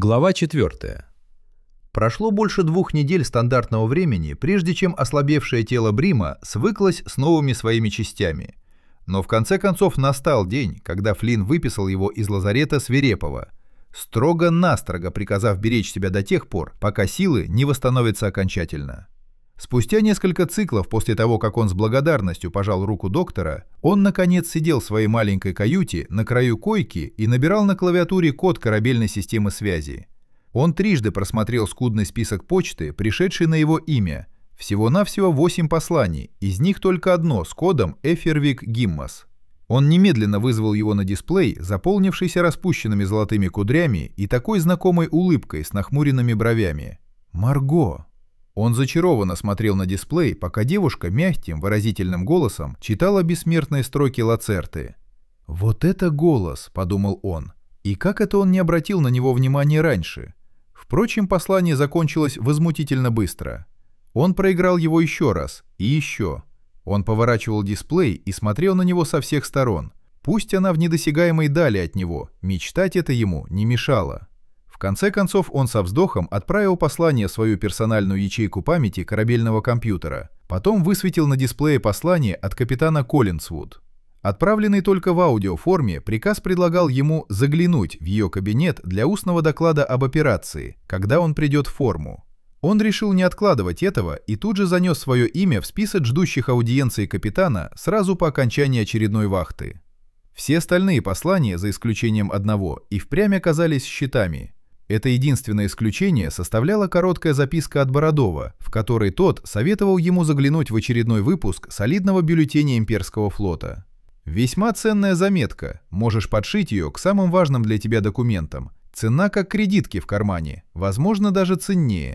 Глава 4. Прошло больше 2 недель стандартного времени, прежде чем ослабевшее тело Брима свыклось с новыми своими частями. Но в конце концов настал день, когда Флинн выписал его из лазарета свирепого, строго-настрого приказав беречь себя до тех пор, пока силы не восстановятся окончательно. Спустя несколько циклов после того, как он с благодарностью пожал руку доктора, он, наконец, сидел в своей маленькой каюте на краю койки и набирал на клавиатуре код корабельной системы связи. Он трижды просмотрел скудный список почты, пришедший на его имя. Всего-навсего 8 посланий, из них только одно с кодом «Эфервик Гиммас». Он немедленно вызвал его на дисплей, заполнившийся распущенными золотыми кудрями и такой знакомой улыбкой с нахмуренными бровями. «Марго!» Он зачарованно смотрел на дисплей, пока девушка мягким, выразительным голосом читала бессмертные строки Лацерты. «Вот это голос!» — подумал он. И как это он не обратил на него внимания раньше? Впрочем, послание закончилось возмутительно быстро. Он проиграл его еще раз и еще. Он поворачивал дисплей и смотрел на него со всех сторон. Пусть она в недосягаемой дали от него, мечтать это ему не мешало. В конце концов он со вздохом отправил послание в свою персональную ячейку памяти корабельного компьютера. Потом высветил на дисплее послание от капитана Коллинсвуд. Отправленный только в аудиоформе, приказ предлагал ему заглянуть в ее кабинет для устного доклада об операции, когда он придет в форму. Он решил не откладывать этого и тут же занес свое имя в список ждущих аудиенции капитана сразу по окончании очередной вахты. Все остальные послания, за исключением одного, и впрямь оказались щитами. Это единственное исключение составляла короткая записка от Бородова, в которой тот советовал ему заглянуть в очередной выпуск солидного бюллетеня имперского флота. Весьма ценная заметка, можешь подшить ее к самым важным для тебя документам. Цена как кредитки в кармане, возможно, даже ценнее.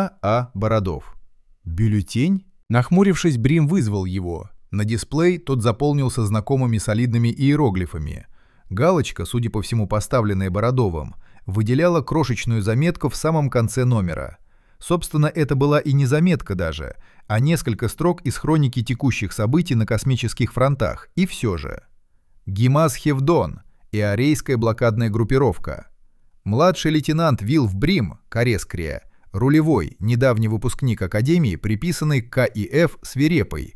А. Бородов. Бюллетень? Нахмурившись, Брим вызвал его. На дисплей тот заполнился знакомыми солидными иероглифами. Галочка, судя по всему поставленная Бородовым, выделяла крошечную заметку в самом конце номера. Собственно, это была и не заметка даже, а несколько строк из хроники текущих событий на космических фронтах, и все же. Гимас Хевдон, иорейская блокадная группировка. Младший лейтенант Вилф Брим, Корескрия, рулевой, недавний выпускник Академии, приписанный к КИФ «Свирепый»,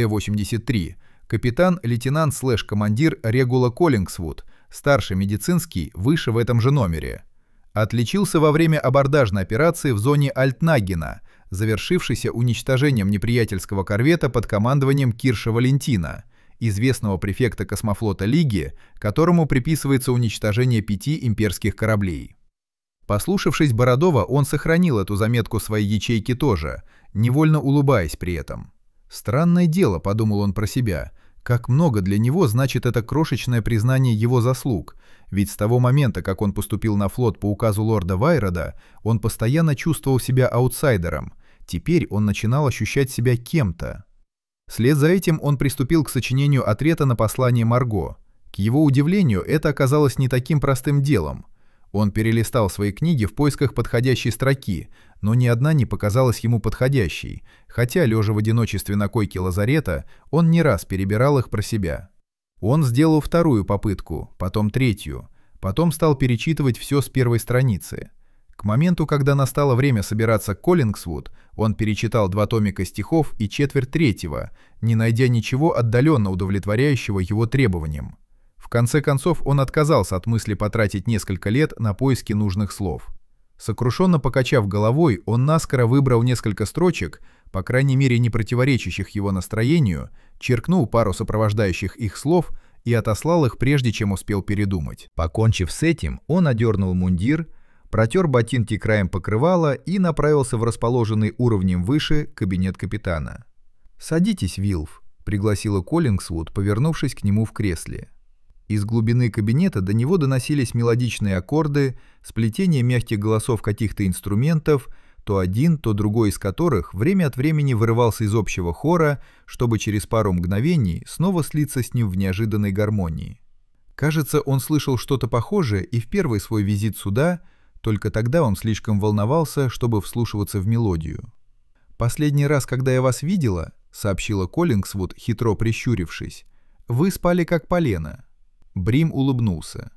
Т-83, капитан-лейтенант /командир Регула Коллингсвуд, старший медицинский, выше в этом же номере. Отличился во время абордажной операции в зоне Альтнагена, завершившейся уничтожением неприятельского корвета под командованием Кирша Валентина, известного префекта космофлота Лиги, которому приписывается уничтожение 5 имперских кораблей. Послушавшись Бородова, он сохранил эту заметку в своей ячейке тоже, невольно улыбаясь при этом. «Странное дело», — подумал он про себя, — «как много для него значит это крошечное признание его заслуг, ведь с того момента, как он поступил на флот по указу лорда Вайрода, он постоянно чувствовал себя аутсайдером, теперь он начинал ощущать себя кем-то». Вслед за этим он приступил к сочинению ответа на послание Марго. К его удивлению, это оказалось не таким простым делом. Он перелистал свои книги в поисках подходящей строки, но ни одна не показалась ему подходящей, хотя, лежа в одиночестве на койке лазарета, он не раз перебирал их про себя. Он сделал вторую попытку, потом третью, потом стал перечитывать все с первой страницы. К моменту, когда настало время собираться к Коллингсвуд, он перечитал 2 томика стихов и четверть третьего, не найдя ничего отдаленно удовлетворяющего его требованиям. В конце концов, он отказался от мысли потратить несколько лет на поиски нужных слов. Сокрушенно покачав головой, он наскоро выбрал несколько строчек, по крайней мере не противоречащих его настроению, черкнул пару сопровождающих их слов и отослал их, прежде чем успел передумать. Покончив с этим, он одернул мундир, протер ботинки краем покрывала и направился в расположенный уровнем выше кабинет капитана. «Садитесь, Вилф», — пригласила Коллингсвуд, повернувшись к нему в кресле. Из глубины кабинета до него доносились мелодичные аккорды, сплетение мягких голосов каких-то инструментов, то один, то другой из которых время от времени вырывался из общего хора, чтобы через пару мгновений снова слиться с ним в неожиданной гармонии. Кажется, он слышал что-то похожее и в первый свой визит сюда, только тогда он слишком волновался, чтобы вслушиваться в мелодию. «Последний раз, когда я вас видела, — сообщила Коллингсвуд, хитро прищурившись, — вы спали как полено». Брим улыбнулся.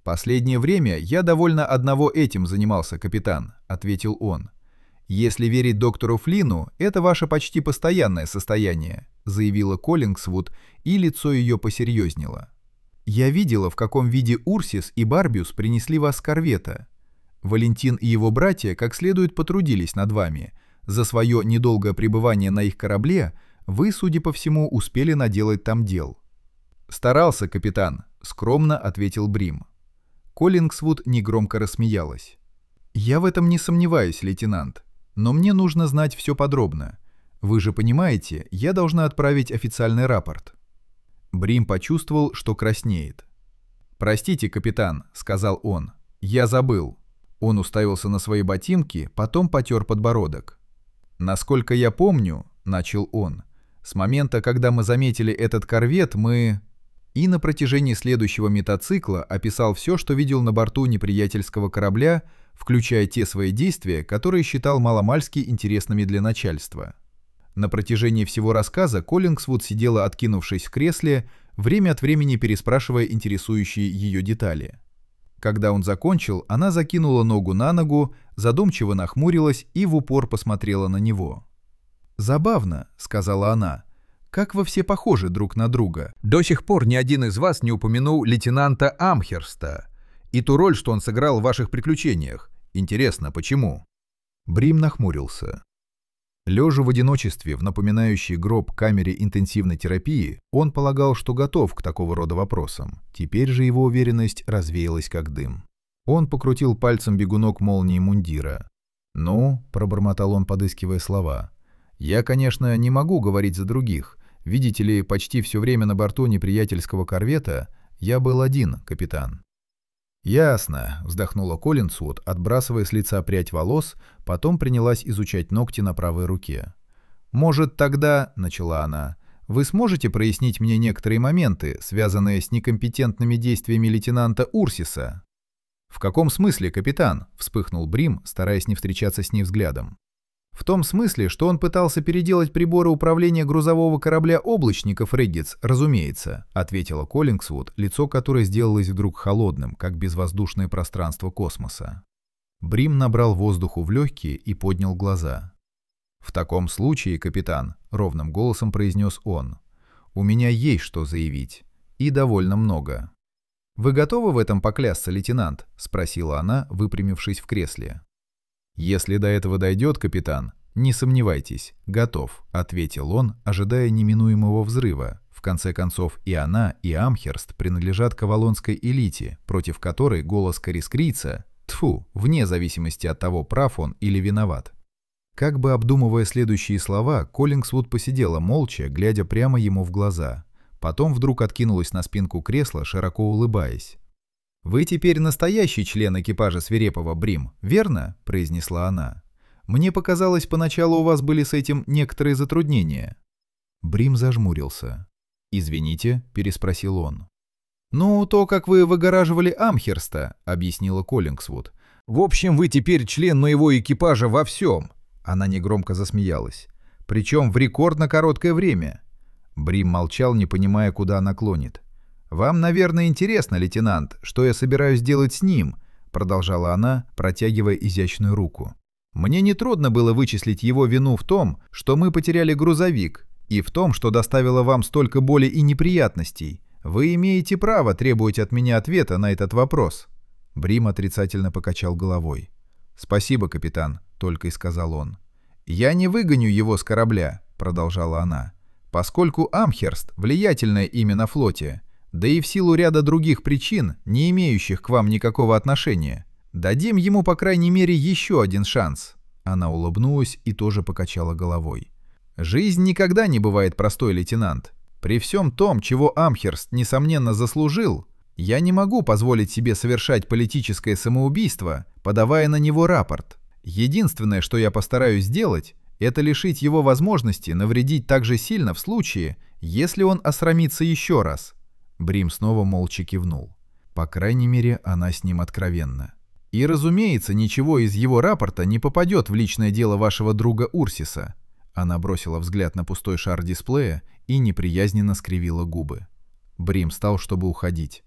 «Последнее время я довольно одного этим занимался, капитан», — ответил он. «Если верить доктору Флину, это ваше почти постоянное состояние», — заявила Коллингсвуд, и лицо ее посерьезнело. «Я видела, в каком виде Урсис и Барбиус принесли вас с корвета. Валентин и его братья как следует потрудились над вами. За свое недолгое пребывание на их корабле вы, судя по всему, успели наделать там дел». «Старался, капитан», — скромно ответил Брим. Коллингсвуд негромко рассмеялась. «Я в этом не сомневаюсь, лейтенант. Но мне нужно знать все подробно. Вы же понимаете, я должна отправить официальный рапорт». Брим почувствовал, что краснеет. «Простите, капитан», — сказал он, — «я забыл». Он уставился на свои ботинки, потом потер подбородок. «Насколько я помню», — начал он, — «с момента, когда мы заметили этот корвет, мы...» И на протяжении следующего метацикла описал все, что видел на борту неприятельского корабля, включая те свои действия, которые считал маломальски интересными для начальства. На протяжении всего рассказа Коллингсвуд сидела, откинувшись в кресле, время от времени переспрашивая интересующие ее детали. Когда он закончил, она закинула ногу на ногу, задумчиво нахмурилась и в упор посмотрела на него. «Забавно», — сказала она, — «как вы все похожи друг на друга. До сих пор ни один из вас не упомянул лейтенанта Амхерста и ту роль, что он сыграл в ваших приключениях. Интересно, почему?» Брим нахмурился. Лежа в одиночестве в напоминающей гроб камере интенсивной терапии, он полагал, что готов к такого рода вопросам. Теперь же его уверенность развеялась как дым. Он покрутил пальцем бегунок молнии мундира. «Ну», — пробормотал он, подыскивая слова, — «я, конечно, не могу говорить за других. Видите ли, почти все время на борту неприятельского корвета я был один, капитан». «Ясно», — вздохнула Коллингсвуд, отбрасывая с лица прядь волос, потом принялась изучать ногти на правой руке. «Может, тогда», — начала она, — «вы сможете прояснить мне некоторые моменты, связанные с некомпетентными действиями лейтенанта Урсиса?» «В каком смысле, капитан?» — вспыхнул Брим, стараясь не встречаться с ней взглядом. «В том смысле, что он пытался переделать приборы управления грузового корабля «Облачника» фреггетс, разумеется», — ответила Коллингсвуд, лицо которой сделалось вдруг холодным, как безвоздушное пространство космоса. Брим набрал воздуху в легкие и поднял глаза. «В таком случае, капитан», — ровным голосом произнес он, — «у меня есть что заявить. И довольно много». «Вы готовы в этом поклясться, лейтенант?» — спросила она, выпрямившись в кресле. «Если до этого дойдет, капитан, не сомневайтесь, готов», — ответил он, ожидая неминуемого взрыва. В конце концов, и она, и Амхерст принадлежат к авалонской элите, против которой голос корискрийца, вне зависимости от того, прав он или виноват. Как бы обдумывая следующие слова, Коллингсвуд посидела молча, глядя прямо ему в глаза. Потом вдруг откинулась на спинку кресла, широко улыбаясь. «Вы теперь настоящий член экипажа свирепого, Брим, верно?» — произнесла она. «Мне показалось, поначалу у вас были с этим некоторые затруднения». Брим зажмурился. «Извините?» — переспросил он. «Ну, то, как вы выгораживали Амхерста», — объяснила Коллингсвуд. «В общем, вы теперь член моего экипажа во всем». Она негромко засмеялась. «Причем в рекордно короткое время». Брим молчал, не понимая, куда она клонит. «Вам, наверное, интересно, лейтенант, что я собираюсь делать с ним», — продолжала она, протягивая изящную руку. «Мне нетрудно было вычислить его вину в том, что мы потеряли грузовик, и в том, что доставило вам столько боли и неприятностей. Вы имеете право требовать от меня ответа на этот вопрос». Брим отрицательно покачал головой. «Спасибо, капитан», — только и сказал он. «Я не выгоню его с корабля», — продолжала она, «поскольку Амхерст — влиятельное имя на флоте, да и в силу ряда других причин, не имеющих к вам никакого отношения. Дадим ему, по крайней мере, еще один шанс». Она улыбнулась и тоже покачала головой. «Жизнь никогда не бывает простой, лейтенант. При всем том, чего Амхерст, несомненно, заслужил, я не могу позволить себе совершать политическое самоубийство, подавая на него рапорт. Единственное, что я постараюсь сделать, это лишить его возможности навредить так же сильно в случае, если он осрамится еще раз». Брим снова молча кивнул. По крайней мере, она с ним откровенна. «И, разумеется, ничего из его рапорта не попадет в личное дело вашего друга Урсиса». Она бросила взгляд на пустой шар дисплея и неприязненно скривила губы. Брим встал, чтобы уходить.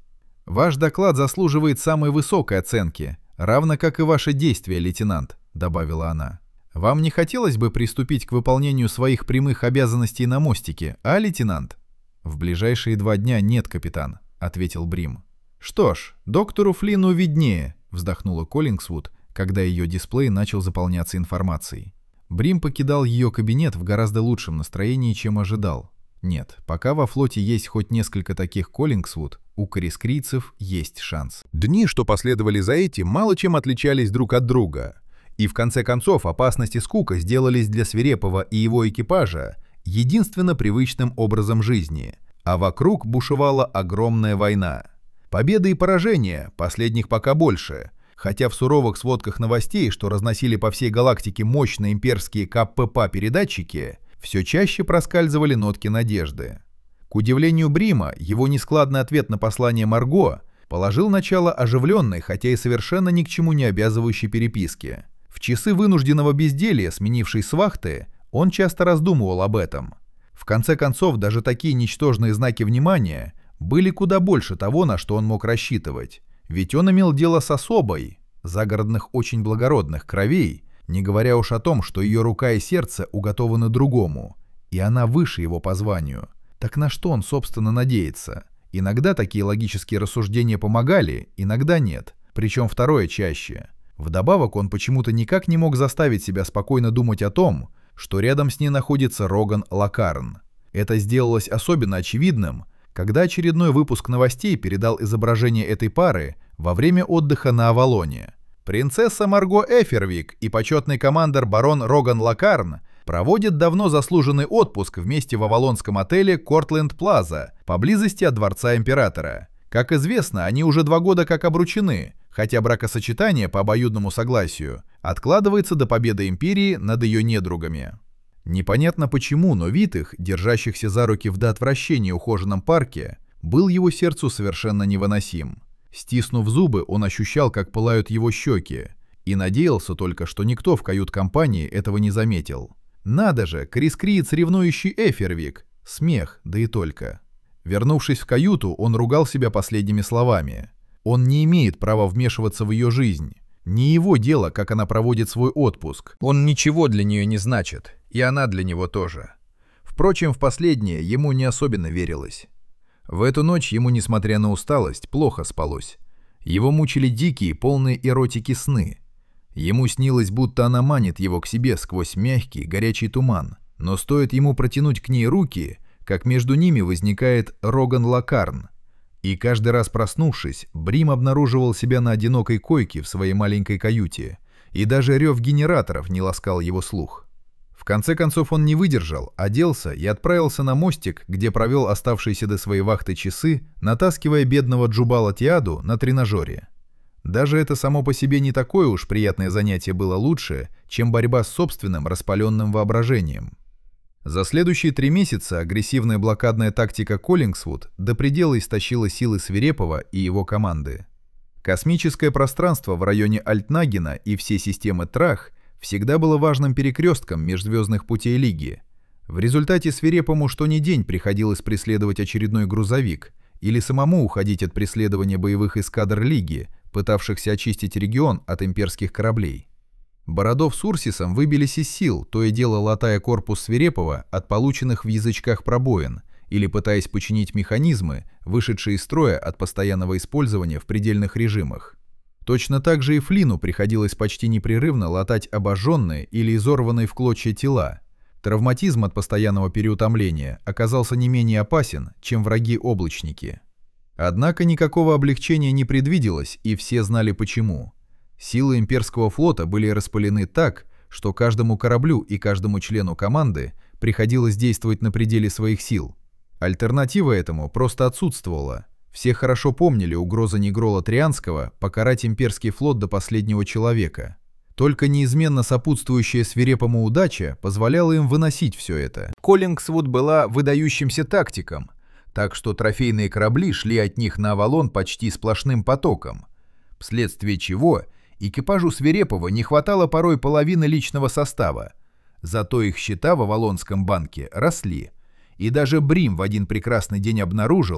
«Ваш доклад заслуживает самой высокой оценки, равно как и ваши действия, лейтенант», — добавила она. «Вам не хотелось бы приступить к выполнению своих прямых обязанностей на мостике, а, лейтенант?» «В ближайшие 2 дня нет, капитан», — ответил Брим. «Что ж, доктору Флину виднее», — вздохнула Коллингсвуд, когда ее дисплей начал заполняться информацией. Брим покидал ее кабинет в гораздо лучшем настроении, чем ожидал. Нет, пока во флоте есть хоть несколько таких Коллингсвуд, у корискрийцев есть шанс. Дни, что последовали за этим, мало чем отличались друг от друга. И в конце концов опасность и скука сделались для Свирепова и его экипажа единственно привычным образом жизни, а вокруг бушевала огромная война. Победы и поражения, последних пока больше, хотя в суровых сводках новостей, что разносили по всей галактике мощные имперские КПП-передатчики, все чаще проскальзывали нотки надежды. К удивлению Брима, его нескладный ответ на послание Марго положил начало оживленной, хотя и совершенно ни к чему не обязывающей переписке. В часы вынужденного безделья, сменившей с вахты, он часто раздумывал об этом. В конце концов, даже такие ничтожные знаки внимания были куда больше того, на что он мог рассчитывать. Ведь он имел дело с особой, загородных очень благородных кровей, не говоря уж о том, что ее рука и сердце уготованы другому, и она выше его по званию. Так на что он, собственно, надеется? Иногда такие логические рассуждения помогали, иногда нет, причем второе чаще. Вдобавок он почему-то никак не мог заставить себя спокойно думать о том, что рядом с ней находится Роган Лакарн. Это сделалось особенно очевидным, когда очередной выпуск новостей передал изображение этой пары во время отдыха на Авалоне. Принцесса Марго Эфервик и почетный командир барон Роган Лакарн проводят давно заслуженный отпуск вместе в авалонском отеле Кортленд Плаза, поблизости от Дворца Императора. Как известно, они уже 2 года как обручены, хотя бракосочетание по обоюдному согласию откладывается до победы Империи над ее недругами. Непонятно почему, но вид их, держащихся за руки в до отвращения ухоженном парке, был его сердцу совершенно невыносим. Стиснув зубы, он ощущал, как пылают его щеки, и надеялся только, что никто в кают-компании этого не заметил. Надо же, корискриец, ревнующий Эфервик. Смех, да и только. Вернувшись в каюту, он ругал себя последними словами. Он не имеет права вмешиваться в ее жизнь. Не его дело, как она проводит свой отпуск. Он ничего для нее не значит, и она для него тоже. Впрочем, в последнее ему не особенно верилось. В эту ночь ему, несмотря на усталость, плохо спалось. Его мучили дикие, полные эротики сны. Ему снилось, будто она манит его к себе сквозь мягкий, горячий туман, но стоит ему протянуть к ней руки, как между ними возникает Роган Лакарн. И каждый раз проснувшись, Брим обнаруживал себя на одинокой койке в своей маленькой каюте, и даже рев генераторов не ласкал его слух. В конце концов он не выдержал, оделся и отправился на мостик, где провел оставшиеся до своей вахты часы, натаскивая бедного Джубала Тиаду на тренажере. Даже это само по себе не такое уж приятное занятие было лучше, чем борьба с собственным распаленным воображением. За следующие 3 месяца агрессивная блокадная тактика Коллингсвуд до предела истощила силы Свирепова и его команды. Космическое пространство в районе Альтнагена и все системы Трах всегда было важным перекрестком межзвездных путей Лиги. В результате Свирепому что ни день приходилось преследовать очередной грузовик или самому уходить от преследования боевых эскадр Лиги, пытавшихся очистить регион от имперских кораблей. Бородов с Урсисом выбились из сил, то и дело латая корпус Свирепова от полученных в язычках пробоин или пытаясь починить механизмы, вышедшие из строя от постоянного использования в предельных режимах. Точно так же и Флину приходилось почти непрерывно латать обожженные или изорванные в клочья тела. Травматизм от постоянного переутомления оказался не менее опасен, чем враги-облачники. Однако никакого облегчения не предвиделось, и все знали почему. Силы имперского флота были распылены так, что каждому кораблю и каждому члену команды приходилось действовать на пределе своих сил. Альтернатива этому просто отсутствовала. Все хорошо помнили угрозу Негрола Трианского покарать имперский флот до последнего человека. Только неизменно сопутствующая Свирепому удача позволяла им выносить все это. Коллингсвуд была выдающимся тактиком, так что трофейные корабли шли от них на Авалон почти сплошным потоком, вследствие чего экипажу Свирепого не хватало порой половины личного состава. Зато их счета в Авалонском банке росли, и даже Брим в один прекрасный день обнаружил,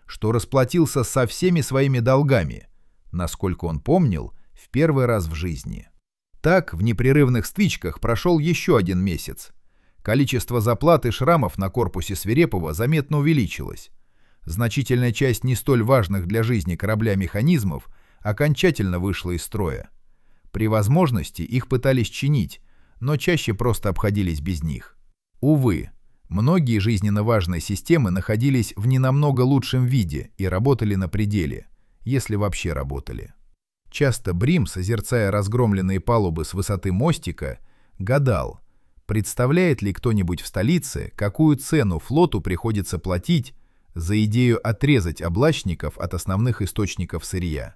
что расплатился со всеми своими долгами, насколько он помнил, в первый раз в жизни. Так, в непрерывных стычках прошел еще 1 месяц. Количество заплат и шрамов на корпусе Свирепого заметно увеличилось. Значительная часть не столь важных для жизни корабля механизмов окончательно вышла из строя. При возможности их пытались чинить, но чаще просто обходились без них. Увы, многие жизненно важные системы находились в не намного лучшем виде и работали на пределе, если вообще работали. Часто Брим, созерцая разгромленные палубы с высоты мостика, гадал, представляет ли кто-нибудь в столице, какую цену флоту приходится платить за идею отрезать облачников от основных источников сырья.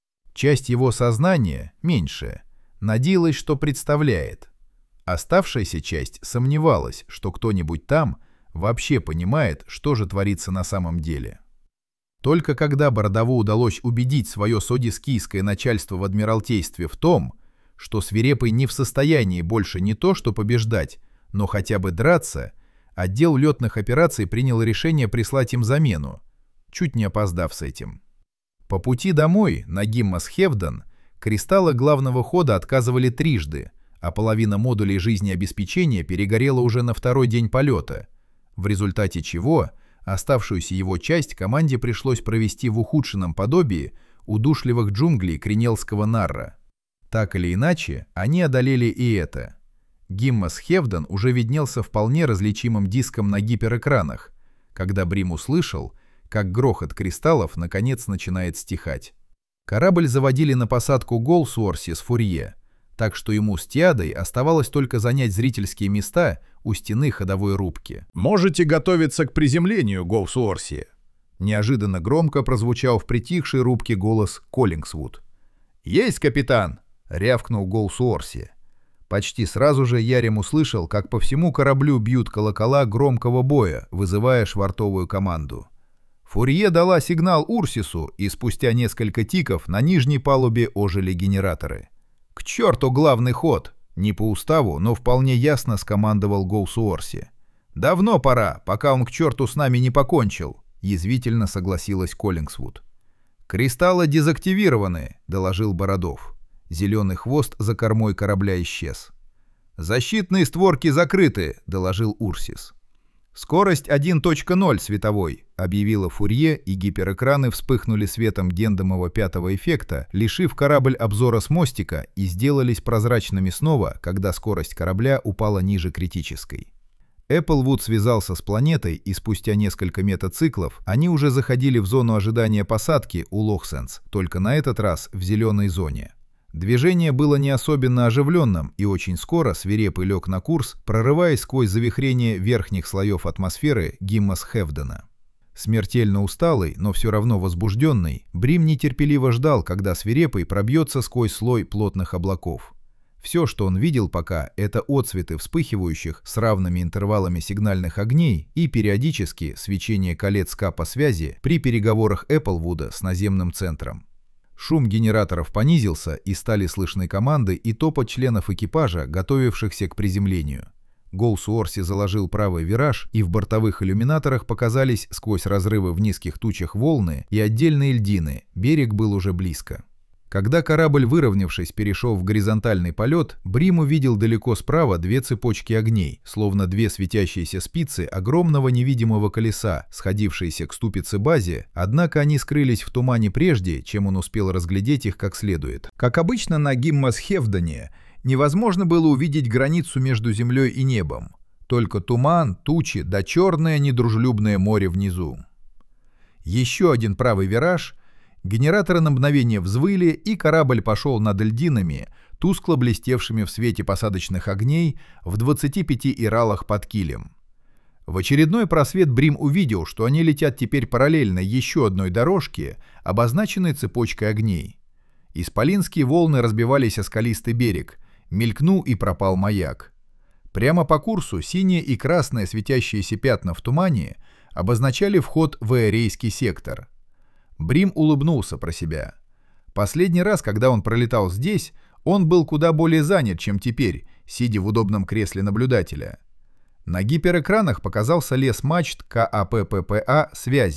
Часть его сознания, меньшая, надеялась, что представляет. Оставшаяся часть сомневалась, что кто-нибудь там вообще понимает, что же творится на самом деле. Только когда Бородову удалось убедить свое содискийское начальство в Адмиралтействе в том, что Свирепый не в состоянии больше не то что побеждать, но хотя бы драться, отдел летных операций принял решение прислать им замену, чуть не опоздав с этим. По пути домой на Гиммас-Хевден кристаллы главного хода отказывали трижды, а половина модулей жизнеобеспечения перегорела уже на 2-й день полета, в результате чего оставшуюся его часть команде пришлось провести в ухудшенном подобии удушливых джунглей Кринелского Нарра. Так или иначе, они одолели и это. Гиммас-Хевден уже виднелся вполне различимым диском на гиперэкранах, когда Брим услышал, как грохот кристаллов наконец начинает стихать. Корабль заводили на посадку Голсуорси с Фурье, так что ему с Тиадой оставалось только занять зрительские места у стены ходовой рубки. «Можете готовиться к приземлению, Голсуорси!» Неожиданно громко прозвучал в притихшей рубке голос Коллингсвуд. «Есть, капитан!» — рявкнул Голсуорси. Почти сразу же Ярем услышал, как по всему кораблю бьют колокола громкого боя, вызывая швартовую команду. Фурье дала сигнал Урсису, и спустя несколько тиков на нижней палубе ожили генераторы. «К черту главный ход!» — не по уставу, но вполне ясно скомандовал Голсуорси. «Давно пора, пока он к черту с нами не покончил», — язвительно согласилась Коллингсвуд. «Кристаллы дезактивированы», — доложил Бородов. Зеленый хвост за кормой корабля исчез. «Защитные створки закрыты», — доложил Урсис. «Скорость 1.0 световой», — объявила Фурье, и гиперэкраны вспыхнули светом гендомого 5-го эффекта, лишив корабль обзора с мостика, и сделались прозрачными снова, когда скорость корабля упала ниже критической. Эпплвуд связался с планетой, и спустя несколько метациклов они уже заходили в зону ожидания посадки у Лохсенс, только на этот раз в зеленой зоне. Движение было не особенно оживленным, и очень скоро Свирепый лег на курс, прорываясь сквозь завихрение верхних слоев атмосферы Гиммас-Хевдена. Смертельно усталый, но все равно возбужденный, Брим нетерпеливо ждал, когда Свирепый пробьется сквозь слой плотных облаков. Все, что он видел пока, это отсветы вспыхивающих с равными интервалами сигнальных огней и периодически свечение колец капа связи при переговорах Эпплвуда с наземным центром. Шум генераторов понизился, и стали слышны команды и топот членов экипажа, готовившихся к приземлению. Голсуорси заложил правый вираж, и в бортовых иллюминаторах показались сквозь разрывы в низких тучах волны и отдельные льдины, берег был уже близко. Когда корабль, выровнявшись, перешел в горизонтальный полет, Брим увидел далеко справа 2 цепочки огней, словно 2 светящиеся спицы огромного невидимого колеса, сходившиеся к ступице-базе, однако они скрылись в тумане прежде, чем он успел разглядеть их как следует. Как обычно на Гиммас-Хевдене невозможно было увидеть границу между землей и небом, только туман, тучи да черное недружелюбное море внизу. Еще один правый вираж — генераторы на мгновение взвыли, и корабль пошел над льдинами, тускло блестевшими в свете посадочных огней в 25 иралах под килем. В очередной просвет Брим увидел, что они летят теперь параллельно еще одной дорожке, обозначенной цепочкой огней. Исполинские волны разбивались о скалистый берег, мелькнул и пропал маяк. Прямо по курсу синие и красные светящиеся пятна в тумане обозначали вход в Эорейский сектор. Брим улыбнулся про себя. Последний раз, когда он пролетал здесь, он был куда более занят, чем теперь, сидя в удобном кресле наблюдателя. На гиперэкранах показался лес мачт КАПППА связи,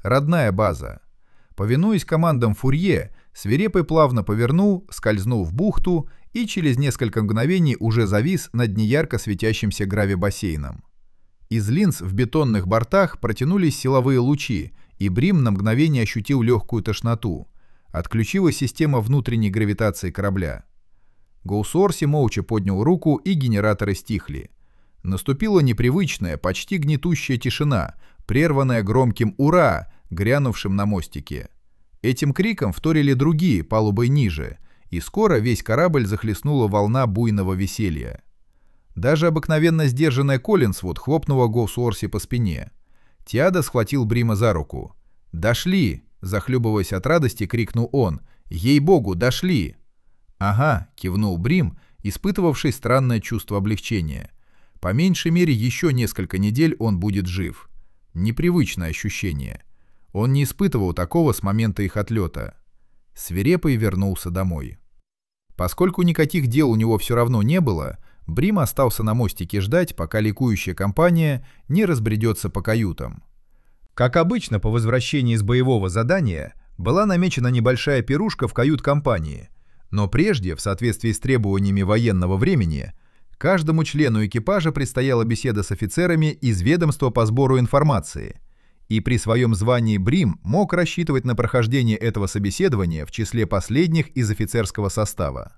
родная база. Повинуясь командам Фурье, свирепый плавно повернул, скользнул в бухту и через несколько мгновений уже завис над неярко светящимся гравибассейном. Из линз в бетонных бортах протянулись силовые лучи, и Брим на мгновение ощутил легкую тошноту. Отключилась система внутренней гравитации корабля. Гоусуорси молча поднял руку, и генераторы стихли. Наступила непривычная, почти гнетущая тишина, прерванная громким «Ура!», грянувшим на мостике. Этим криком вторили другие, палубой ниже, и скоро весь корабль захлестнула волна буйного веселья. Даже обыкновенно сдержанная Коллинсвуд хлопнула Гоусуорси по спине. Тиада схватил Брима за руку. «Дошли!» — захлебываясь от радости, крикнул он. «Ей-богу, дошли!» «Ага», — кивнул Брим, испытывавший странное чувство облегчения. «По меньшей мере еще несколько недель он будет жив». Непривычное ощущение. Он не испытывал такого с момента их отлета. Свирепый вернулся домой. Поскольку никаких дел у него все равно не было, Брим остался на мостике ждать, пока ликующая компания не разбредется по каютам. Как обычно, по возвращении с боевого задания была намечена небольшая пирушка в кают-компании, но прежде, в соответствии с требованиями военного времени, каждому члену экипажа предстояла беседа с офицерами из ведомства по сбору информации, и при своем звании Брим мог рассчитывать на прохождение этого собеседования в числе последних из офицерского состава.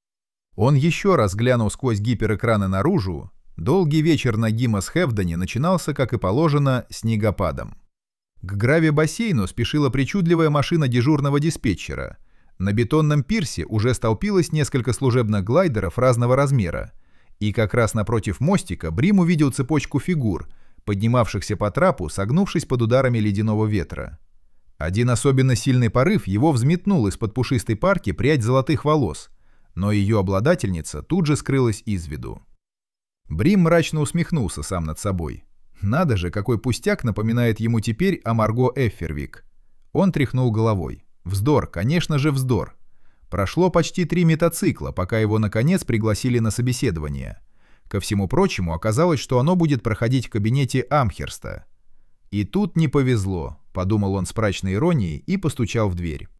Он еще раз глянул сквозь гиперэкраны наружу. Долгий вечер на Гимас-Хевдоне начинался, как и положено, снегопадом. К гравибассейну спешила причудливая машина дежурного диспетчера. На бетонном пирсе уже столпилось несколько служебных глайдеров разного размера, и как раз напротив мостика Брим увидел цепочку фигур, поднимавшихся по трапу, согнувшись под ударами ледяного ветра. Один особенно сильный порыв его взметнул из-под пушистой парки прядь золотых волос, но ее обладательница тут же скрылась из виду. Брим мрачно усмехнулся сам над собой. Надо же, какой пустяк напоминает ему теперь о Марго Эффервик. Он тряхнул головой. Вздор, конечно же вздор. Прошло почти 3 мотоцикла, пока его наконец пригласили на собеседование. Ко всему прочему, оказалось, что оно будет проходить в кабинете Амхерста. «И тут не повезло», — подумал он с мрачной иронией и постучал в дверь.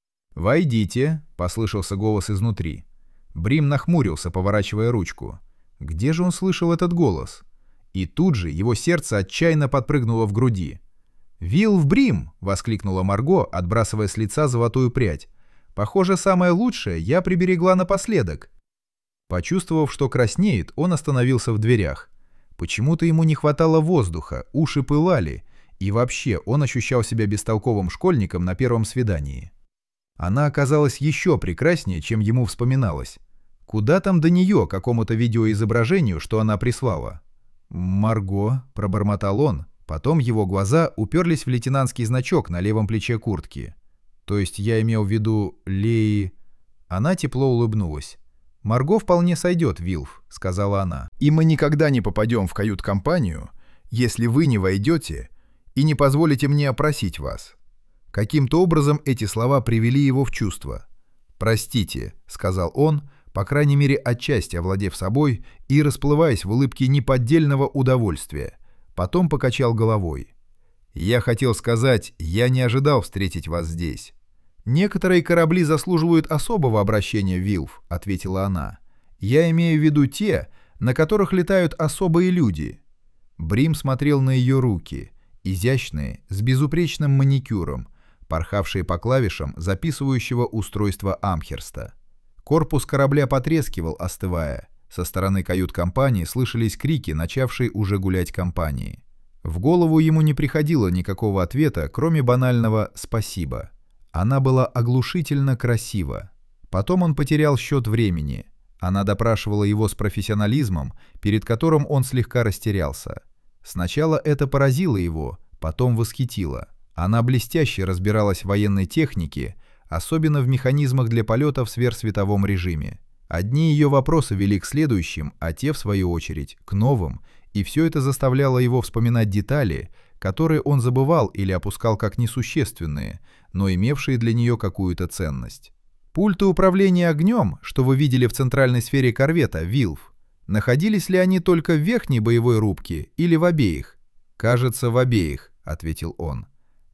«Войдите», — послышался голос изнутри. Брим нахмурился, поворачивая ручку. Где же он слышал этот голос? И тут же его сердце отчаянно подпрыгнуло в груди. «Вилв Брим!» — воскликнула Марго, отбрасывая с лица золотую прядь. «Похоже, самое лучшее я приберегла напоследок». Почувствовав, что краснеет, он остановился в дверях. Почему-то ему не хватало воздуха, уши пылали, и вообще он ощущал себя бестолковым школьником на первом свидании. Она оказалась еще прекраснее, чем ему вспоминалось. Куда там до нее, какому-то видеоизображению, что она прислала? «Марго», — пробормотал он, потом его глаза уперлись в лейтенантский значок на левом плече куртки. То есть я имел в виду Леи... Она тепло улыбнулась. «Марго вполне сойдет, Вилф», — сказала она. «И мы никогда не попадем в кают-компанию, если вы не войдете и не позволите мне опросить вас». Каким-то образом эти слова привели его в чувство. «Простите», — сказал он, по крайней мере отчасти овладев собой и расплываясь в улыбке неподдельного удовольствия. Потом покачал головой. «Я хотел сказать, я не ожидал встретить вас здесь». «Некоторые корабли заслуживают особого обращения, Вилф», — ответила она. «Я имею в виду те, на которых летают особые люди». Брим смотрел на ее руки, изящные, с безупречным маникюром, порхавшие по клавишам записывающего устройства Амхерста. Корпус корабля потрескивал, остывая. Со стороны кают-компании слышались крики, начавшие уже гулять компании. В голову ему не приходило никакого ответа, кроме банального «спасибо». Она была оглушительно красива. Потом он потерял счет времени. Она допрашивала его с профессионализмом, перед которым он слегка растерялся. Сначала это поразило его, потом восхитило. Она блестяще разбиралась в военной технике, особенно в механизмах для полета в сверхсветовом режиме. Одни ее вопросы вели к следующим, а те, в свою очередь, к новым, и все это заставляло его вспоминать детали, которые он забывал или опускал как несущественные, но имевшие для нее какую-то ценность. Пульты управления огнем, что вы видели в центральной сфере корвета, Вилф, находились ли они только в верхней боевой рубке или в обеих? «Кажется, в обеих», — ответил он.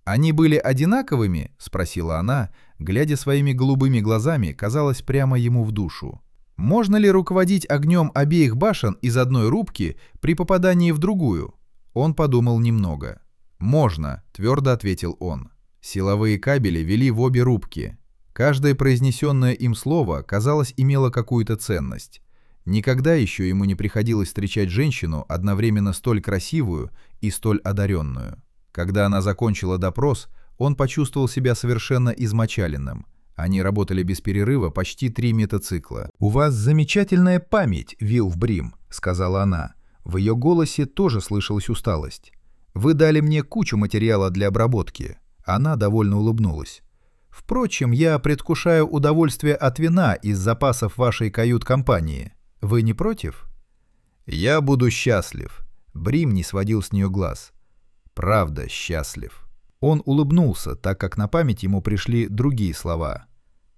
«Они были одинаковыми?» — спросила она, глядя своими голубыми глазами, казалось, прямо ему в душу. «Можно ли руководить огнем обеих башен из одной рубки при попадании в другую?» Он подумал немного. «Можно», — твердо ответил он. Силовые кабели вели в обе рубки. Каждое произнесенное им слово, казалось, имело какую-то ценность. Никогда еще ему не приходилось встречать женщину, одновременно столь красивую и столь одаренную. Когда она закончила допрос, он почувствовал себя совершенно измочаленным. Они работали без перерыва почти 3 мотоцикла. «У вас замечательная память, Вилф Брим», — сказала она. В ее голосе тоже слышалась усталость. «Вы дали мне кучу материала для обработки». Она довольно улыбнулась. «Впрочем, я предвкушаю удовольствие от вина из запасов вашей кают-компании. Вы не против?» «Я буду счастлив». Брим не сводил с нее глаз. «Правда счастлив». Он улыбнулся, так как на память ему пришли другие слова.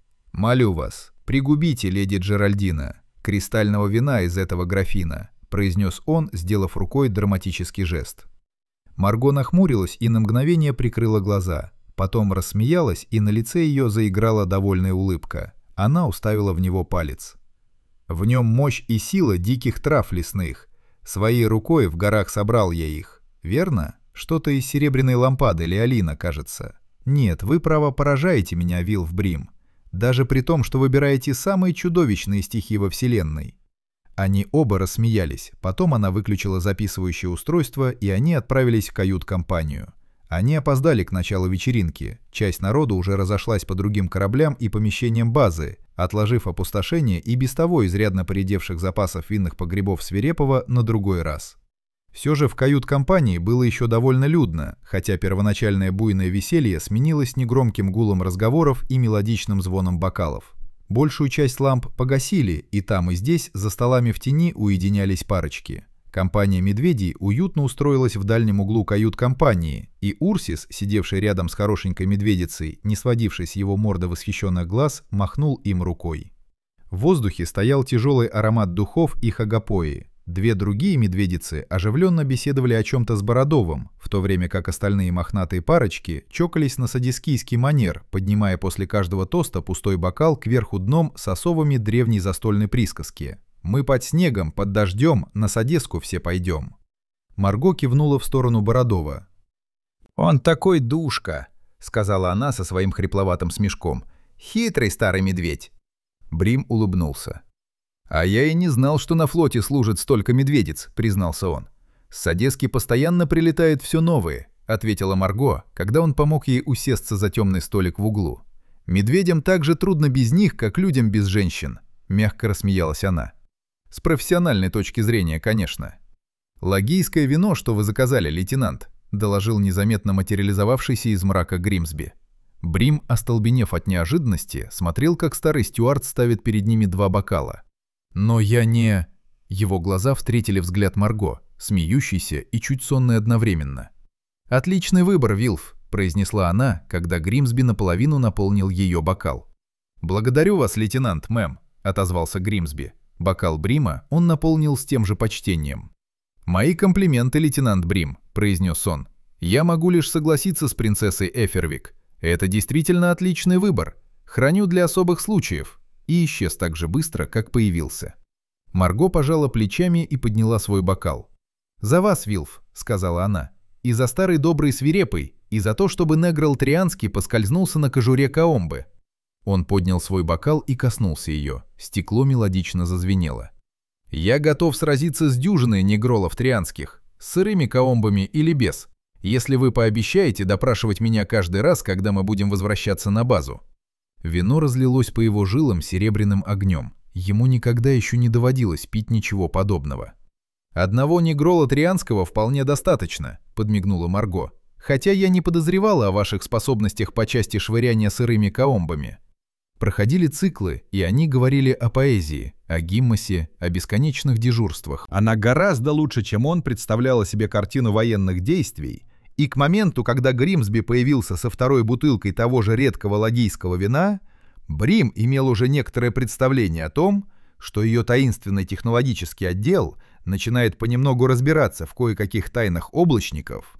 «Молю вас, пригубите, леди Джеральдина, кристального вина из этого графина», произнес он, сделав рукой драматический жест. Марго нахмурилась и на мгновение прикрыла глаза. Потом рассмеялась, и на лице ее заиграла довольная улыбка. Она уставила в него палец. «В нем мощь и сила диких трав лесных. Своей рукой в горах собрал я их. Верно? Что-то из серебряной лампады Леолина, кажется. Нет, вы, право, поражаете меня, Вилф Брим. Даже при том, что выбираете самые чудовищные стихи во Вселенной». Они оба рассмеялись. Потом она выключила записывающее устройство, и они отправились в кают-компанию. Они опоздали к началу вечеринки. Часть народа уже разошлась по другим кораблям и помещениям базы, отложив опустошение и без того изрядно поредевших запасов винных погребов Свирепого на другой раз. Все же в кают-компании было еще довольно людно, хотя первоначальное буйное веселье сменилось негромким гулом разговоров и мелодичным звоном бокалов. Большую часть ламп погасили, и там и здесь за столами в тени уединялись парочки. Компания медведей уютно устроилась в дальнем углу кают-компании, и Урсис, сидевший рядом с хорошенькой медведицей, не сводивший с его морды восхищенных глаз, махнул им рукой. В воздухе стоял тяжелый аромат духов и хагапои. Две другие медведицы оживленно беседовали о чем-то с Бородовым, в то время как остальные мохнатые парочки чокались на садискийский манер, поднимая после каждого тоста пустой бокал кверху дном с осовами древней застольной присказки. «Мы под снегом, под дождем, на Содеску все пойдем». Марго кивнула в сторону Бородова. «Он такой душка», — сказала она со своим хрипловатым смешком. «Хитрый старый медведь». Брим улыбнулся. «А я и не знал, что на флоте служит столько медведиц», — признался он. «С Содески постоянно прилетают все новые», — ответила Марго, когда он помог ей усесться за темный столик в углу. «Медведям так же трудно без них, как людям без женщин», — мягко рассмеялась она. «С профессиональной точки зрения, конечно». «Лагийское вино, что вы заказали, лейтенант», — доложил незаметно материализовавшийся из мрака Гримсби. Брим, остолбенев от неожиданности, смотрел, как старый стюард ставит перед ними 2 бокала. «Но я не...» Его глаза встретили взгляд Марго, смеющийся и чуть сонный одновременно. «Отличный выбор, Вилф», — произнесла она, когда Гримсби наполовину наполнил ее бокал. «Благодарю вас, лейтенант, мэм», — отозвался Гримсби. Бокал Брима он наполнил с тем же почтением. «Мои комплименты, лейтенант Брим», — произнес он. «Я могу лишь согласиться с принцессой Эфервик. Это действительно отличный выбор. Храню для особых случаев». И исчез так же быстро, как появился. Марго пожала плечами и подняла свой бокал. «За вас, Вилф», — сказала она, — «и за старый добрый Свирепый, и за то, чтобы Неграл Трианский поскользнулся на кожуре Каомбы». Он поднял свой бокал и коснулся ее. Стекло мелодично зазвенело. «Я готов сразиться с дюжиной негролов трианских, с сырыми Каомбами или без, если вы пообещаете допрашивать меня каждый раз, когда мы будем возвращаться на базу». Вино разлилось по его жилам серебряным огнем. Ему никогда еще не доводилось пить ничего подобного. «Одного негрола трианского вполне достаточно», — подмигнула Марго. «Хотя я не подозревала о ваших способностях по части швыряния сырыми каомбами». Проходили циклы, и они говорили о поэзии, о гиммосе, о бесконечных дежурствах. Она гораздо лучше, чем он, представляла себе картину военных действий, и к моменту, когда Гримсби появился со второй бутылкой того же редкого лагийского вина, Брим имел уже некоторое представление о том, что ее таинственный технологический отдел начинает понемногу разбираться в кое-каких тайнах облачников,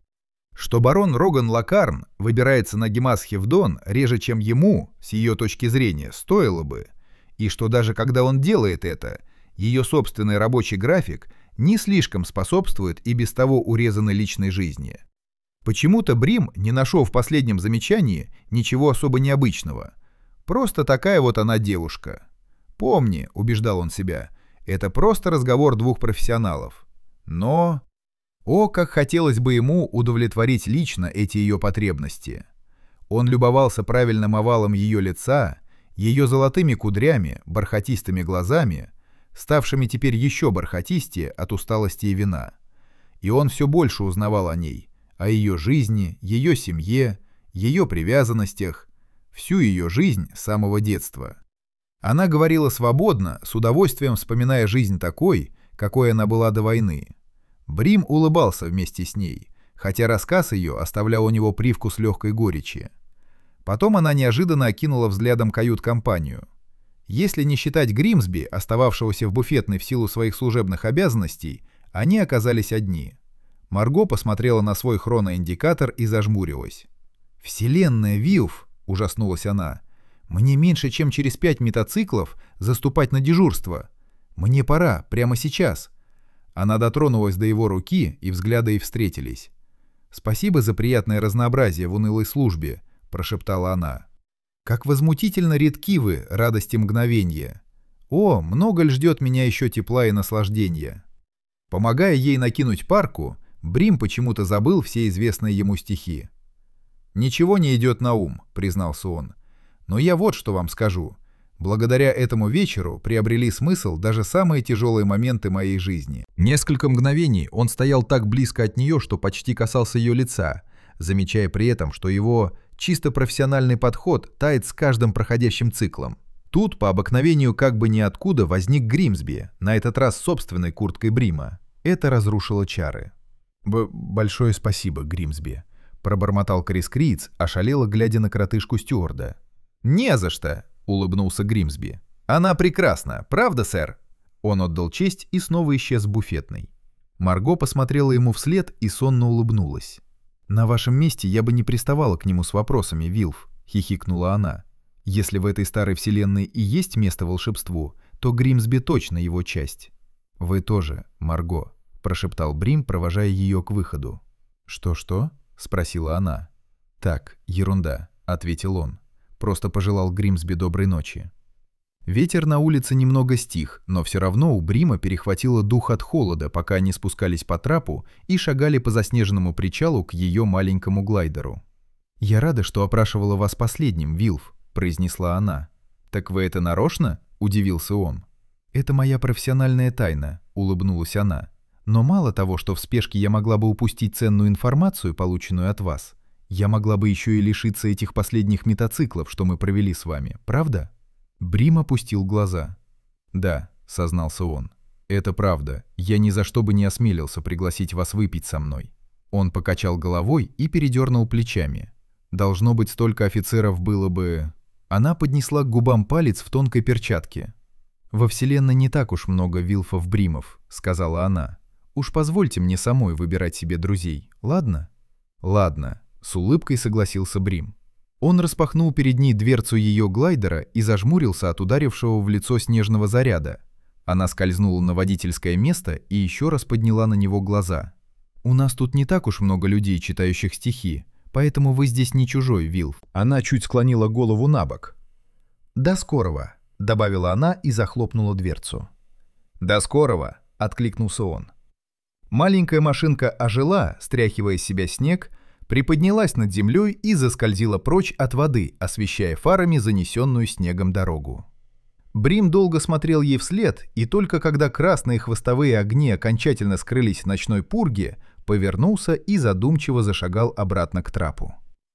Что барон Роган Лакарн выбирается на Гемас-Хевдон реже, чем ему, с ее точки зрения, стоило бы, и что даже когда он делает это, ее собственный рабочий график не слишком способствует и без того урезанной личной жизни. Почему-то Брим не нашел в последнем замечании ничего особо необычного. Просто такая вот она девушка. «Помни», — убеждал он себя, — «это просто разговор двух профессионалов». Но... О, как хотелось бы ему удовлетворить лично эти ее потребности. Он любовался правильным овалом ее лица, ее золотыми кудрями, бархатистыми глазами, ставшими теперь еще бархатистее от усталости и вина. И он все больше узнавал о ней, о ее жизни, ее семье, ее привязанностях, всю ее жизнь с самого детства. Она говорила свободно, с удовольствием вспоминая жизнь такой, какой она была до войны. Брим улыбался вместе с ней, хотя рассказ ее оставлял у него привкус легкой горечи. Потом она неожиданно окинула взглядом кают-компанию. Если не считать Гримсби, остававшегося в буфетной в силу своих служебных обязанностей, они оказались одни. Марго посмотрела на свой хроноиндикатор и зажмурилась. «Вселенная, Вилф!» — ужаснулась она. «Мне меньше, чем через 5 мотоциклов заступать на дежурство. Мне пора, прямо сейчас». Она дотронулась до его руки, и взгляды их встретились. «Спасибо за приятное разнообразие в унылой службе», — прошептала она. «Как возмутительно редки вы, радости мгновенья. О, много ль ждет меня еще тепла и наслаждения». Помогая ей накинуть парку, Брим почему-то забыл все известные ему стихи. «Ничего не идет на ум», — признался он. «Но я вот что вам скажу. Благодаря этому вечеру приобрели смысл даже самые тяжелые моменты моей жизни». Несколько мгновений он стоял так близко от нее, что почти касался ее лица, замечая при этом, что его чисто профессиональный подход тает с каждым проходящим циклом. Тут, по обыкновению как бы ниоткуда, возник Гримсби, на этот раз с собственной курткой Брима. Это разрушило чары. «Большое спасибо, Гримсби», — пробормотал Крис Криц, ошалело глядя на коротышку стюарда. «Не за что», — улыбнулся Гримсби. «Она прекрасна, правда, сэр?» Он отдал честь и снова исчез в буфетной. Марго посмотрела ему вслед и сонно улыбнулась. «На вашем месте я бы не приставала к нему с вопросами, Вилф», — хихикнула она. «Если в этой старой вселенной и есть место волшебству, то Гримсби точно его часть». «Вы тоже, Марго», — прошептал Брим, провожая ее к выходу. «Что-что?» — спросила она. «Так, ерунда», — ответил он. Просто пожелал Гримсби доброй ночи. Ветер на улице немного стих, но все равно у Брима перехватило дух от холода, пока они спускались по трапу и шагали по заснеженному причалу к ее маленькому глайдеру. «Я рада, что опрашивала вас последним, Вилф», — произнесла она. «Так вы это нарочно?» — удивился он. «Это моя профессиональная тайна», — улыбнулась она. «Но мало того, что в спешке я могла бы упустить ценную информацию, полученную от вас, я могла бы еще и лишиться этих последних мотоциклов, что мы провели с вами, правда?» Брим опустил глаза. «Да», — сознался он, — «это правда. Я ни за что бы не осмелился пригласить вас выпить со мной». Он покачал головой и передернул плечами. «Должно быть, столько офицеров было бы...» Она поднесла к губам палец в тонкой перчатке. «Во Вселенной не так уж много Вилфов-Бримов», — сказала она. «Уж позвольте мне самой выбирать себе друзей, ладно?» «Ладно», — с улыбкой согласился Брим. Он распахнул перед ней дверцу ее глайдера и зажмурился от ударившего в лицо снежного заряда. Она скользнула на водительское место и еще раз подняла на него глаза. «У нас тут не так уж много людей, читающих стихи, поэтому вы здесь не чужой, Вилф». Она чуть склонила голову набок. «До скорого», — добавила она и захлопнула дверцу. «До скорого», — откликнулся он. Маленькая машинка ожила, стряхивая с себя снег, приподнялась над землей и заскользила прочь от воды, освещая фарами занесенную снегом дорогу. Брим долго смотрел ей вслед, и только когда красные хвостовые огни окончательно скрылись в ночной пурге, повернулся и задумчиво зашагал обратно к трапу.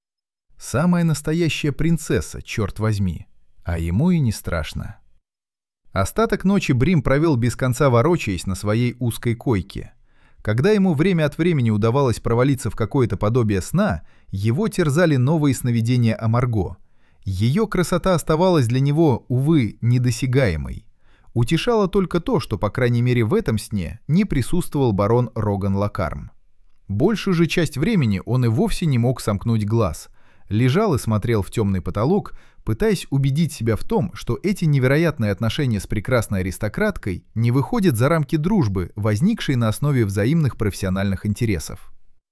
Самая настоящая принцесса, черт возьми, а ему и не страшно. Остаток ночи Брим провел без конца ворочаясь на своей узкой койке. Когда ему время от времени удавалось провалиться в какое-то подобие сна, его терзали новые сновидения о Марго. Ее красота оставалась для него, увы, недосягаемой. Утешало только то, что, по крайней мере, в этом сне не присутствовал барон Роган Лакарн. Большую же часть времени он и вовсе не мог сомкнуть глаз. Лежал и смотрел в темный потолок, пытаясь убедить себя в том, что эти невероятные отношения с прекрасной аристократкой не выходят за рамки дружбы, возникшей на основе взаимных профессиональных интересов.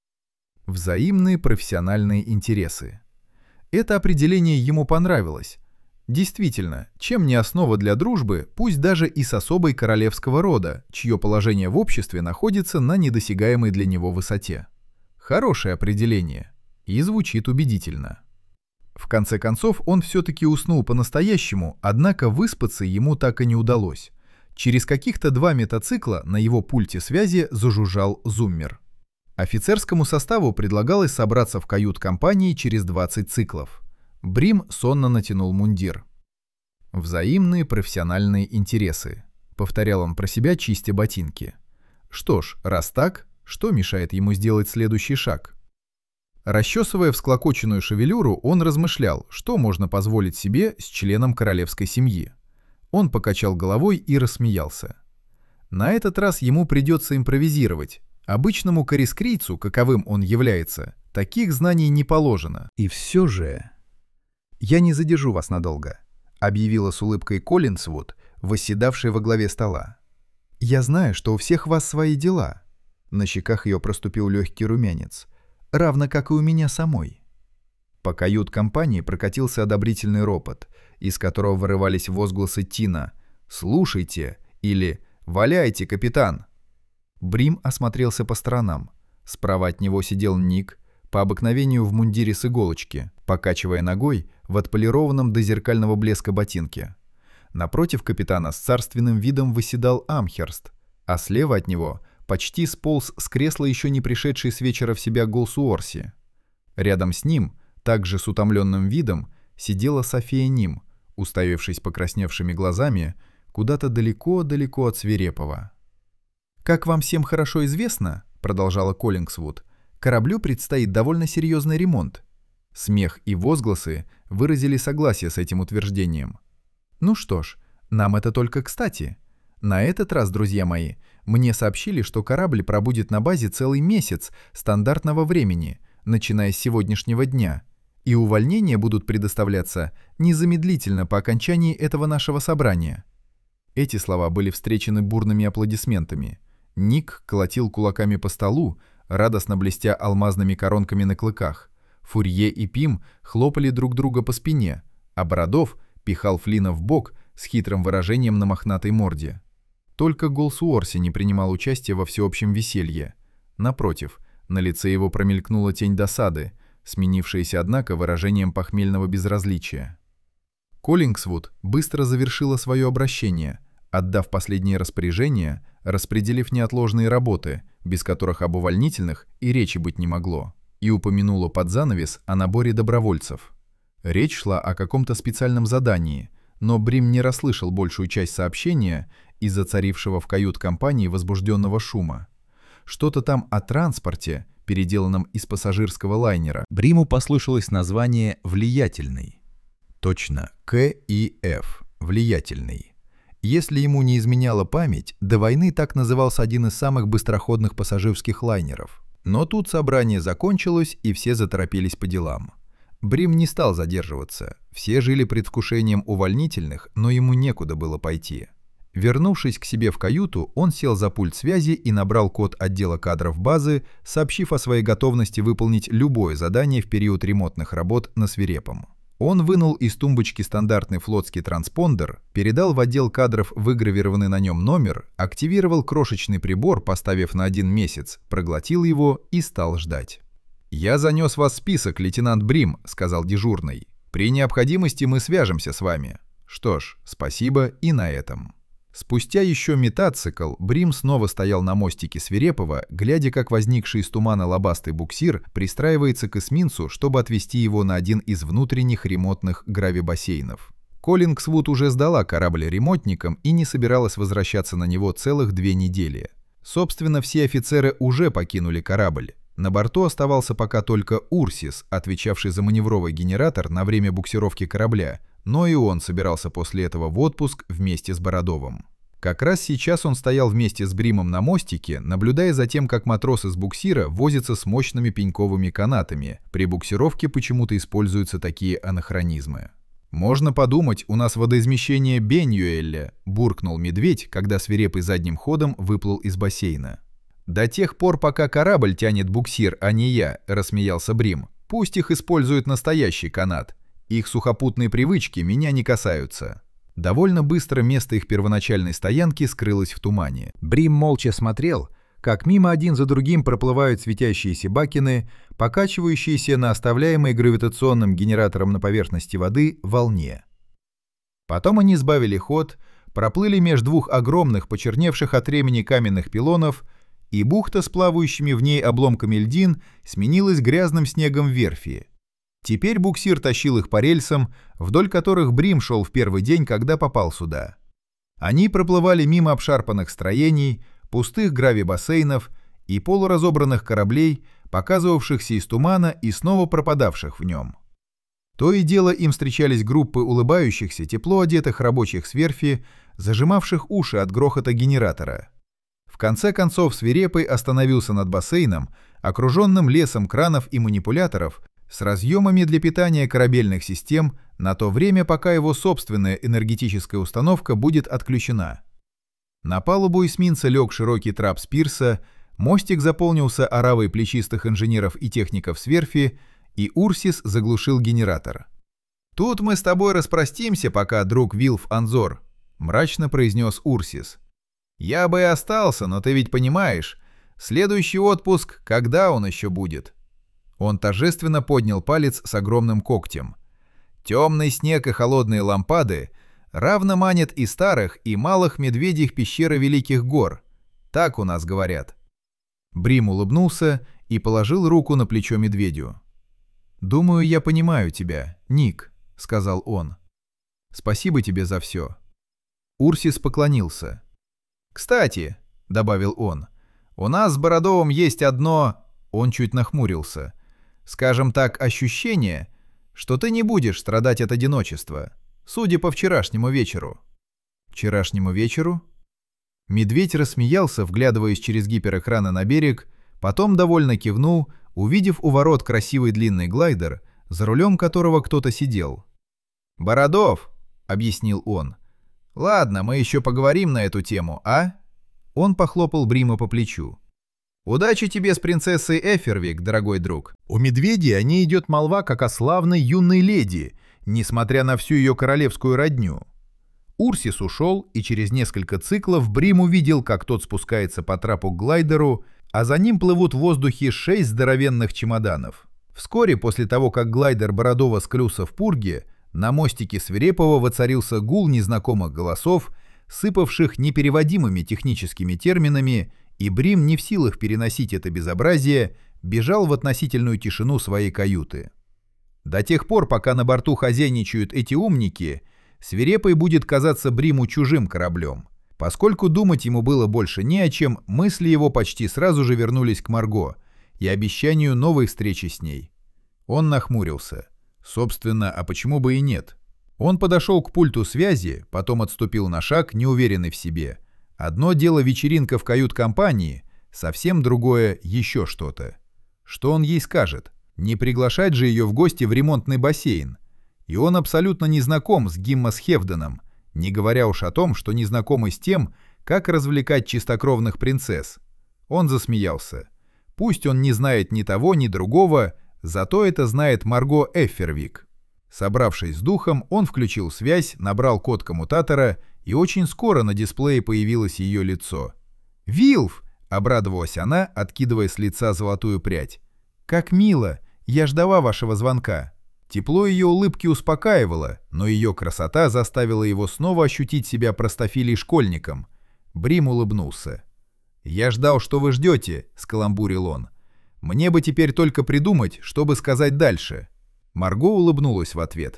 Взаимные профессиональные интересы. Это определение ему понравилось. Действительно, чем не основа для дружбы, пусть даже и с особой королевского рода, чье положение в обществе находится на недосягаемой для него высоте. Хорошее определение. И звучит убедительно. В конце концов, он все-таки уснул по-настоящему, однако выспаться ему так и не удалось. Через каких-то 2 мотоцикла на его пульте связи зажужжал зуммер. Офицерскому составу предлагалось собраться в кают-компании через 20 циклов. Брим сонно натянул мундир. «Взаимные профессиональные интересы», — повторял он про себя, чистя ботинки. Что ж, раз так, что мешает ему сделать следующий шаг? Расчесывая всклокоченную шевелюру, он размышлял, что можно позволить себе с членом королевской семьи. Он покачал головой и рассмеялся. На этот раз ему придется импровизировать. Обычному корискрийцу, каковым он является, таких знаний не положено. «И все же...» «Я не задержу вас надолго», — объявила с улыбкой Коллинсвуд, восседавшая во главе стола. «Я знаю, что у всех вас свои дела». На щеках ее проступил легкий румянец. «Равно как и у меня самой». По кают-компании прокатился одобрительный ропот, из которого вырывались возгласы Тина «Слушайте» или «Валяйте, капитан». Брим осмотрелся по сторонам. Справа от него сидел Ник, по обыкновению в мундире с иголочки, покачивая ногой в отполированном до зеркального блеска ботинке. Напротив капитана с царственным видом восседал Амхерст, а слева от него почти сполз с кресла еще не пришедший с вечера в себя Голсуорси. Рядом с ним, также с утомленным видом, сидела София Ним, уставившись покрасневшими глазами куда-то далеко-далеко от свирепого. «Как вам всем хорошо известно, — продолжала Коллингсвуд, — кораблю предстоит довольно серьезный ремонт». Смех и возгласы выразили согласие с этим утверждением. «Ну что ж, нам это только кстати. На этот раз, друзья мои, мне сообщили, что корабль пробудет на базе целый месяц стандартного времени, начиная с сегодняшнего дня, и увольнения будут предоставляться незамедлительно по окончании этого нашего собрания». Эти слова были встречены бурными аплодисментами. Ник колотил кулаками по столу, радостно блестя алмазными коронками на клыках. Фурье и Пим хлопали друг друга по спине, а Бородов пихал Флина в бок с хитрым выражением на мохнатой морде. Только Голсуорси не принимал участия во всеобщем веселье. Напротив, на лице его промелькнула тень досады, сменившаяся, однако, выражением похмельного безразличия. Коллингсвуд быстро завершила свое обращение, отдав последние распоряжения, распределив неотложные работы, без которых об увольнительных и речи быть не могло, и упомянула под занавес о наборе добровольцев. Речь шла о каком-то специальном задании, но Брим не расслышал большую часть сообщения из-за царившего в кают-компании возбужденного шума. Что-то там о транспорте, переделанном из пассажирского лайнера. Бриму послышалось название «влиятельный». Точно, КИФ, влиятельный. Если ему не изменяла память, до войны так назывался один из самых быстроходных пассажирских лайнеров. Но тут собрание закончилось, и все заторопились по делам. Брим не стал задерживаться. Все жили предвкушением увольнительных, но ему некуда было пойти. Вернувшись к себе в каюту, он сел за пульт связи и набрал код отдела кадров базы, сообщив о своей готовности выполнить любое задание в период ремонтных работ на Свирепом. Он вынул из тумбочки стандартный флотский транспондер, передал в отдел кадров выгравированный на нем номер, активировал крошечный прибор, поставив на 1 месяц, проглотил его и стал ждать. «Я занес вас в список, лейтенант Брим», — сказал дежурный. «При необходимости мы свяжемся с вами». Что ж, спасибо и на этом. Спустя еще мотоцикл, Брим снова стоял на мостике Свирепого, глядя, как возникший из тумана лобастый буксир пристраивается к эсминцу, чтобы отвезти его на один из внутренних ремонтных гравибассейнов. Коллингсвуд уже сдала корабль ремонтникам и не собиралась возвращаться на него целых 2 недели. Собственно, все офицеры уже покинули корабль. На борту оставался пока только Урсис, отвечавший за маневровый генератор на время буксировки корабля, но и он собирался после этого в отпуск вместе с Бородовым. Как раз сейчас он стоял вместе с Бримом на мостике, наблюдая за тем, как матросы с буксира возятся с мощными пеньковыми канатами. При буксировке почему-то используются такие анахронизмы. «Можно подумать, у нас водоизмещение Беньюэля», — буркнул медведь, когда свирепый задним ходом выплыл из бассейна. «До тех пор, пока корабль тянет буксир, а не я», — рассмеялся Брим. «Пусть их использует настоящий канат. Их сухопутные привычки меня не касаются». Довольно быстро место их первоначальной стоянки скрылось в тумане. Брим молча смотрел, как мимо один за другим проплывают светящиеся бакины, покачивающиеся на оставляемой гравитационным генератором на поверхности воды волне. Потом они сбавили ход, проплыли меж двух огромных, почерневших от времени каменных пилонов, и бухта с плавающими в ней обломками льдин сменилась грязным снегом верфи. Теперь буксир тащил их по рельсам, вдоль которых Брим шел в первый день, когда попал сюда. Они проплывали мимо обшарпанных строений, пустых гравибассейнов и полуразобранных кораблей, показывавшихся из тумана и снова пропадавших в нем. То и дело им встречались группы улыбающихся, тепло одетых рабочих с верфи, зажимавших уши от грохота генератора. В конце концов свирепый остановился над бассейном, окруженным лесом кранов и манипуляторов, с разъемами для питания корабельных систем на то время, пока его собственная энергетическая установка будет отключена. На палубу эсминца лег широкий трап с пирса, мостик заполнился оравой плечистых инженеров и техников с верфи, и Урсис заглушил генератор. «Тут мы с тобой распростимся, пока, друг Вилф Анзор», — мрачно произнес Урсис. «Я бы и остался, но ты ведь понимаешь, следующий отпуск, когда он еще будет?» Он торжественно поднял палец с огромным когтем. «Темный снег и холодные лампады равно манят и старых, и малых медведих пещеры Великих Гор. Так у нас говорят». Брим улыбнулся и положил руку на плечо медведю. «Думаю, я понимаю тебя, Ник», — сказал он. «Спасибо тебе за все». Урсис поклонился. «Кстати», — добавил он, — «у нас с Бородовым есть одно...» Он чуть нахмурился. «Скажем так, ощущение, что ты не будешь страдать от одиночества, судя по вчерашнему вечеру». «Вчерашнему вечеру?» Медведь рассмеялся, вглядываясь через гиперэкраны на берег, потом довольно кивнул, увидев у ворот красивый длинный глайдер, за рулем которого кто-то сидел. «Бородов», — объяснил он. «Ладно, мы еще поговорим на эту тему, а?» Он похлопал Брима по плечу. «Удачи тебе с принцессой Эфервик, дорогой друг. У медведей о ней идет молва как о славной юной леди, несмотря на всю ее королевскую родню». Урсис ушел, и через несколько циклов Брим увидел, как тот спускается по трапу к глайдеру, а за ним плывут в воздухе 6 здоровенных чемоданов. Вскоре после того, как глайдер Бородова скрылся в пурге, на мостике Свирепого воцарился гул незнакомых голосов, сыпавших непереводимыми техническими терминами, и Брим, не в силах переносить это безобразие, бежал в относительную тишину своей каюты. До тех пор, пока на борту хозяйничают эти умники, Свирепый будет казаться Бриму чужим кораблем. Поскольку думать ему было больше не о чем, мысли его почти сразу же вернулись к Марго и обещанию новой встречи с ней. Он нахмурился. Собственно, а почему бы и нет? Он подошел к пульту связи, потом отступил на шаг, неуверенный в себе. Одно дело вечеринка в кают-компании, совсем другое еще что-то. Что он ей скажет? Не приглашать же ее в гости в ремонтный бассейн. И он абсолютно не знаком с Гиммас Хевденом, не говоря уж о том, что не знаком и с тем, как развлекать чистокровных принцесс. Он засмеялся. Пусть он не знает ни того, ни другого, зато это знает Марго Эфервик. Собравшись с духом, он включил связь, набрал код коммутатора, и очень скоро на дисплее появилось ее лицо. «Вилф!» — обрадовалась она, откидывая с лица золотую прядь. «Как мило! Я ждала вашего звонка». Тепло ее улыбки успокаивало, но ее красота заставила его снова ощутить себя простофилей-школьником. Брим улыбнулся. «Я ждал, что вы ждете», — скаламбурил он. «Мне бы теперь только придумать, чтобы сказать дальше». Марго улыбнулась в ответ.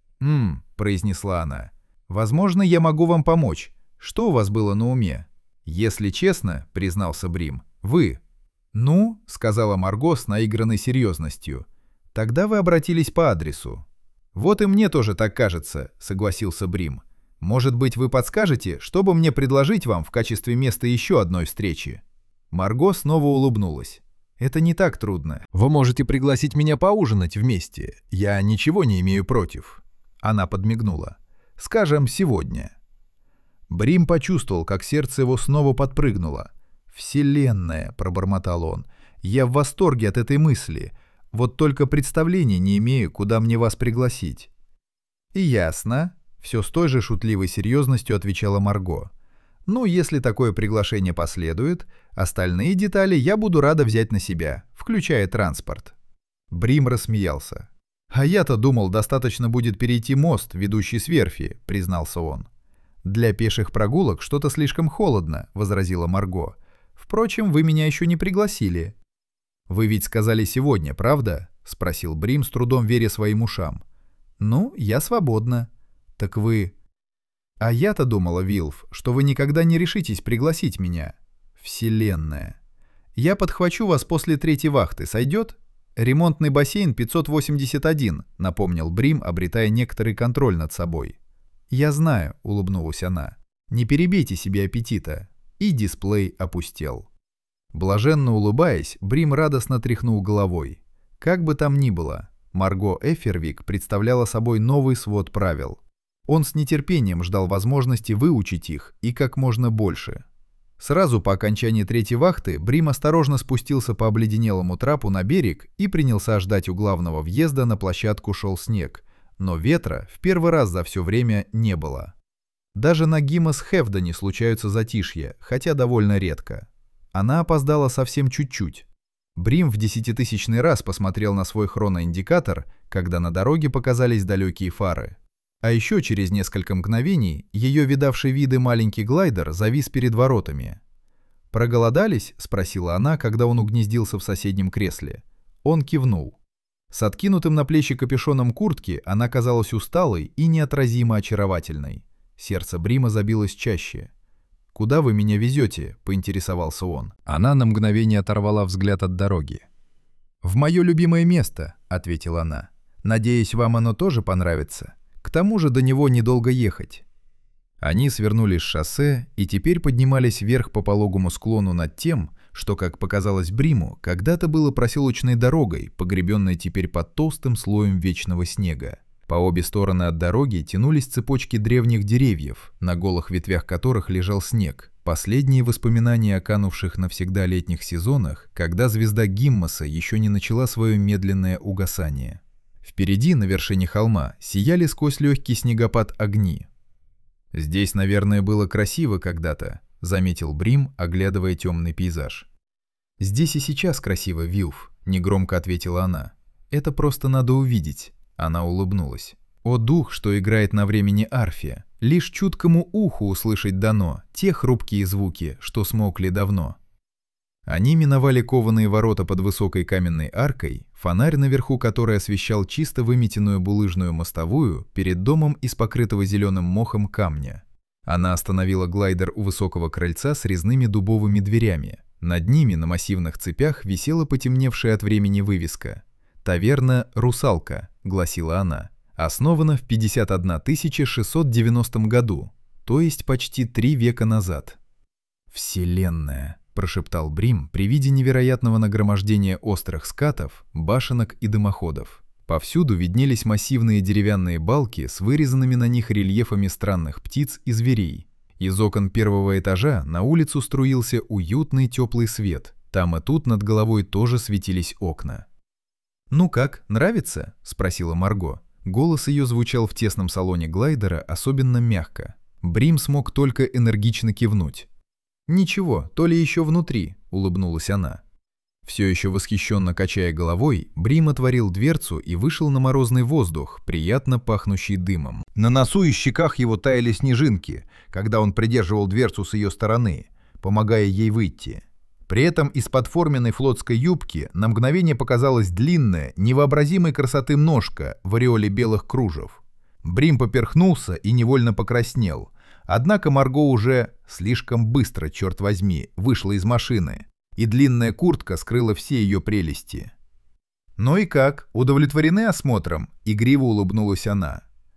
Произнесла она. «Возможно, я могу вам помочь. Что у вас было на уме?» «Если честно», — признался Брим, — «вы». «Ну», — сказала Марго с наигранной серьезностью, — «тогда вы обратились по адресу». «Вот и мне тоже так кажется», — согласился Брим. Может быть, вы подскажете, чтобы мне предложить вам в качестве места еще одной встречи?» Марго снова улыбнулась. «Это не так трудно. Вы можете пригласить меня поужинать вместе. Я ничего не имею против». Она подмигнула. «Скажем, сегодня». Брим почувствовал, как сердце его снова подпрыгнуло. «Вселенная», — пробормотал он, — «я в восторге от этой мысли. Вот только представления не имею, куда мне вас пригласить». «И ясно», — все с той же шутливой серьезностью отвечала Марго. «Ну, если такое приглашение последует, остальные детали я буду рада взять на себя, включая транспорт». Брим рассмеялся. «А я-то думал, достаточно будет перейти мост, ведущий с верфи», — признался он. «Для пеших прогулок что-то слишком холодно», — возразила Марго. «Впрочем, вы меня еще не пригласили». «Вы ведь сказали сегодня, правда?» — спросил Брим, с трудом веря своим ушам. «Ну, я свободна». «Так вы...» «А я-то думала, Вилф, что вы никогда не решитесь пригласить меня». «Вселенная». «Я подхвачу вас после третьей вахты, сойдет?» «Ремонтный бассейн 581», — напомнил Брим, обретая некоторый контроль над собой. «Я знаю», — улыбнулась она. «Не перебейте себе аппетита». И дисплей опустел. Блаженно улыбаясь, Брим радостно тряхнул головой. Как бы там ни было, Марго Эфервик представляла собой новый свод правил. Он с нетерпением ждал возможности выучить их и как можно больше. Сразу по окончании третьей вахты Брим осторожно спустился по обледенелому трапу на берег и принялся ждать у главного въезда. На площадку шел снег, но ветра в первый раз за все время не было. Даже на Гиммас-Хевдоне случаются затишья, хотя довольно редко. Она опоздала совсем чуть-чуть. Брим в 10-тысячный раз посмотрел на свой хроноиндикатор, когда на дороге показались далекие фары. А еще через несколько мгновений ее видавший виды маленький глайдер завис перед воротами. «Проголодались?» — спросила она, когда он угнездился в соседнем кресле. Он кивнул. С откинутым на плечи капюшоном куртки она казалась усталой и неотразимо очаровательной. Сердце Брима забилось чаще. «Куда вы меня везете?» — поинтересовался он. Она на мгновение оторвала взгляд от дороги. «В мое любимое место», — ответила она. «Надеюсь, вам оно тоже понравится. К тому же до него недолго ехать». Они свернули с шоссе и теперь поднимались вверх по пологому склону над тем, что, как показалось Бриму, когда-то было проселочной дорогой, погребенной теперь под толстым слоем вечного снега. По обе стороны от дороги тянулись цепочки древних деревьев, на голых ветвях которых лежал снег, последние воспоминания о канувших навсегда летних сезонах, когда звезда Гиммаса еще не начала свое медленное угасание. Впереди, на вершине холма, сияли сквозь легкий снегопад огни. «Здесь, наверное, было красиво когда-то», — заметил Брим, оглядывая темный пейзаж. «Здесь и сейчас красиво, Вилф», — негромко ответила она. «Это просто надо увидеть». Она улыбнулась. «О дух, что играет на времени арфе, лишь чуткому уху услышать дано те хрупкие звуки, что смолкли давно». Они миновали кованые ворота под высокой каменной аркой, фонарь наверху которой освещал чисто выметенную булыжную мостовую перед домом из покрытого зеленым мохом камня. Она остановила глайдер у высокого крыльца с резными дубовыми дверями. Над ними на массивных цепях висела потемневшая от времени вывеска. «Таверна «Русалка», — гласила она, — основана в 51 690 году, то есть почти 3 века назад. «Вселенная», — прошептал Брим при виде невероятного нагромождения острых скатов, башенок и дымоходов. Повсюду виднелись массивные деревянные балки с вырезанными на них рельефами странных птиц и зверей. Из окон первого этажа на улицу струился уютный теплый свет, там и тут над головой тоже светились окна. «Ну как, нравится?» — спросила Марго. Голос ее звучал в тесном салоне глайдера особенно мягко. Брим смог только энергично кивнуть. «Ничего, то ли еще внутри», — улыбнулась она. Все еще восхищенно качая головой, Брим отворил дверцу и вышел на морозный воздух, приятно пахнущий дымом. На носу и щеках его таяли снежинки, когда он придерживал дверцу с ее стороны, помогая ей выйти. При этом из-под форменной флотской юбки на мгновение показалась длинная, невообразимой красоты ножка в ореоле белых кружев. Брим поперхнулся и невольно покраснел. Однако Марго уже слишком быстро, черт возьми, вышла из машины, и длинная куртка скрыла все ее прелести. «Ну и как, удовлетворены осмотром?» — игриво улыбнулась она.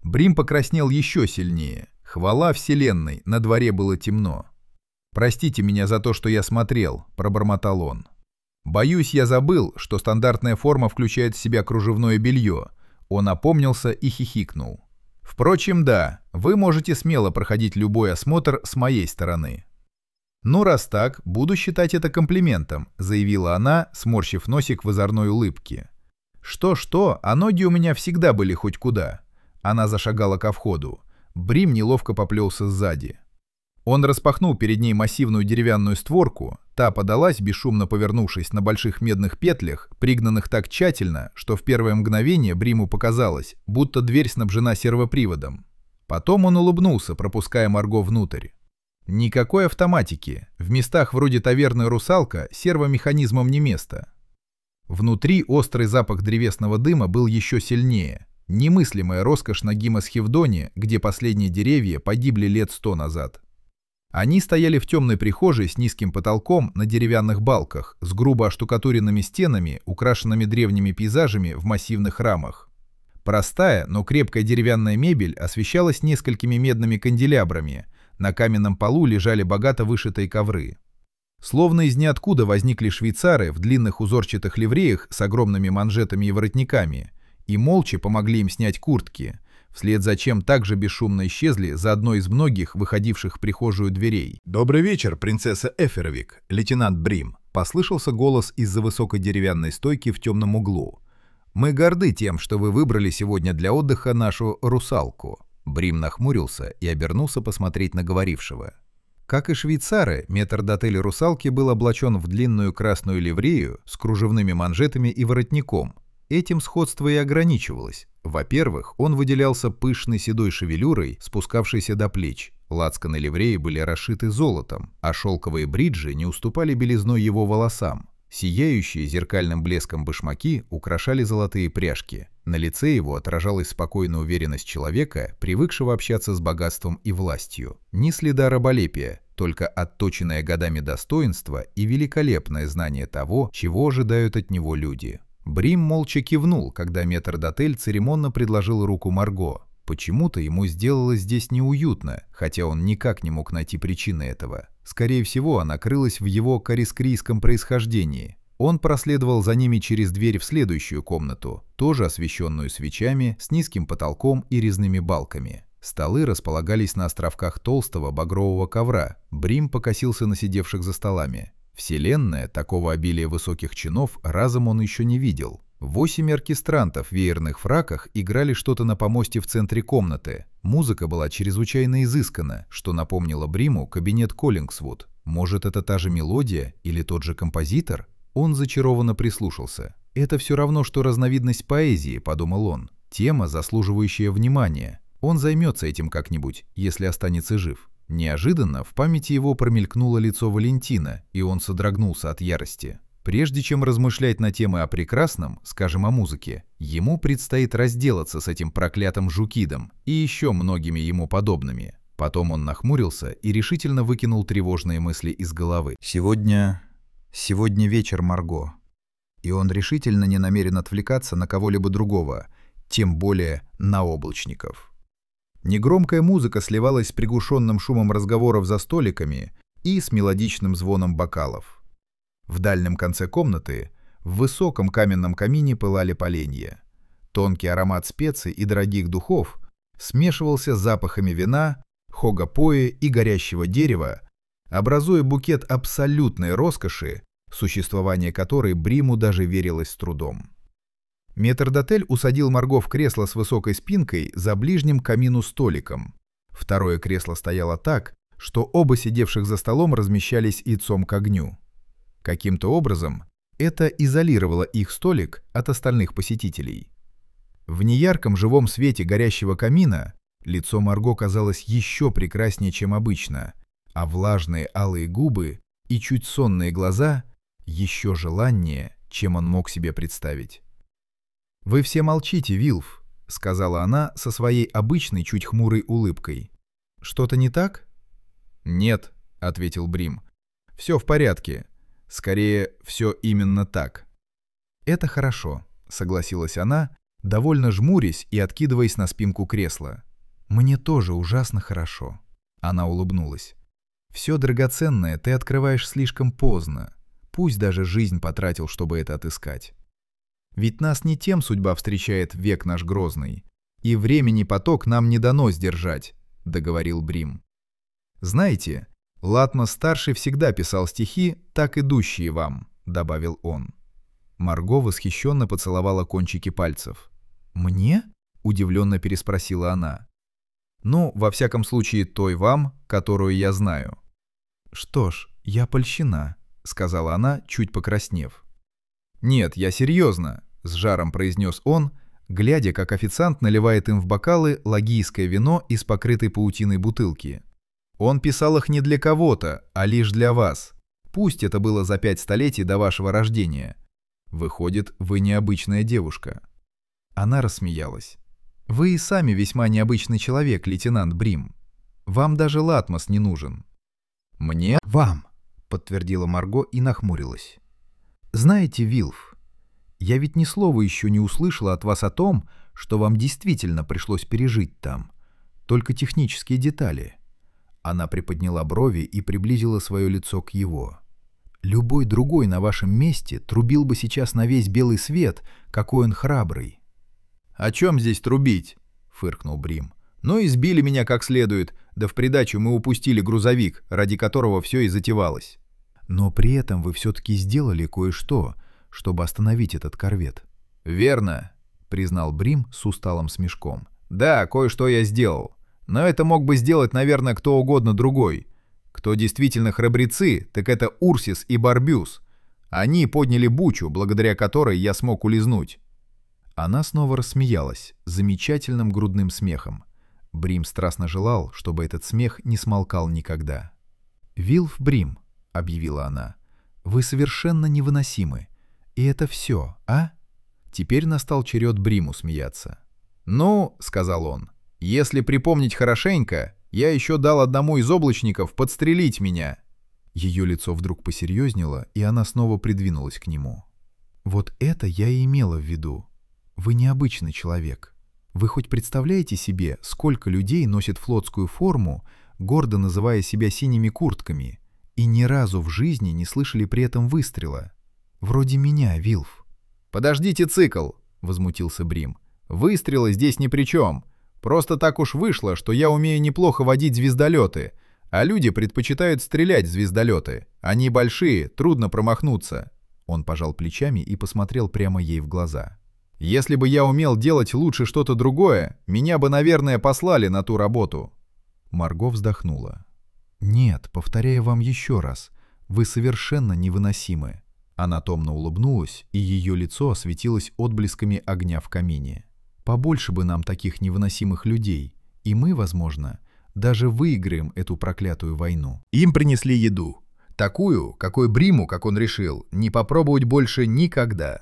Брим покраснел еще сильнее. Хвала вселенной, на дворе было темно. «Простите меня за то, что я смотрел», — пробормотал он. «Боюсь, я забыл, что стандартная форма включает в себя кружевное белье». Он опомнился и хихикнул. «Впрочем, да, вы можете смело проходить любой осмотр с моей стороны». «Ну, раз так, буду считать это комплиментом», — заявила она, сморщив носик в озорной улыбке. «Что-что, а ноги у меня всегда были хоть куда». Она зашагала ко входу. Брим неловко поплелся сзади. Он распахнул перед ней массивную деревянную створку, та подалась, бесшумно повернувшись на больших медных петлях, пригнанных так тщательно, что в первое мгновение Бриму показалось, будто дверь снабжена сервоприводом. Потом он улыбнулся, пропуская Марго внутрь. Никакой автоматики, в местах вроде таверны «Русалка» сервомеханизмом не место. Внутри острый запах древесного дыма был еще сильнее. Немыслимая роскошь на Гимос-Хевдоне, где последние деревья погибли лет 100 назад. Они стояли в темной прихожей с низким потолком на деревянных балках, с грубо оштукатуренными стенами, украшенными древними пейзажами в массивных рамах. Простая, но крепкая деревянная мебель освещалась несколькими медными канделябрами, на каменном полу лежали богато вышитые ковры. Словно из ниоткуда возникли швейцары в длинных узорчатых ливреях с огромными манжетами и воротниками, и молча помогли им снять куртки, вслед за чем также бесшумно исчезли за одной из многих выходивших в прихожую дверей. «Добрый вечер, принцесса Эферовик, лейтенант Брим», — послышался голос из-за высокой деревянной стойки в темном углу. «Мы горды тем, что вы выбрали сегодня для отдыха нашу русалку». Брим нахмурился и обернулся посмотреть на говорившего. Как и швейцары, метрдотель русалки был облачен в длинную красную ливрею с кружевными манжетами и воротником. Этим сходство и ограничивалось. Во-первых, он выделялся пышной седой шевелюрой, спускавшейся до плеч. Лацканы ливреи были расшиты золотом, а шелковые бриджи не уступали белизной его волосам. Сияющие зеркальным блеском башмаки украшали золотые пряжки. На лице его отражалась спокойная уверенность человека, привыкшего общаться с богатством и властью. Ни следа раболепия, только отточенное годами достоинство и великолепное знание того, чего ожидают от него люди. Брим молча кивнул, когда метрдотель церемонно предложил руку Марго. Почему-то ему сделалось здесь неуютно, хотя он никак не мог найти причины этого. Скорее всего, она крылась в его корискрийском происхождении. Он проследовал за ними через дверь в следующую комнату, тоже освещенную свечами, с низким потолком и резными балками. Столы располагались на островках толстого багрового ковра. Брим покосился на сидевших за столами. Вселенная, такого обилия высоких чинов, разом он еще не видел. 8 оркестрантов в веерных фраках играли что-то на помосте в центре комнаты. Музыка была чрезвычайно изысканна, что напомнило Бриму кабинет Коллингсвуд. Может, это та же мелодия или тот же композитор? Он зачарованно прислушался. «Это все равно, что разновидность поэзии», — подумал он. «Тема, заслуживающая внимания. Он займется этим как-нибудь, если останется жив». Неожиданно в памяти его промелькнуло лицо Валентина, и он содрогнулся от ярости. Прежде чем размышлять на темы о прекрасном, скажем, о музыке, ему предстоит разделаться с этим проклятым Жукидом и еще многими ему подобными. Потом он нахмурился и решительно выкинул тревожные мысли из головы. Сегодня вечер Марго. И он решительно не намерен отвлекаться на кого-либо другого, тем более на облачников. Негромкая музыка сливалась с приглушенным шумом разговоров за столиками и с мелодичным звоном бокалов. В дальнем конце комнаты в высоком каменном камине пылали поленья. Тонкий аромат специй и дорогих духов смешивался с запахами вина, хогапои и горящего дерева, образуя букет абсолютной роскоши, существование которой Бриму даже верилось с трудом. Метрдотель усадил Марго в кресло с высокой спинкой за ближним к камину столиком. Второе кресло стояло так, что оба сидевших за столом размещались лицом к огню. Каким-то образом это изолировало их столик от остальных посетителей. В неярком живом свете горящего камина лицо Марго казалось еще прекраснее, чем обычно, а влажные алые губы и чуть сонные глаза еще желаннее, чем он мог себе представить. «Вы все молчите, Вилф», — сказала она со своей обычной чуть хмурой улыбкой. «Что-то не так?» «Нет», — ответил Брим. «Все в порядке. Скорее, все именно так». «Это хорошо», — согласилась она, довольно жмурясь и откидываясь на спинку кресла. «Мне тоже ужасно хорошо». Она улыбнулась. «Все драгоценное ты открываешь слишком поздно. Пусть даже жизнь потратил, чтобы это отыскать. Ведь нас не тем судьба встречает век наш грозный. И времени поток нам не дано сдержать», — договорил Брим. «Знаете, Латмос-старший всегда писал стихи, так идущие вам», — добавил он. Марго восхищенно поцеловала кончики пальцев. «Мне?» — удивленно переспросила она. «Ну, во всяком случае, той вам, которую я знаю». «Что ж, я польщена», — сказала она, чуть покраснев. «Нет, я серьезно», — с жаром произнес он, глядя, как официант наливает им в бокалы лагийское вино из покрытой паутиной бутылки. «Он писал их не для кого-то, а лишь для вас. Пусть это было за 5 столетий до вашего рождения. Выходит, вы необычная девушка». Она рассмеялась. «Вы и сами весьма необычный человек, лейтенант Брим. Вам даже Латмос не нужен». «Мне?» «Вам», — подтвердила Марго и нахмурилась. «Знаете, Вилф, я ведь ни слова еще не услышала от вас о том, что вам действительно пришлось пережить там. Только технические детали». Она приподняла брови и приблизила свое лицо к его. «Любой другой на вашем месте трубил бы сейчас на весь белый свет, какой он храбрый». «О чем здесь трубить?» — фыркнул Брим. «Ну, избили меня как следует, да в придачу мы упустили грузовик, ради которого все и затевалось». «Но при этом вы все-таки сделали кое-что, чтобы остановить этот корвет». «Верно», — признал Брим с усталым смешком. «Да, кое-что я сделал. Но это мог бы сделать, наверное, кто угодно другой. Кто действительно храбрецы, так это Урсис и Барбюс. Они подняли бучу, благодаря которой я смог улизнуть». Она снова рассмеялась, замечательным грудным смехом. Брим страстно желал, чтобы этот смех не смолкал никогда. «Вилф Брим», — объявила она, — «вы совершенно невыносимы. И это все, а?» Теперь настал черед Бриму смеяться. «Ну, — сказал он, — если припомнить хорошенько, я еще дал одному из облачников подстрелить меня». Ее лицо вдруг посерьезнело, и она снова придвинулась к нему. «Вот это я и имела в виду. Вы необычный человек. Вы хоть представляете себе, сколько людей носит флотскую форму, гордо называя себя синими куртками, и ни разу в жизни не слышали при этом выстрела? Вроде меня, Вилф». «Подождите цикл», — возмутился Брим. «Выстрелы здесь ни при чем. Просто так уж вышло, что я умею неплохо водить звездолеты, а люди предпочитают стрелять в звездолеты. Они большие, трудно промахнуться». Он пожал плечами и посмотрел прямо ей в глаза. «Если бы я умел делать лучше что-то другое, меня бы, наверное, послали на ту работу». Марго вздохнула. «Нет, повторяю вам еще раз, вы совершенно невыносимы». Она томно улыбнулась, и ее лицо осветилось отблесками огня в камине. «Побольше бы нам таких невыносимых людей, и мы, возможно, даже выиграем эту проклятую войну». Им принесли еду. Такую, какой Бриму, как он решил, не попробовать больше никогда.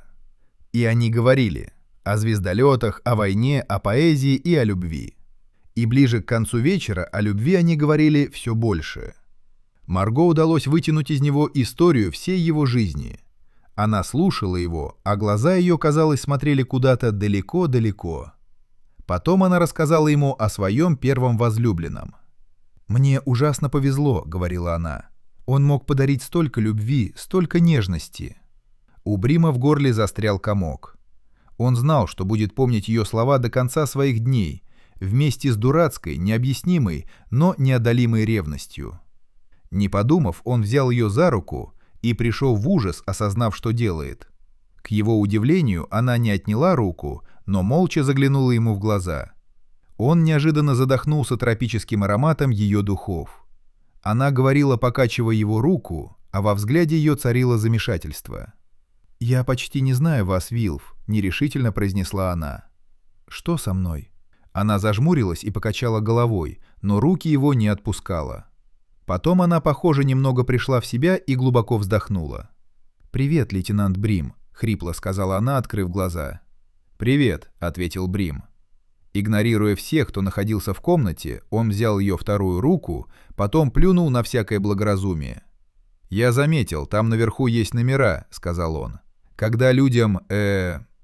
И они говорили о звездолетах, о войне, о поэзии и о любви. И ближе к концу вечера о любви они говорили все больше. Марго удалось вытянуть из него историю всей его жизни. Она слушала его, а глаза ее, казалось, смотрели куда-то далеко-далеко. Потом она рассказала ему о своем первом возлюбленном. «Мне ужасно повезло», — говорила она. «Он мог подарить столько любви, столько нежности». У Брима в горле застрял комок. Он знал, что будет помнить ее слова до конца своих дней, вместе с дурацкой, необъяснимой, но неодолимой ревностью. Не подумав, он взял ее за руку и пришел в ужас, осознав, что делает. К его удивлению, она не отняла руку, но молча заглянула ему в глаза. Он неожиданно задохнулся тропическим ароматом ее духов. Она говорила, покачивая его руку, а во взгляде ее царило замешательство. «Я почти не знаю вас, Вилф», — нерешительно произнесла она. «Что со мной?» Она зажмурилась и покачала головой, но руки его не отпускала. Потом она, похоже, немного пришла в себя и глубоко вздохнула. «Привет, лейтенант Брим», — хрипло сказала она, открыв глаза. «Привет», — ответил Брим. Игнорируя всех, кто находился в комнате, он взял ее вторую руку, потом плюнул на всякое благоразумие. «Я заметил, там наверху есть номера», — сказал он. «Когда людям,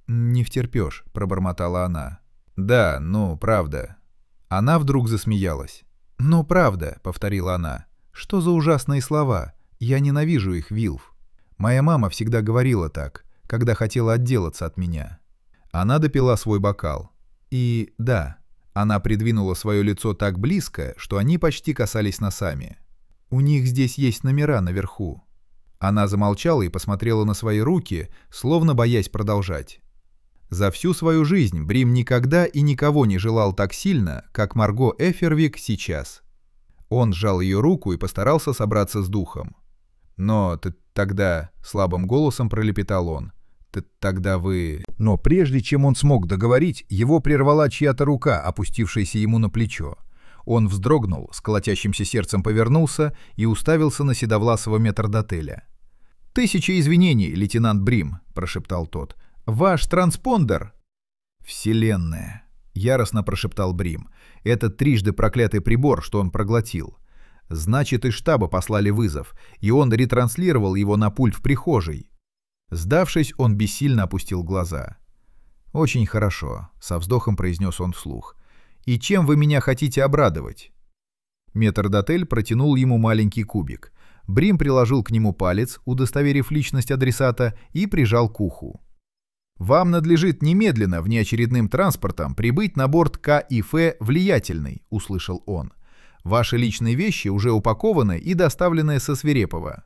«Не втерпешь», — пробормотала она. «Да, ну, правда». Она вдруг засмеялась. «Ну, правда», — повторила она. «Что за ужасные слова? Я ненавижу их, Вилф. Моя мама всегда говорила так, когда хотела отделаться от меня». Она допила свой бокал. И да, она придвинула свое лицо так близко, что они почти касались носами. «У них здесь есть номера наверху». Она замолчала и посмотрела на свои руки, словно боясь продолжать. За всю свою жизнь Брим никогда и никого не желал так сильно, как Марго Эфервик сейчас. Он сжал ее руку и постарался собраться с духом. «Но тогда...» — слабым голосом пролепетал он. «Тогда вы...» Но прежде чем он смог договорить, его прервала чья-то рука, опустившаяся ему на плечо. Он вздрогнул, с колотящимся сердцем повернулся и уставился на седовласого метрдотеля. «Тысяча извинений, лейтенант Брим», — прошептал тот. «Ваш транспондер...» «Вселенная», — яростно прошептал Брим. «Это трижды проклятый прибор, что он проглотил. Значит, из штаба послали вызов, и он ретранслировал его на пульт в прихожей». Сдавшись, он бессильно опустил глаза. «Очень хорошо», — со вздохом произнес он вслух. «И чем вы меня хотите обрадовать?» Метрдотель протянул ему маленький кубик. Брим приложил к нему палец, удостоверив личность адресата, и прижал к уху. «Вам надлежит немедленно внеочередным транспортом прибыть на борт КИФ «Влиятельный», — услышал он. «Ваши личные вещи уже упакованы и доставлены со Свирепова».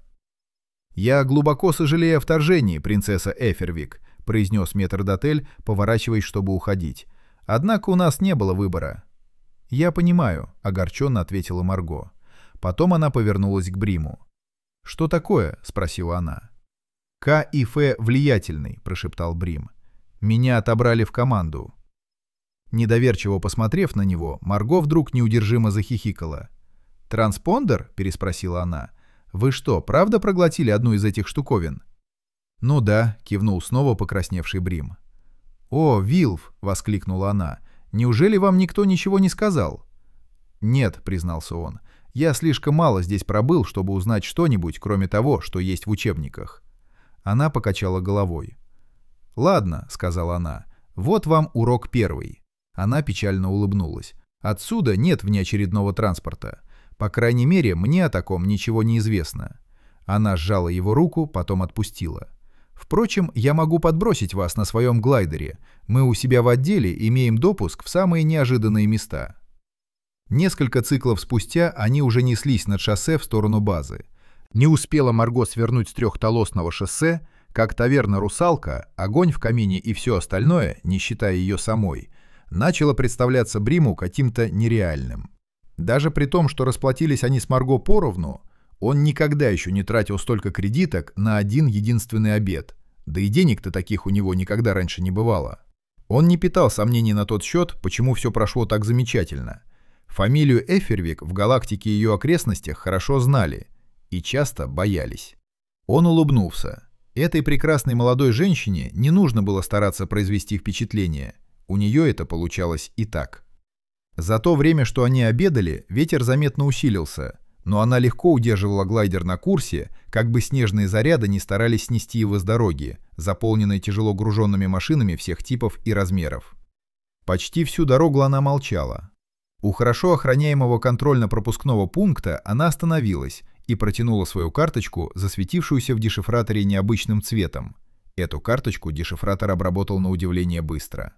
«Я глубоко сожалею о вторжении, принцесса Эфервик», — произнес метрдотель, поворачиваясь, чтобы уходить. «Однако у нас не было выбора». «Я понимаю», — огорченно ответила Марго. Потом она повернулась к Бриму. «Что такое?» — спросила она. «КИФ «Влиятельный», — прошептал Брим. «Меня отобрали в команду». Недоверчиво посмотрев на него, Марго вдруг неудержимо захихикала. «Транспондер?» — переспросила она. «Вы что, правда проглотили одну из этих штуковин?» «Ну да», — кивнул снова покрасневший Брим. «О, Вилф!» — воскликнула она. «Неужели вам никто ничего не сказал?» «Нет», — признался он. «Я слишком мало здесь пробыл, чтобы узнать что-нибудь, кроме того, что есть в учебниках». Она покачала головой. «Ладно», — сказала она, — «вот вам урок первый». Она печально улыбнулась. «Отсюда нет внеочередного транспорта. По крайней мере, мне о таком ничего не известно». Она сжала его руку, потом отпустила. «Впрочем, я могу подбросить вас на своем глайдере. Мы у себя в отделе имеем допуск в самые неожиданные места». Несколько циклов спустя они уже неслись над шоссе в сторону базы. Не успела Марго свернуть с трехтолосного шоссе, как таверна «Русалка», огонь в камине и все остальное, не считая ее самой, начало представляться Бриму каким-то нереальным. Даже при том, что расплатились они с Марго поровну, он никогда еще не тратил столько кредиток на один единственный обед, да и денег-то таких у него никогда раньше не бывало. Он не питал сомнений на тот счет, почему все прошло так замечательно. Фамилию Эфервик в галактике и ее окрестностях хорошо знали и часто боялись. Он улыбнулся. Этой прекрасной молодой женщине не нужно было стараться произвести впечатление. У нее это получалось и так. За то время, что они обедали, ветер заметно усилился, но она легко удерживала глайдер на курсе, как бы снежные заряды не старались снести его с дороги, заполненной тяжело груженными машинами всех типов и размеров. Почти всю дорогу она молчала. У хорошо охраняемого контрольно-пропускного пункта она остановилась и протянула свою карточку, засветившуюся в дешифраторе необычным цветом. Эту карточку дешифратор обработал на удивление быстро.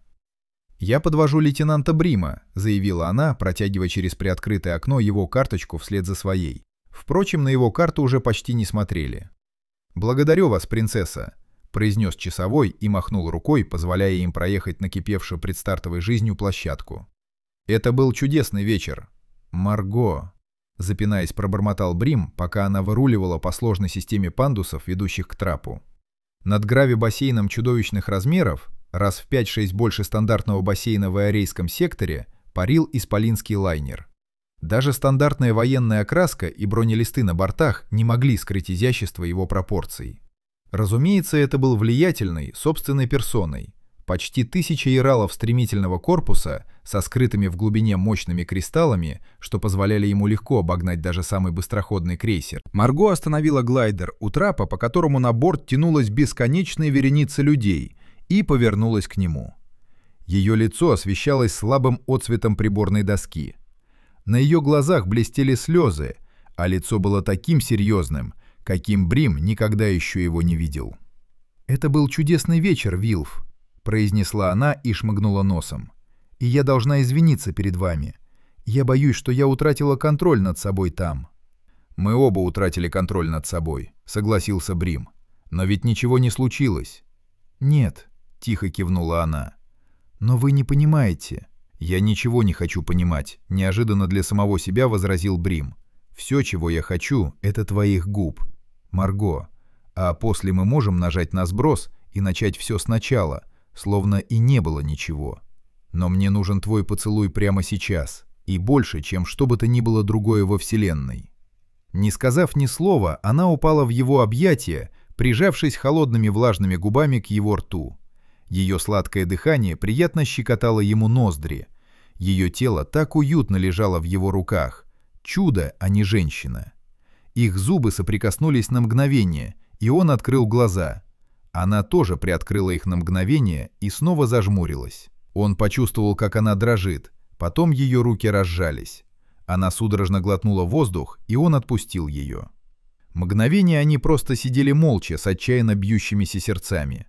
«Я подвожу лейтенанта Брима», — заявила она, протягивая через приоткрытое окно его карточку вслед за своей. Впрочем, на его карту уже почти не смотрели. «Благодарю вас, принцесса», — произнес часовой и махнул рукой, позволяя им проехать накипевшую предстартовой жизнью площадку. «Это был чудесный вечер. Марго», — запинаясь, пробормотал Брим, пока она выруливала по сложной системе пандусов, ведущих к трапу. Над грави-бассейном чудовищных размеров, раз в 5-6 больше стандартного бассейна в аэрейском секторе, парил исполинский лайнер. Даже стандартная военная окраска и бронелисты на бортах не могли скрыть изящество его пропорций. Разумеется, это был влиятельный, собственной персоной. Почти 1000 яралов стремительного корпуса со скрытыми в глубине мощными кристаллами, что позволяли ему легко обогнать даже самый быстроходный крейсер. Марго остановила глайдер у трапа, по которому на борт тянулась бесконечная вереница людей, и повернулась к нему. Ее лицо освещалось слабым отсветом приборной доски. На ее глазах блестели слезы, а лицо было таким серьезным, каким Брим никогда еще его не видел. «Это был чудесный вечер, Вилф», — произнесла она и шмыгнула носом. «И я должна извиниться перед вами. Я боюсь, что я утратила контроль над собой там». «Мы оба утратили контроль над собой», — согласился Брим. «Но ведь ничего не случилось». «Нет», — тихо кивнула она. «Но вы не понимаете». «Я ничего не хочу понимать», — неожиданно для самого себя возразил Брим. «Все, чего я хочу, — это твоих губ, Марго. А после мы можем нажать на сброс и начать все сначала, словно и не было ничего. Но мне нужен твой поцелуй прямо сейчас, и больше, чем что бы то ни было другое во Вселенной». Не сказав ни слова, она упала в его объятия, прижавшись холодными влажными губами к его рту. Ее сладкое дыхание приятно щекотало ему ноздри. Ее тело так уютно лежало в его руках. Чудо, а не женщина. Их зубы соприкоснулись на мгновение, и он открыл глаза. Она тоже приоткрыла их на мгновение и снова зажмурилась. Он почувствовал, как она дрожит. Потом ее руки разжались. Она судорожно глотнула воздух, и он отпустил ее. Мгновение они просто сидели молча, с отчаянно бьющимися сердцами.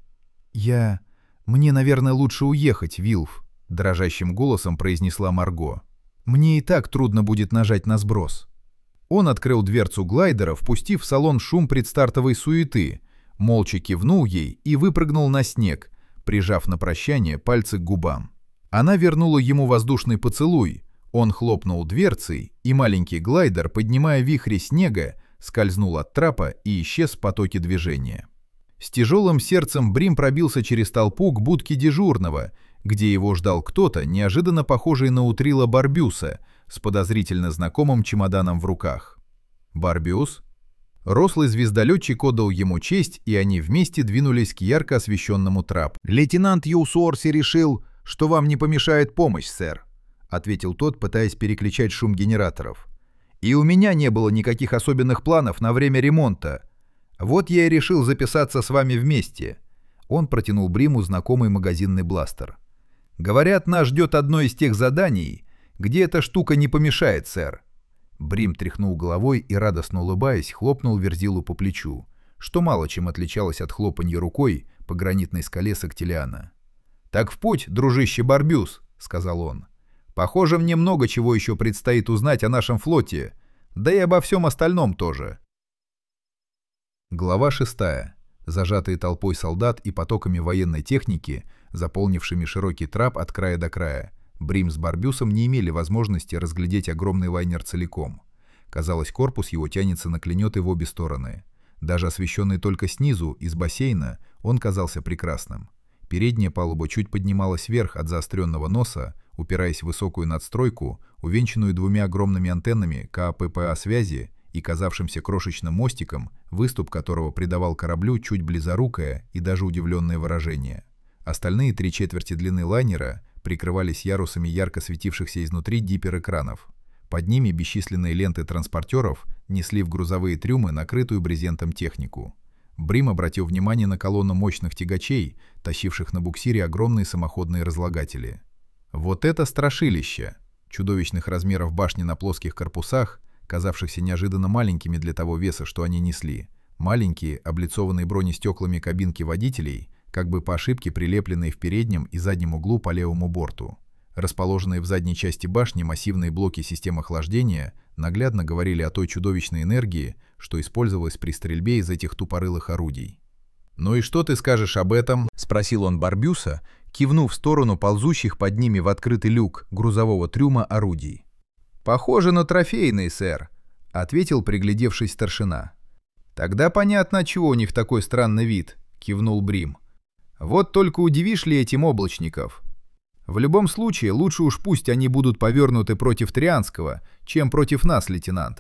«Мне, наверное, лучше уехать, Вилф», — дрожащим голосом произнесла Марго. «Мне и так трудно будет нажать на сброс». Он открыл дверцу глайдера, впустив в салон шум предстартовой суеты, молча кивнул ей и выпрыгнул на снег, прижав на прощание пальцы к губам. Она вернула ему воздушный поцелуй, он хлопнул дверцей, и маленький глайдер, поднимая вихри снега, скользнул от трапа и исчез в потоке движения. С тяжелым сердцем Брим пробился через толпу к будке дежурного, где его ждал кто-то, неожиданно похожий на Утрила Барбюса, с подозрительно знакомым чемоданом в руках. «Барбюс?» Рослый звездолетчик отдал ему честь, и они вместе двинулись к ярко освещенному трапу. «Лейтенант Юсуорси решил, что вам не помешает помощь, сэр», — ответил тот, пытаясь переключать шум генераторов. «И у меня не было никаких особенных планов на время ремонта. Вот я и решил записаться с вами вместе». Он протянул Бриму знакомый магазинный бластер. «Говорят, нас ждет одно из тех заданий, где эта штука не помешает, сэр». Брим тряхнул головой и, радостно улыбаясь, хлопнул Верзилу по плечу, что мало чем отличалось от хлопанья рукой по гранитной скале Сактилиана. «Так в путь, дружище Барбюс», — сказал он. «Похоже, мне много чего еще предстоит узнать о нашем флоте, да и обо всем остальном тоже». Глава 6. Зажатые толпой солдат и потоками военной техники, заполнившими широкий трап от края до края, Брим с Барбюсом не имели возможности разглядеть огромный лайнер целиком. Казалось, корпус его тянется на клинёты в обе стороны. Даже освещенный только снизу, из бассейна, он казался прекрасным. Передняя палуба чуть поднималась вверх от заостренного носа, упираясь в высокую надстройку, увенчанную двумя огромными антеннами КППА связи и казавшимся крошечным мостиком, выступ которого придавал кораблю чуть близорукое и даже удивленное выражение. Остальные 3/4 длины лайнера прикрывались ярусами ярко светившихся изнутри диппер-экранов. Под ними бесчисленные ленты транспортеров несли в грузовые трюмы накрытую брезентом технику. Брим обратил внимание на колонну мощных тягачей, тащивших на буксире огромные самоходные разлагатели. Вот это страшилище! Чудовищных размеров башни на плоских корпусах, казавшихся неожиданно маленькими для того веса, что они несли. Маленькие, облицованные бронестеклами кабинки водителей, как бы по ошибке прилепленные в переднем и заднем углу по левому борту. Расположенные в задней части башни массивные блоки систем охлаждения наглядно говорили о той чудовищной энергии, что использовалась при стрельбе из этих тупорылых орудий. «Ну и что ты скажешь об этом?» — спросил он Барбюса, кивнув в сторону ползущих под ними в открытый люк грузового трюма орудий. «Похоже на трофейный, сэр», — ответил, приглядевшись старшина. «Тогда понятно, чего у них такой странный вид», — кивнул Брим. «Вот только удивишь ли этим облачников? В любом случае, лучше уж пусть они будут повернуты против Трианского, чем против нас, лейтенант.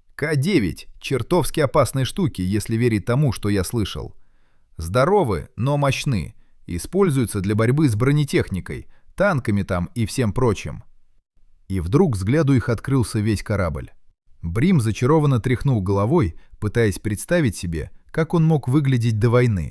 К-9 — чертовски опасные штуки, если верить тому, что я слышал. Здоровы, но мощны, используются для борьбы с бронетехникой, танками там и всем прочим». И вдруг взгляду их открылся весь корабль. Брим зачарованно тряхнул головой, пытаясь представить себе, как он мог выглядеть до войны.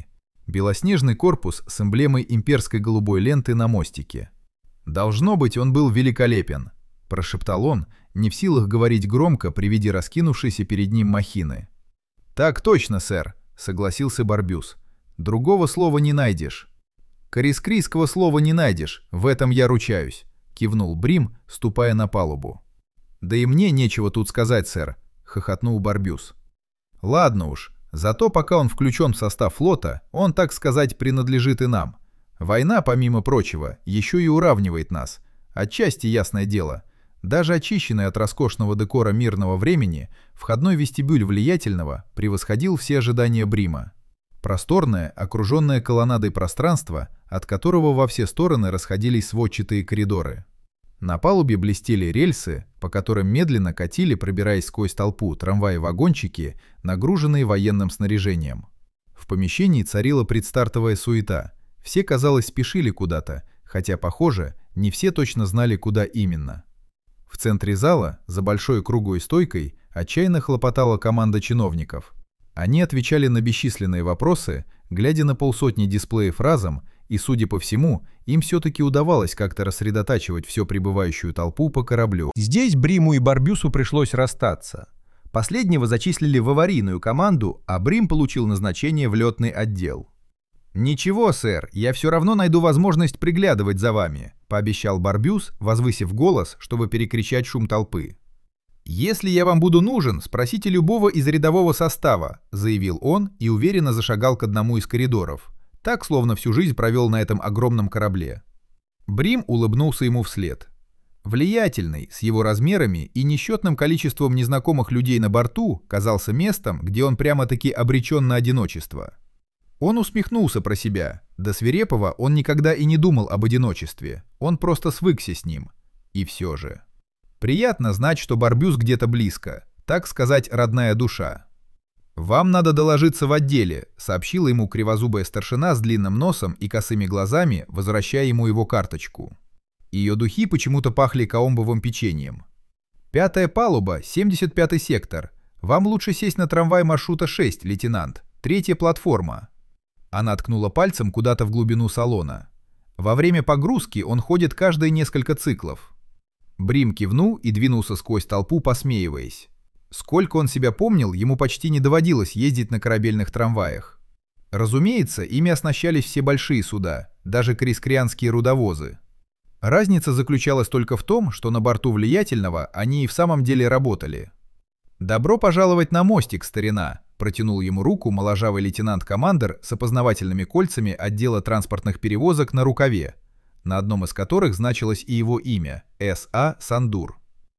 Белоснежный корпус с эмблемой имперской голубой ленты на мостике. «Должно быть, он был великолепен», — прошептал он, не в силах говорить громко при виде раскинувшейся перед ним махины. «Так точно, сэр», — согласился Барбюс. «Другого слова не найдешь». «Корискрийского слова не найдешь, в этом я ручаюсь», — кивнул Брим, ступая на палубу. «Да и мне нечего тут сказать, сэр», — хохотнул Барбюс. «Ладно уж, зато пока он включен в состав флота, он, так сказать, принадлежит и нам. Война, помимо прочего, еще и уравнивает нас. Отчасти ясное дело. Даже очищенный от роскошного декора мирного времени, входной вестибюль Влиятельного превосходил все ожидания Брима. Просторное, окруженное колоннадой пространство, от которого во все стороны расходились сводчатые коридоры. На палубе блестели рельсы, по которым медленно катили, пробираясь сквозь толпу, трамваи-вагончики, нагруженные военным снаряжением. В помещении царила предстартовая суета. Все, казалось, спешили куда-то, хотя, похоже, не все точно знали, куда именно. В центре зала, за большой круглой стойкой, отчаянно хлопотала команда чиновников. Они отвечали на бесчисленные вопросы, глядя на полсотни дисплеев разом, и, судя по всему, им все-таки удавалось как-то рассредотачивать всю прибывающую толпу по кораблю. Здесь Бриму и Барбюсу пришлось расстаться. Последнего зачислили в аварийную команду, а Брим получил назначение в летный отдел. «Ничего, сэр, я все равно найду возможность приглядывать за вами», — пообещал Барбюс, возвысив голос, чтобы перекричать шум толпы. «Если я вам буду нужен, спросите любого из рядового состава», — заявил он и уверенно зашагал к одному из коридоров. Так, словно всю жизнь провел на этом огромном корабле. Брим улыбнулся ему вслед. Влиятельный, с его размерами и несчетным количеством незнакомых людей на борту, казался местом, где он прямо-таки обречен на одиночество. Он усмехнулся про себя. До свирепого он никогда и не думал об одиночестве. Он просто свыкся с ним. И все же. Приятно знать, что Барбюс где-то близко. Так сказать, родная душа. «Вам надо доложиться в отделе», — сообщила ему кривозубая старшина с длинным носом и косыми глазами, возвращая ему его карточку. Ее духи почему-то пахли каомбовым печеньем. «5-я палуба, 75-й сектор. Вам лучше сесть на трамвай маршрута 6, лейтенант. 3-я платформа». Она ткнула пальцем куда-то в глубину салона. Во время погрузки он ходит каждые несколько циклов. Брим кивнул и двинулся сквозь толпу, посмеиваясь. Сколько он себя помнил, ему почти не доводилось ездить на корабельных трамваях. Разумеется, ими оснащались все большие суда, даже крискрианские рудовозы. Разница заключалась только в том, что на борту Влиятельного они и в самом деле работали. «Добро пожаловать на мостик, старина», — протянул ему руку моложавый лейтенант-командер с опознавательными кольцами отдела транспортных перевозок на рукаве, на одном из которых значилось и его имя — С.А. Сандур.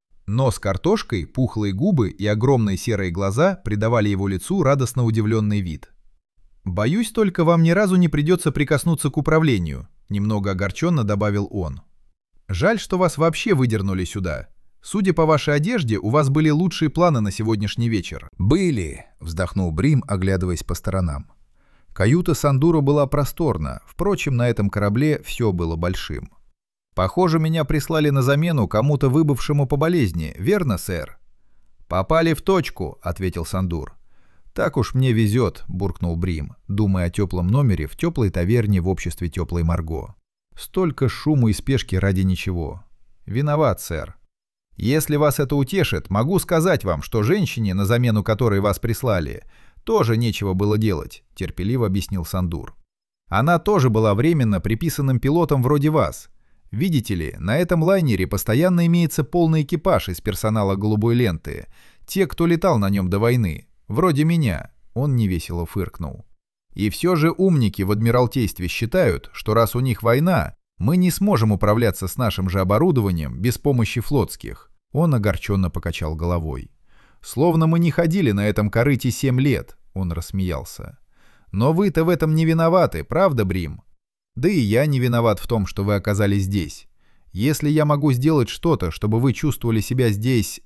Нос картошкой, пухлые губы и огромные серые глаза придавали его лицу радостно удивленный вид. «Боюсь, только вам ни разу не придется прикоснуться к управлению», — немного огорченно добавил он. «Жаль, что вас вообще выдернули сюда. Судя по вашей одежде, у вас были лучшие планы на сегодняшний вечер». «Были», — вздохнул Брим, оглядываясь по сторонам. Каюта Сандура была просторна, впрочем, на этом корабле все было большим. «Похоже, меня прислали на замену кому-то выбывшему по болезни, верно, сэр?» «Попали в точку», — ответил Сандур. «Так уж мне везет», — буркнул Брим, думая о теплом номере в теплой таверне в обществе теплой Марго. «Столько шума и спешки ради ничего. Виноват, сэр. Если вас это утешит, могу сказать вам, что женщине, на замену которой вас прислали, тоже нечего было делать», — терпеливо объяснил Сандур. «Она тоже была временно приписанным пилотом вроде вас. Видите ли, на этом лайнере постоянно имеется полный экипаж из персонала «Голубой ленты», те, кто летал на нем до войны, вроде меня», — он невесело фыркнул. «И все же умники в Адмиралтействе считают, что раз у них война, мы не сможем управляться с нашим же оборудованием без помощи флотских», — он огорченно покачал головой. «Словно мы не ходили на этом корыте 7 лет», — он рассмеялся. «Но вы-то в этом не виноваты, правда, Брим? Да и я не виноват в том, что вы оказались здесь. Если я могу сделать что-то, чтобы вы чувствовали себя здесь,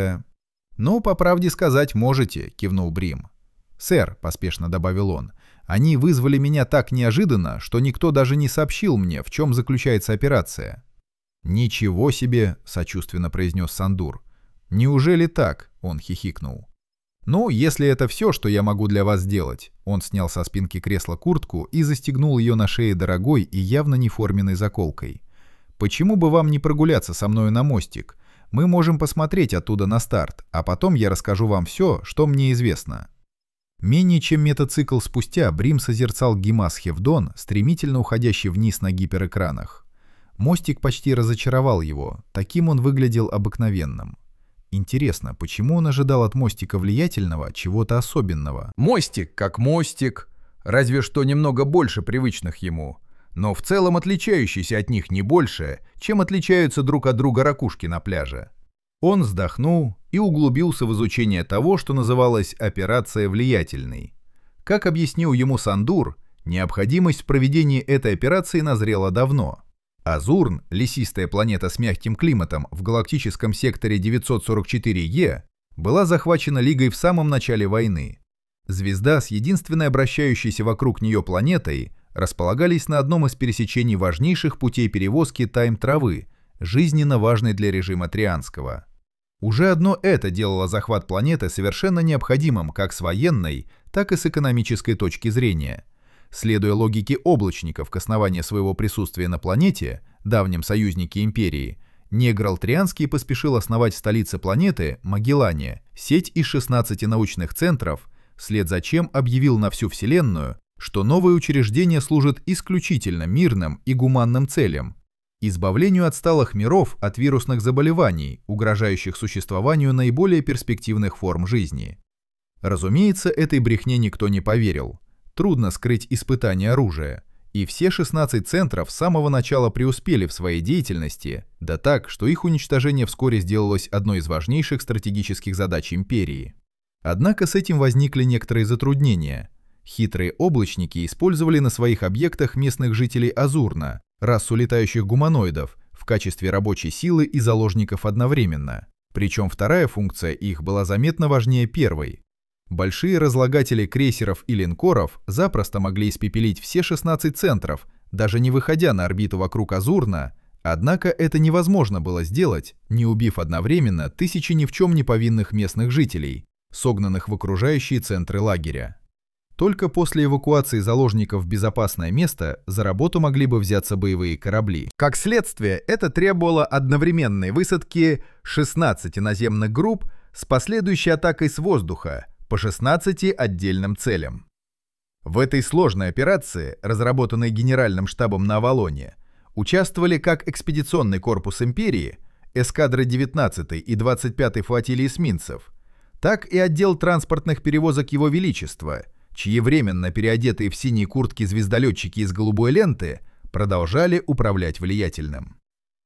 «Ну, по правде сказать, можете», — кивнул Брим. «Сэр», — поспешно добавил он, — «они вызвали меня так неожиданно, что никто даже не сообщил мне, в чем заключается операция». «Ничего себе», — сочувственно произнес Сандур. «Неужели так?» — он хихикнул. «Ну, если это все, что я могу для вас сделать», он снял со спинки кресла куртку и застегнул ее на шее дорогой и явно неформенной заколкой. «Почему бы вам не прогуляться со мною на мостик? Мы можем посмотреть оттуда на старт, а потом я расскажу вам все, что мне известно». Менее чем метацикл спустя Брим созерцал Гимас Хевдон, стремительно уходящий вниз на гиперэкранах. Мостик почти разочаровал его, таким он выглядел обыкновенным. Интересно, почему он ожидал от мостика влиятельного чего-то особенного? Мостик как мостик, разве что немного больше привычных ему, но в целом отличающийся от них не больше, чем отличаются друг от друга ракушки на пляже. Он вздохнул и углубился в изучение того, что называлось «операция влиятельной». Как объяснил ему Сандур, необходимость в проведении этой операции назрела давно. Азурн, лесистая планета с мягким климатом в галактическом секторе 944Е, была захвачена Лигой в самом начале войны. Звезда с единственной обращающейся вокруг нее планетой располагались на одном из пересечений важнейших путей перевозки тайм-травы, жизненно важной для режима Трианского. Уже одно это делало захват планеты совершенно необходимым как с военной, так и с экономической точки зрения. Следуя логике облачников к основанию своего присутствия на планете, давнем союзнике Империи, Неграл Трианский поспешил основать в столице планеты, Магеллане, сеть из 16 научных центров, вслед за чем объявил на всю Вселенную, что новое учреждение служит исключительно мирным и гуманным целям, избавлению отсталых миров от вирусных заболеваний, угрожающих существованию наиболее перспективных форм жизни. Разумеется, этой брехне никто не поверил. Трудно скрыть испытание оружия, и все 16 центров с самого начала преуспели в своей деятельности, да так, что их уничтожение вскоре сделалось одной из важнейших стратегических задач империи. Однако с этим возникли некоторые затруднения. Хитрые облачники использовали на своих объектах местных жителей Азурна, расу летающих гуманоидов, в качестве рабочей силы и заложников одновременно. Причем вторая функция их была заметно важнее первой. Большие разлагатели крейсеров и линкоров запросто могли испепелить все 16 центров, даже не выходя на орбиту вокруг Азурна, однако это невозможно было сделать, не убив одновременно тысячи ни в чем не повинных местных жителей, согнанных в окружающие центры лагеря. Только после эвакуации заложников в безопасное место за работу могли бы взяться боевые корабли. Как следствие, это требовало одновременной высадки 16 наземных групп с последующей атакой с воздуха по 16 отдельным целям. В этой сложной операции, разработанной Генеральным штабом на Авалоне, участвовали как экспедиционный корпус Империи, эскадры 19-й и 25-й флотилии эсминцев, так и отдел транспортных перевозок Его Величества, чьи временно переодетые в синие куртки звездолетчики из голубой ленты продолжали управлять влиятельным.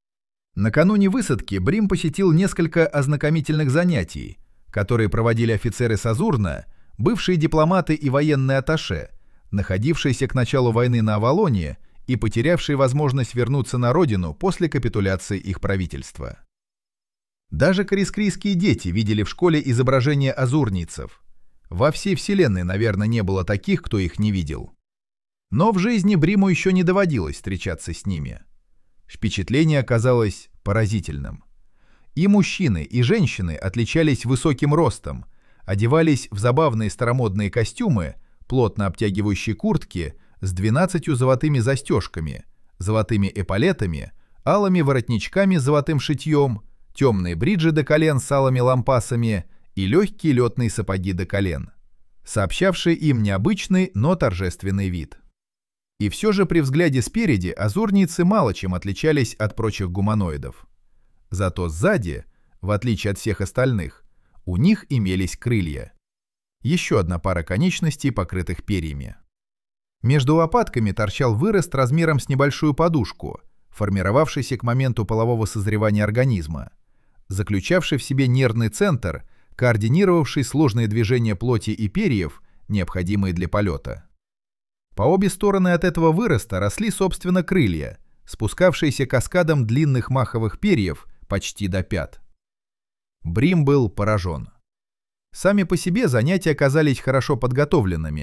Накануне высадки Брим посетил несколько ознакомительных занятий, которые проводили офицеры с Азурна, бывшие дипломаты и военные атташе, находившиеся к началу войны на Авалоне и потерявшие возможность вернуться на родину после капитуляции их правительства. Даже корискрийские дети видели в школе изображения азурнийцев. Во всей вселенной, наверное, не было таких, кто их не видел. Но в жизни Бриму еще не доводилось встречаться с ними. Впечатление оказалось поразительным. И мужчины, и женщины отличались высоким ростом, одевались в забавные старомодные костюмы, плотно обтягивающие куртки с 12 золотыми застежками, золотыми эполетами, алыми воротничками с золотым шитьем, темные бриджи до колен с алыми лампасами и легкие летные сапоги до колен, сообщавшие им необычный, но торжественный вид. И все же при взгляде спереди азурнийцы мало чем отличались от прочих гуманоидов. Зато сзади, в отличие от всех остальных, у них имелись крылья. Еще одна пара конечностей, покрытых перьями. Между лопатками торчал вырост размером с небольшую подушку, формировавшийся к моменту полового созревания организма, заключавший в себе нервный центр, координировавший сложные движения плоти и перьев, необходимые для полета. По обе стороны от этого выроста росли, собственно, крылья, спускавшиеся каскадом длинных маховых перьев почти до пят. Брим был поражен. Сами по себе занятия оказались хорошо подготовленными.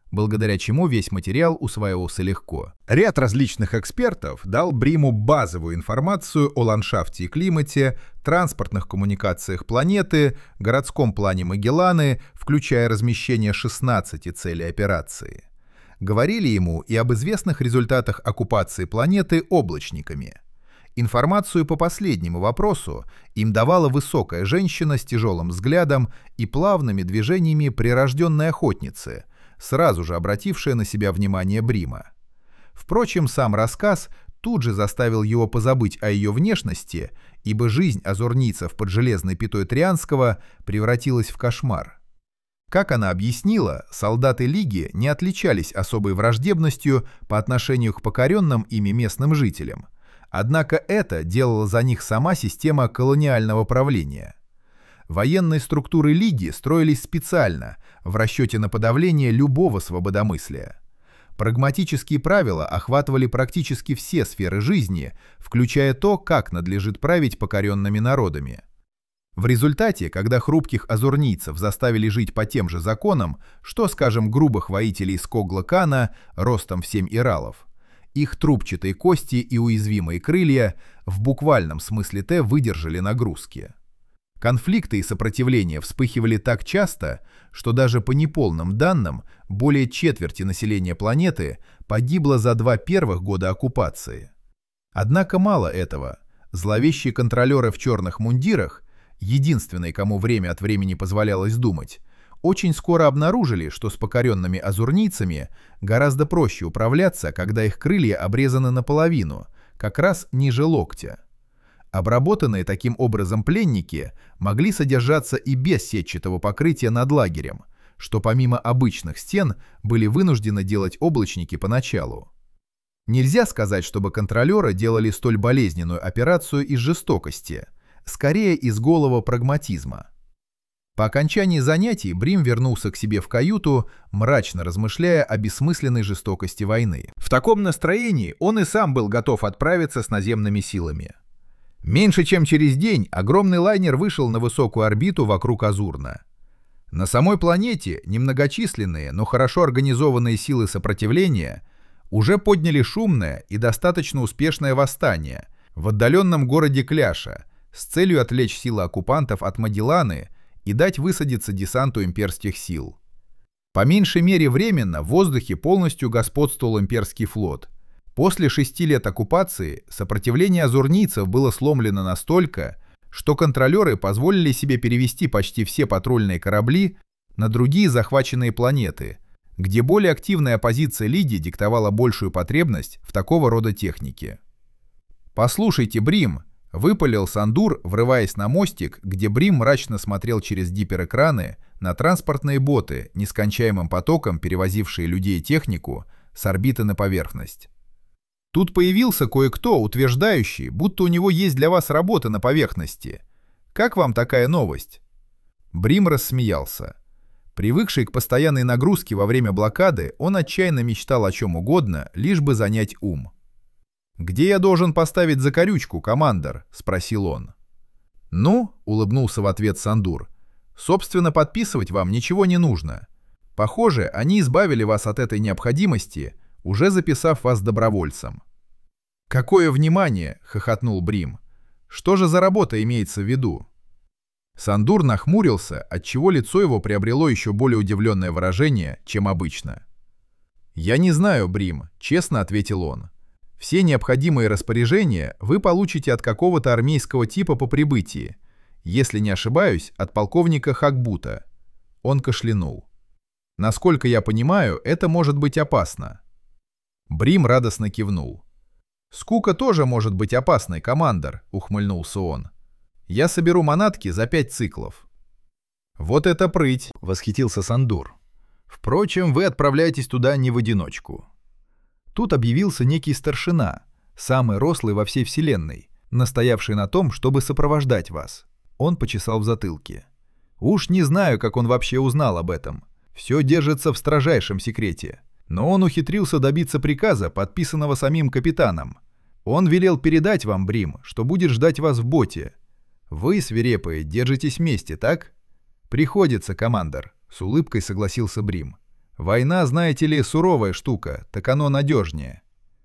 благодаря чему весь материал усваивался легко. Ряд различных экспертов дал Бриму базовую информацию о ландшафте и климате, транспортных коммуникациях планеты, городском плане Магелланы, включая размещение 16 целей операции. Говорили ему и об известных результатах оккупации планеты облачниками. Информацию по последнему вопросу им давала высокая женщина с тяжелым взглядом и плавными движениями прирожденной охотницы, сразу же обратившая на себя внимание Брима. Впрочем, сам рассказ тут же заставил его позабыть о ее внешности, ибо жизнь азурнийцев под железной пятой Трианского превратилась в кошмар. Как она объяснила, солдаты Лиги не отличались особой враждебностью по отношению к покоренным ими местным жителям, однако это делала за них сама система колониального правления. Военные структуры Лиги строились специально, в расчете на подавление любого свободомыслия. Прагматические правила охватывали практически все сферы жизни, включая то, как надлежит править покоренными народами. В результате, когда хрупких азурнийцев заставили жить по тем же законам, что, скажем, грубых воителей Скогла-Кана, ростом в 7 иралов, их трубчатые кости и уязвимые крылья в буквальном смысле «Т» выдержали нагрузки. Конфликты и сопротивления вспыхивали так часто, что даже по неполным данным более четверти населения планеты погибло за 2 первых года оккупации. Однако мало этого. Зловещие контролеры в черных мундирах, единственные, кому время от времени позволялось думать, очень скоро обнаружили, что с покоренными азурнийцами гораздо проще управляться, когда их крылья обрезаны наполовину, как раз ниже локтя. Обработанные таким образом пленники могли содержаться и без сетчатого покрытия над лагерем, что помимо обычных стен были вынуждены делать облачники поначалу. Нельзя сказать, чтобы контролеры делали столь болезненную операцию из жестокости, скорее из голого прагматизма. По окончании занятий Брим вернулся к себе в каюту, мрачно размышляя о бессмысленной жестокости войны. В таком настроении он и сам был готов отправиться с наземными силами. Меньше чем через день огромный лайнер вышел на высокую орбиту вокруг Азурна. На самой планете немногочисленные, но хорошо организованные силы сопротивления уже подняли шумное и достаточно успешное восстание в отдаленном городе Кляша с целью отвлечь силы оккупантов от Магелланы и дать высадиться десанту имперских сил. По меньшей мере временно в воздухе полностью господствовал имперский флот. После 6 лет оккупации сопротивление азурнийцев было сломлено настолько, что контролеры позволили себе перевести почти все патрульные корабли на другие захваченные планеты, где более активная оппозиция Лиги диктовала большую потребность в такого рода технике. «Послушайте, Брим», — выпалил Сандур, врываясь на мостик, где Брим мрачно смотрел через диппер-экраны на транспортные боты, нескончаемым потоком перевозившие людей и технику с орбиты на поверхность. Тут появился кое-кто, утверждающий, будто у него есть для вас работа на поверхности. Как вам такая новость?» Брим рассмеялся. Привыкший к постоянной нагрузке во время блокады, он отчаянно мечтал о чем угодно, лишь бы занять ум. «Где я должен поставить закорючку, командор?» — спросил он. «Ну», — улыбнулся в ответ Сандур, — «собственно, подписывать вам ничего не нужно. Похоже, они избавили вас от этой необходимости, уже записав вас добровольцем». «Какое внимание!» — хохотнул Брим. «Что же за работа имеется в виду?» Сандур нахмурился, отчего лицо его приобрело еще более удивленное выражение, чем обычно. «Я не знаю, Брим», — честно ответил он. «Все необходимые распоряжения вы получите от какого-то армейского типа по прибытии, если не ошибаюсь, от полковника Хакбута». Он кашлянул. «Насколько я понимаю, это может быть опасно». Брим радостно кивнул. «Скука тоже может быть опасной, командор», — ухмыльнулся он. «Я соберу манатки за 5 циклов». «Вот это прыть!» — восхитился Сандур. «Впрочем, вы отправляетесь туда не в одиночку». Тут объявился некий старшина, самый рослый во всей вселенной, настоявший на том, чтобы сопровождать вас. Он почесал в затылке. «Уж не знаю, как он вообще узнал об этом. Все держится в строжайшем секрете. Но он ухитрился добиться приказа, подписанного самим капитаном. Он велел передать вам, Брим, что будет ждать вас в боте. Вы, свирепые, держитесь вместе, так?» «Приходится, командор», — с улыбкой согласился Брим. Война, знаете ли, суровая штука, так оно надежнее».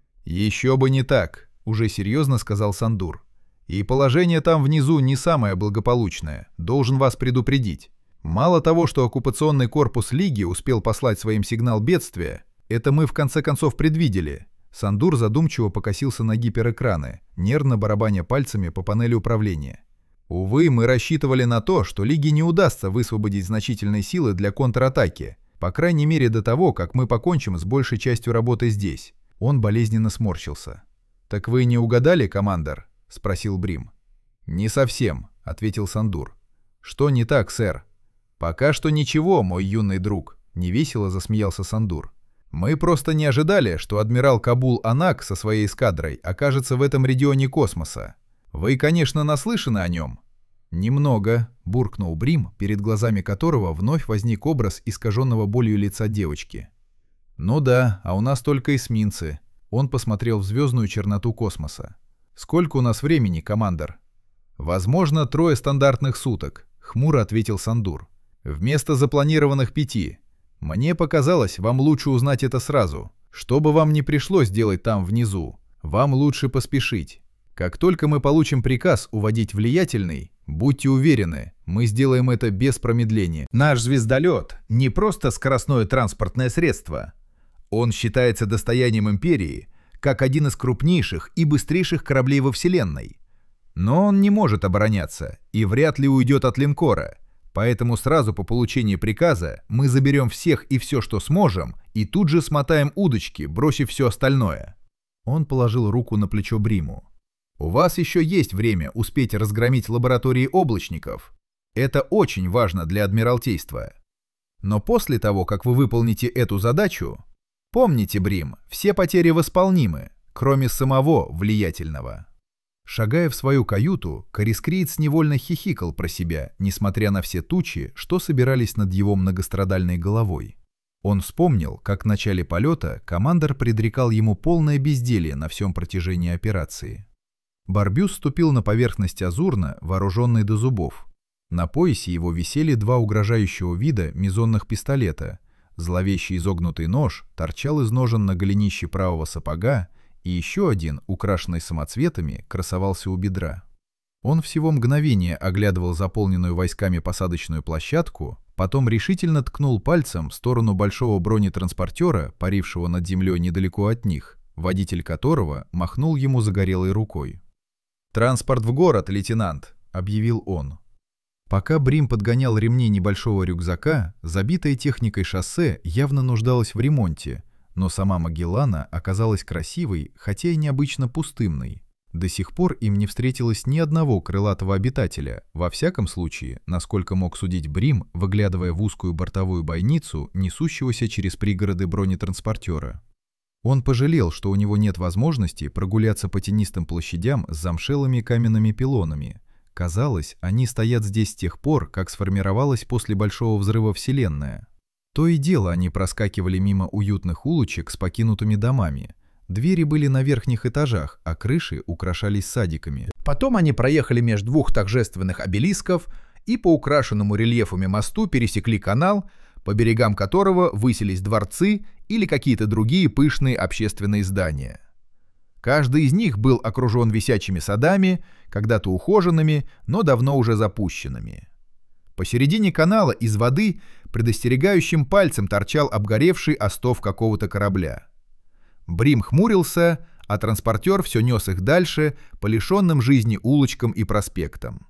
«Еще бы не так», — уже серьезно сказал Сандур. «И положение там внизу не самое благополучное, должен вас предупредить. Мало того, что оккупационный корпус Лиги успел послать своим сигнал бедствия, это мы в конце концов предвидели». Сандур задумчиво покосился на гиперэкраны, нервно барабаня пальцами по панели управления. «Увы, мы рассчитывали на то, что Лиге не удастся высвободить значительные силы для контратаки, по крайней мере до того, как мы покончим с большей частью работы здесь». Он болезненно сморщился. «Так вы не угадали, командор?» — спросил Брим. «Не совсем», — ответил Сандур. «Что не так, сэр?» «Пока что ничего, мой юный друг», — невесело засмеялся Сандур. «Мы просто не ожидали, что адмирал Кабул-Анак со своей эскадрой окажется в этом регионе космоса. Вы, конечно, наслышаны о нем». «Немного», — буркнул Брим, перед глазами которого вновь возник образ искаженного болью лица девочки. «Ну да, а у нас только эсминцы». Он посмотрел в звездную черноту космоса. «Сколько у нас времени, командор?» «Возможно, 3 стандартных суток», — хмуро ответил Сандур. «Вместо запланированных 5. Мне показалось, вам лучше узнать это сразу. Что бы вам ни пришлось делать там внизу, вам лучше поспешить. Как только мы получим приказ уводить влиятельный, будьте уверены, мы сделаем это без промедления. Наш звездолет — не просто скоростное транспортное средство. Он считается достоянием империи, как один из крупнейших и быстрейших кораблей во Вселенной. Но он не может обороняться и вряд ли уйдет от линкора. Поэтому сразу по получении приказа мы заберем всех и все, что сможем, и тут же смотаем удочки, бросив все остальное». Он положил руку на плечо Бриму. «У вас еще есть время успеть разгромить лаборатории облачников. Это очень важно для Адмиралтейства. Но после того, как вы выполните эту задачу, помните, Брим, все потери восполнимы, кроме самого влиятельного». Шагая в свою каюту, корискриец невольно хихикал про себя, несмотря на все тучи, что собирались над его многострадальной головой. Он вспомнил, как в начале полета командор предрекал ему полное безделье на всем протяжении операции. Барбюс ступил на поверхность Азурна, вооруженный до зубов. На поясе его висели 2 угрожающего вида мизонных пистолета. Зловещий изогнутый нож торчал из ножен на голенище правого сапога, и еще один, украшенный самоцветами, красовался у бедра. Он всего мгновение оглядывал заполненную войсками посадочную площадку, потом решительно ткнул пальцем в сторону большого бронетранспортера, парившего над землей недалеко от них, водитель которого махнул ему загорелой рукой. «Транспорт в город, лейтенант», — объявил он. Пока Брим подгонял ремни небольшого рюкзака, забитое техникой шоссе явно нуждалось в ремонте, но сама Магеллана оказалась красивой, хотя и необычно пустынной. До сих пор им не встретилось ни одного крылатого обитателя, во всяком случае, насколько мог судить Брим, выглядывая в узкую бортовую бойницу, несущегося через пригороды бронетранспортера. Он пожалел, что у него нет возможности прогуляться по тенистым площадям с замшелыми каменными пилонами. Казалось, они стоят здесь с тех пор, как сформировалась после Большого взрыва Вселенная. То и дело они проскакивали мимо уютных улочек с покинутыми домами. Двери были на верхних этажах, а крыши украшались садиками. Потом они проехали между 2 торжественных обелисков и по украшенному рельефами мосту пересекли канал, по берегам которого высились дворцы или какие-то другие пышные общественные здания. Каждый из них был окружен висячими садами, когда-то ухоженными, но давно уже запущенными. Посередине канала из воды предостерегающим пальцем торчал обгоревший остов какого-то корабля. Брим хмурился, а транспортер все нес их дальше по лишенным жизни улочкам и проспектам.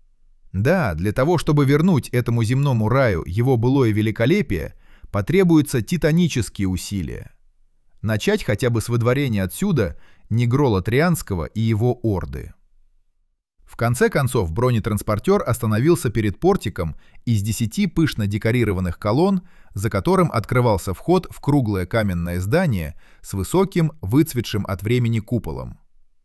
Да, для того, чтобы вернуть этому земному раю его былое великолепие, потребуются титанические усилия. Начать хотя бы с выдворения отсюда Негрола Трианского и его орды. В конце концов бронетранспортер остановился перед портиком из 10 пышно декорированных колонн, за которым открывался вход в круглое каменное здание с высоким, выцветшим от времени куполом.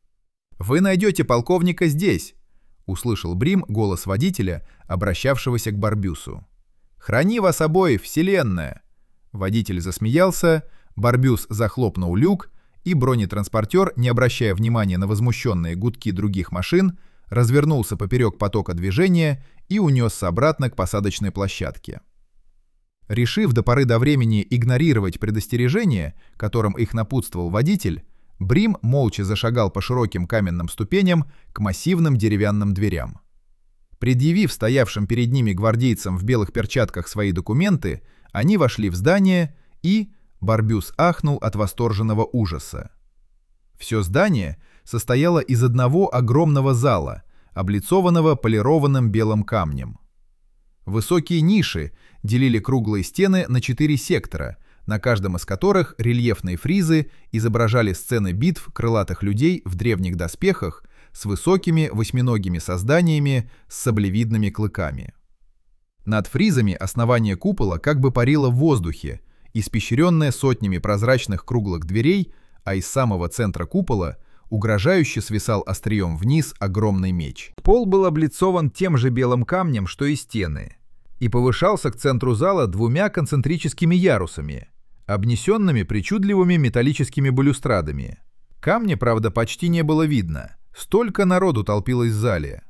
«Вы найдете полковника здесь», — услышал Брим голос водителя, обращавшегося к Барбюсу. «Храни вас обоих, Вселенная!» Водитель засмеялся, Барбюс захлопнул люк, и бронетранспортер, не обращая внимания на возмущенные гудки других машин, развернулся поперек потока движения и унесся обратно к посадочной площадке. Решив до поры до времени игнорировать предостережение, которым их напутствовал водитель, Брим молча зашагал по широким каменным ступеням к массивным деревянным дверям. Предъявив стоявшим перед ними гвардейцам в белых перчатках свои документы, они вошли в здание и... Барбюс ахнул от восторженного ужаса. Все здание состояло из одного огромного зала, облицованного полированным белым камнем. Высокие ниши делили круглые стены на 4 сектора, на каждом из которых рельефные фризы изображали сцены битв крылатых людей в древних доспехах с высокими восьминогими созданиями с саблевидными клыками. Над фризами основание купола как бы парило в воздухе, испещренное сотнями прозрачных круглых дверей, а из самого центра купола угрожающе свисал острием вниз огромный меч. Пол был облицован тем же белым камнем, что и стены, и повышался к центру зала 2 концентрическими ярусами, обнесенными причудливыми металлическими балюстрадами. Камня, правда, почти не было видно, столько народу толпилось в зале.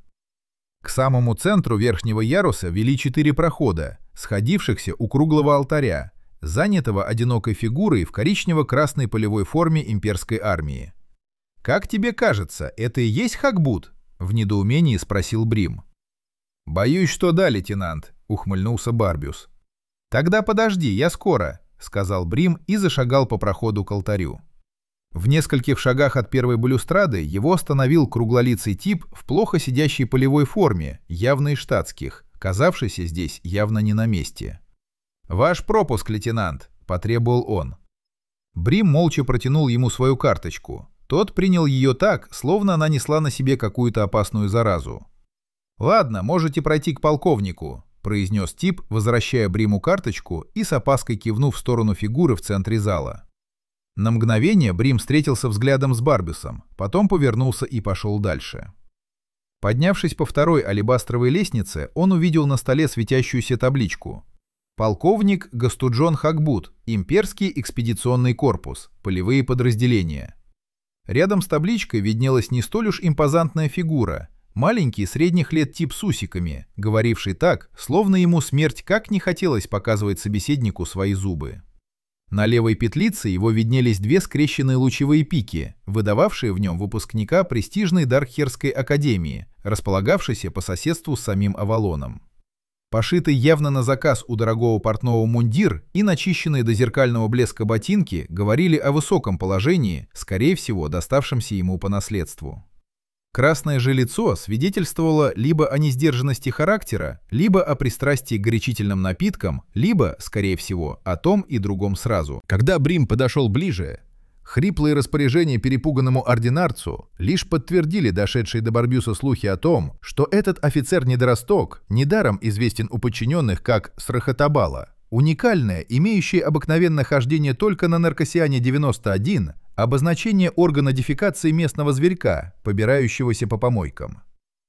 К самому центру верхнего яруса вели 4 прохода, сходившихся у круглого алтаря, занятого одинокой фигурой в коричнево-красной полевой форме имперской армии. «Как тебе кажется, это и есть Хакбут?» — в недоумении спросил Брим. «Боюсь, что да, лейтенант», — ухмыльнулся Барбюс. «Тогда подожди, я скоро», — сказал Брим и зашагал по проходу к алтарю. В нескольких шагах от первой балюстрады его остановил круглолицый тип в плохо сидящей полевой форме, явно из штатских, казавшийся здесь явно не на месте. «Ваш пропуск, лейтенант», — потребовал он. Брим молча протянул ему свою карточку. Тот принял ее так, словно она несла на себе какую-то опасную заразу. «Ладно, можете пройти к полковнику», — произнес тип, возвращая Бриму карточку и с опаской кивнув в сторону фигуры в центре зала. На мгновение Брим встретился взглядом с Барбюсом, потом повернулся и пошел дальше. Поднявшись по второй алебастровой лестнице, он увидел на столе светящуюся табличку. Полковник Гастуджон Хакбут, имперский экспедиционный корпус, полевые подразделения. Рядом с табличкой виднелась не столь уж импозантная фигура, маленький средних лет тип с усиками, говоривший так, словно ему смерть как не хотелось показывать собеседнику свои зубы. На левой петлице его виднелись 2 скрещенные лучевые пики, выдававшие в нем выпускника престижной Даркхерской академии, располагавшейся по соседству с самим Авалоном. Пошитый явно на заказ у дорогого портного мундир и начищенные до зеркального блеска ботинки говорили о высоком положении, скорее всего, доставшемся ему по наследству. Красное же лицо свидетельствовало либо о несдержанности характера, либо о пристрастии к горячительным напиткам, либо, скорее всего, о том и другом сразу. Когда Брим подошел ближе, хриплые распоряжения перепуганному ординарцу лишь подтвердили дошедшие до Барбюса слухи о том, что этот офицер-недоросток недаром известен у подчиненных как Срахатабала, уникальное, имеющее обыкновенное хождение только на Наркосиане-91, обозначение органа дефекации местного зверька, побирающегося по помойкам.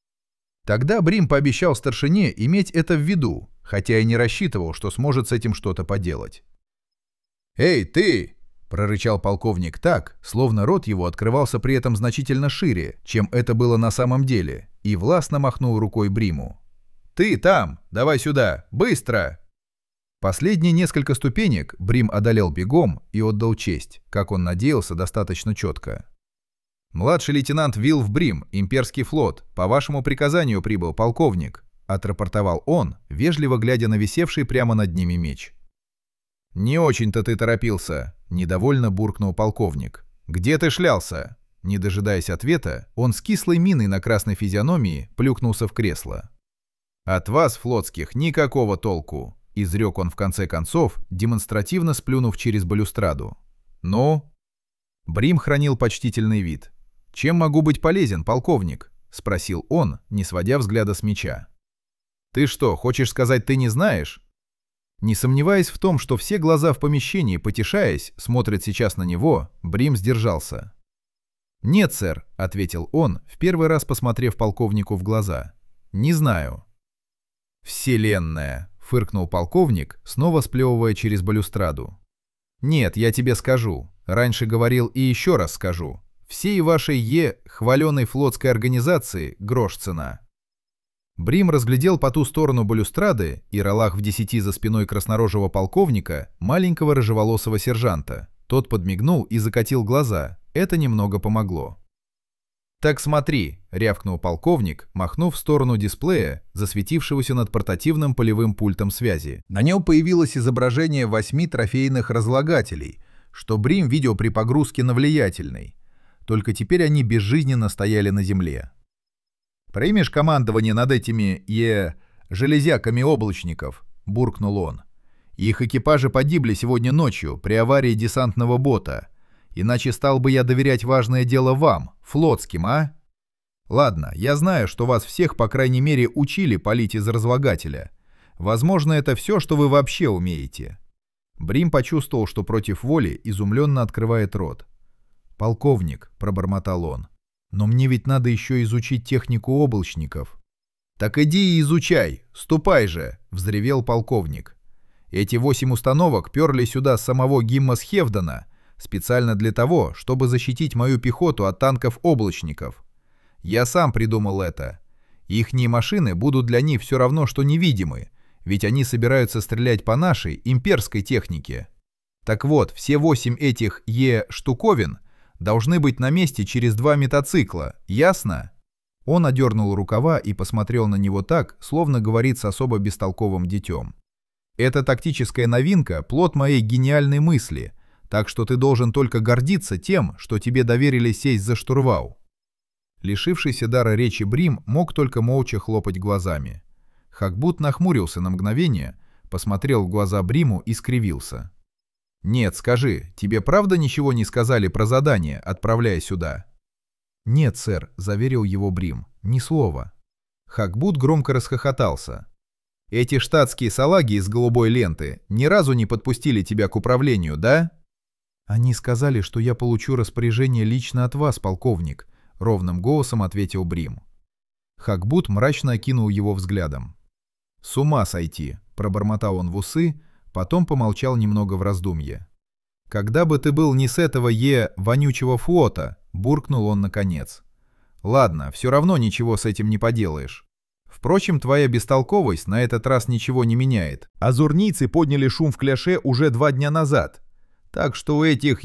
Тогда Брим пообещал старшине иметь это в виду, хотя и не рассчитывал, что сможет с этим что-то поделать. «Эй, ты!» — прорычал полковник так, словно рот его открывался при этом значительно шире, чем это было на самом деле, и властно махнул рукой Бриму. «Ты там! Давай сюда! Быстро!» Последние несколько ступенек Брим одолел бегом и отдал честь, как он надеялся, достаточно четко. «Младший лейтенант Вилф Брим, имперский флот, по вашему приказанию прибыл полковник», — отрапортовал он, вежливо глядя на висевший прямо над ними меч. «Не очень-то ты торопился», — недовольно буркнул полковник. «Где ты шлялся?» Не дожидаясь ответа, он с кислой миной на красной физиономии плюхнулся в кресло. «От вас, флотских, никакого толку», — изрек он в конце концов, демонстративно сплюнув через балюстраду. «Ну?» Брим хранил почтительный вид. «Чем могу быть полезен, полковник?» — спросил он, не сводя взгляда с меча. «Ты что, хочешь сказать, ты не знаешь?» Не сомневаясь в том, что все глаза в помещении, потешаясь, смотрят сейчас на него, Брим сдержался. «Нет, сэр», — ответил он, в первый раз посмотрев полковнику в глаза. «Не знаю». «Вселенная!» — фыркнул полковник, снова сплевывая через балюстраду. «Нет, я тебе скажу. Раньше говорил и еще раз скажу. Всей вашей хваленой флотской организации грош цена». Брим разглядел по ту сторону балюстрады и ролах в 10 за спиной краснорожего полковника маленького рыжеволосого сержанта. Тот подмигнул и закатил глаза. Это немного помогло. «Так смотри», — рявкнул полковник, махнув в сторону дисплея, засветившегося над портативным полевым пультом связи. На нем появилось изображение 8 трофейных разлагателей, что Брим видел при погрузке на влиятельный. Только теперь они безжизненно стояли на земле. «Примешь командование над этими, железяками облачников?» — буркнул он. «Их экипажи погибли сегодня ночью при аварии десантного бота. Иначе стал бы я доверять важное дело вам, флотским, а? Ладно, я знаю, что вас всех, по крайней мере, учили палить из разлагателя. Возможно, это все, что вы вообще умеете». Брим почувствовал, что против воли изумленно открывает рот. «Полковник», — пробормотал он, — «но мне ведь надо еще изучить технику облачников». «Так иди и изучай, ступай же», — взревел полковник. «Эти 8 установок перли сюда с самого Гиммас-Хевдена, специально для того, чтобы защитить мою пехоту от танков-облачников. Я сам придумал это. Ихние машины будут для них все равно, что невидимы, ведь они собираются стрелять по нашей, имперской технике. Так вот, все 8 этих штуковин должны быть на месте через 2 мотоцикла, ясно?» Он одернул рукава и посмотрел на него так, словно говорит с особо бестолковым детем. «Это тактическая новинка, плод моей гениальной мысли, так что ты должен только гордиться тем, что тебе доверили сесть за штурвал». Лишившийся дара речи Брим мог только молча хлопать глазами. Хакбут нахмурился на мгновение, посмотрел в глаза Бриму и скривился. «Нет, скажи, тебе правда ничего не сказали про задание, отправляя сюда?» «Нет, сэр», — заверил его Брим, — «ни слова». Хакбут громко расхохотался. «Эти штатские салаги из голубой ленты ни разу не подпустили тебя к управлению, да?» «Они сказали, что я получу распоряжение лично от вас, полковник», — ровным голосом ответил Брим. Хакбут мрачно окинул его взглядом. «С ума сойти», — пробормотал он в усы, потом помолчал немного в раздумье. «Когда бы ты был не с этого вонючего флота», — буркнул он наконец. «Ладно, все равно ничего с этим не поделаешь. Впрочем, твоя бестолковость на этот раз ничего не меняет. Азурнийцы подняли шум в Кляше уже 2 дня назад. Так что у этих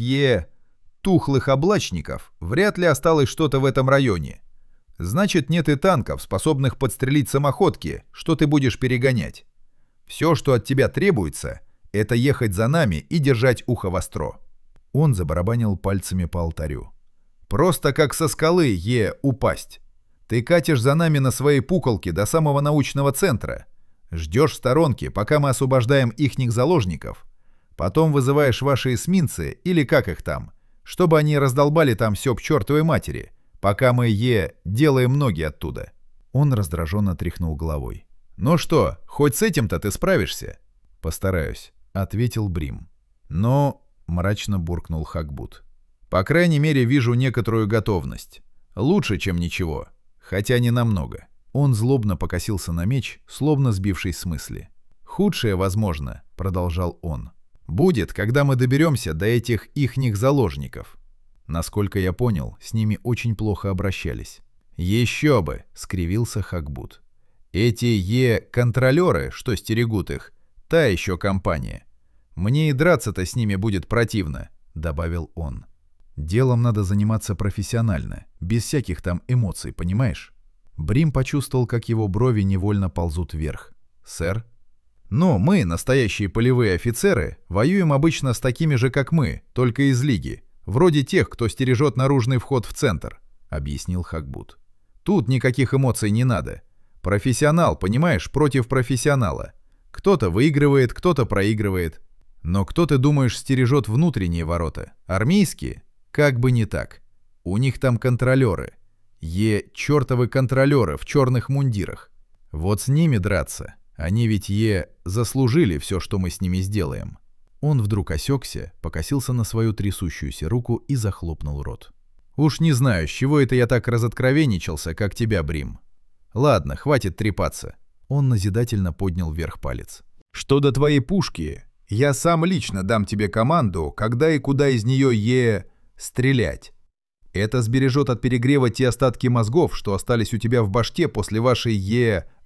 тухлых облачников вряд ли осталось что-то в этом районе. Значит, нет и танков, способных подстрелить самоходки, что ты будешь перегонять. Все, что от тебя требуется, это ехать за нами и держать ухо востро». Он забарабанил пальцами по алтарю. «Просто как со скалы, упасть. Ты катишь за нами на своей пуколке до самого научного центра. Ждешь в сторонке, пока мы освобождаем ихних заложников. Потом вызываешь ваши эсминцы, или как их там, чтобы они раздолбали там все к чертовой матери, пока мы делаем ноги оттуда». Он раздраженно тряхнул головой. «Ну что, хоть с этим-то ты справишься?» «Постараюсь», — ответил Брим. «Но...» — мрачно буркнул Хакбут. «По крайней мере, вижу некоторую готовность. Лучше, чем ничего. Хотя не намного». Он злобно покосился на меч, словно сбившись с мысли. «Худшее, возможно», — продолжал он, — «будет, когда мы доберемся до этих ихних заложников». Насколько я понял, с ними очень плохо обращались. «Еще бы», — скривился Хакбут. «Эти контролеры, что стерегут их, та еще компания. Мне и драться-то с ними будет противно», — добавил он. «Делом надо заниматься профессионально, без всяких там эмоций, понимаешь?» Брим почувствовал, как его брови невольно ползут вверх. «Сэр?» «Ну, мы, настоящие полевые офицеры, воюем обычно с такими же, как мы, только из Лиги, вроде тех, кто стережет наружный вход в центр», — объяснил Хакбут. «Тут никаких эмоций не надо. Профессионал, понимаешь, против профессионала. Кто-то выигрывает, кто-то проигрывает. Но кто, ты думаешь, стережет внутренние ворота? Армейские? Как бы не так. У них там контролеры. Чертовы контролеры в черных мундирах. Вот с ними драться. Они ведь заслужили все, что мы с ними сделаем». Он вдруг осекся, покосился на свою трясущуюся руку и захлопнул рот. «Уж не знаю, с чего это я так разоткровенничался, как тебя, Брим. Ладно, хватит трепаться». Он назидательно поднял вверх палец. «Что до твоей пушки, я сам лично дам тебе команду, когда и куда из нее стрелять. Это сбережет от перегрева те остатки мозгов, что остались у тебя в башке после вашей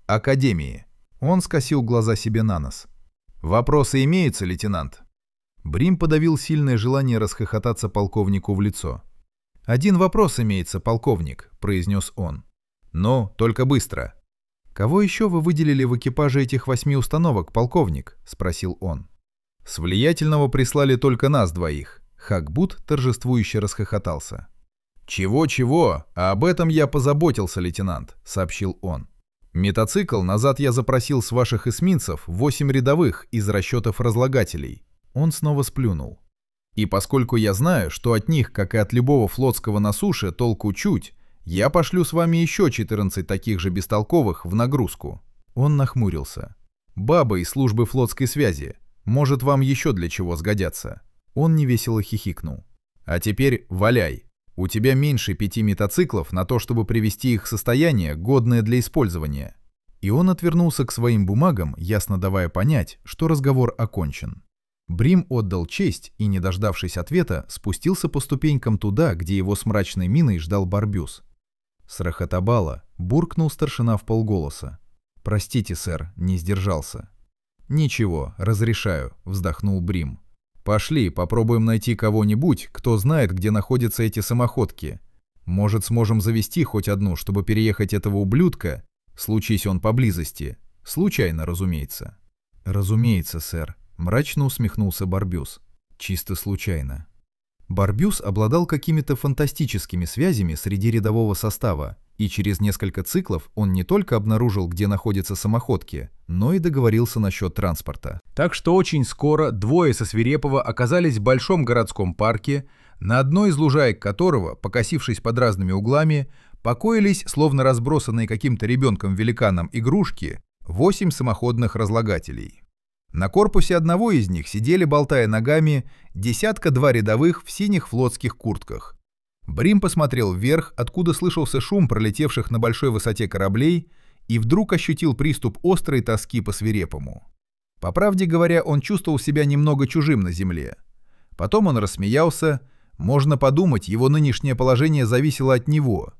Академии». Он скосил глаза себе на нос. «Вопросы имеются, лейтенант?» Брим подавил сильное желание расхохотаться полковнику в лицо. «Один вопрос имеется, полковник», — произнес он. «Ну, только быстро». «Кого еще вы выделили в экипаже этих 8 установок, полковник?» — спросил он. «С влиятельного прислали только нас двоих». Хакбут торжествующе расхохотался. «Чего-чего, а об этом я позаботился, лейтенант», — сообщил он. «Мотоцикл назад я запросил с ваших эсминцев 8 рядовых из расчетов разлагателей». Он снова сплюнул. «И поскольку я знаю, что от них, как и от любого флотского на суше, толку чуть, я пошлю с вами еще 14 таких же бестолковых в нагрузку». Он нахмурился. «Баба из службы флотской связи. Может, вам еще для чего сгодятся». Он невесело хихикнул. «А теперь валяй. У тебя меньше 5 мотоциклов на то, чтобы привести их в состояние, годное для использования». И он отвернулся к своим бумагам, ясно давая понять, что разговор окончен. Брим отдал честь и, не дождавшись ответа, спустился по ступенькам туда, где его с мрачной миной ждал Барбюс. «Срахатабала», — буркнул старшина вполголоса. «Простите, сэр, не сдержался». «Ничего, разрешаю», — вздохнул Брим. «Пошли, попробуем найти кого-нибудь, кто знает, где находятся эти самоходки. Может, сможем завести хоть одну, чтобы переехать этого ублюдка, случись он поблизости. Случайно, разумеется». «Разумеется, сэр», — мрачно усмехнулся Барбюс. «Чисто случайно». Барбюс обладал какими-то фантастическими связями среди рядового состава, и через несколько циклов он не только обнаружил, где находятся самоходки, но и договорился насчет транспорта. Так что очень скоро двое со Свирепова оказались в большом городском парке, на одной из лужаек которого, покосившись под разными углами, покоились, словно разбросанные каким-то ребенком-великаном игрушки, 8 самоходных разлагателей. На корпусе одного из них сидели, болтая ногами, 10-2 рядовых в синих флотских куртках. Брим посмотрел вверх, откуда слышался шум пролетевших на большой высоте кораблей, и вдруг ощутил приступ острой тоски по Свирепому. По правде говоря, он чувствовал себя немного чужим на земле. Потом он рассмеялся. Можно подумать, его нынешнее положение зависело от него.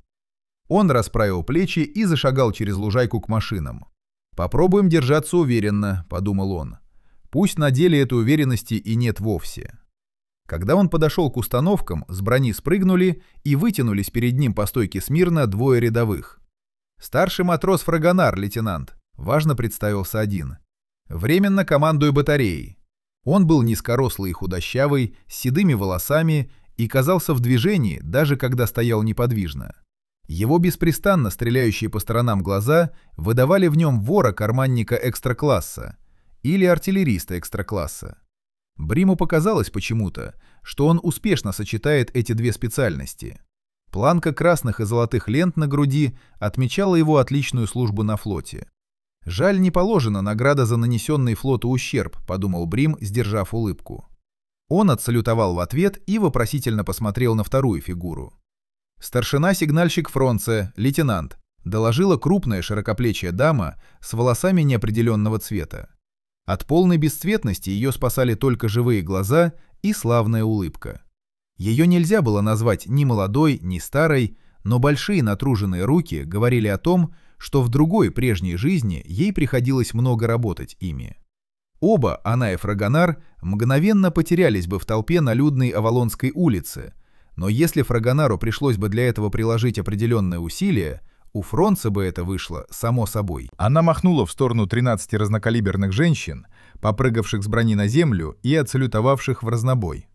Он расправил плечи и зашагал через лужайку к машинам. «Попробуем держаться уверенно», — подумал он. «Пусть на деле этой уверенности и нет вовсе». Когда он подошел к установкам, с брони спрыгнули и вытянулись перед ним по стойке смирно 2 рядовых. «Старший матрос Фрагонар, лейтенант», — важно представился один. «Временно командую батареей». Он был низкорослый и худощавый, с седыми волосами и казался в движении, даже когда стоял неподвижно. Его беспрестанно стреляющие по сторонам глаза выдавали в нем вора-карманника экстра-класса или артиллериста экстра-класса. Бриму показалось почему-то, что он успешно сочетает эти две специальности. Планка красных и золотых лент на груди отмечала его отличную службу на флоте. «Жаль, не положена награда за нанесенный флоту ущерб», — подумал Брим, сдержав улыбку. Он отсалютовал в ответ и вопросительно посмотрел на вторую фигуру. «Старшина-сигнальщик Фронце, лейтенант», — доложила крупная широкоплечья дама с волосами неопределенного цвета. От полной бесцветности ее спасали только живые глаза и славная улыбка. Ее нельзя было назвать ни молодой, ни старой, но большие натруженные руки говорили о том, что в другой прежней жизни ей приходилось много работать ими. Оба, она и Фрагонар, мгновенно потерялись бы в толпе на людной Авалонской улице, но если Фрагонару пришлось бы для этого приложить определенные усилия, у Фронца бы это вышло само собой. Она махнула в сторону 13 разнокалиберных женщин, попрыгавших с брони на землю и отсалютовавших в разнобой.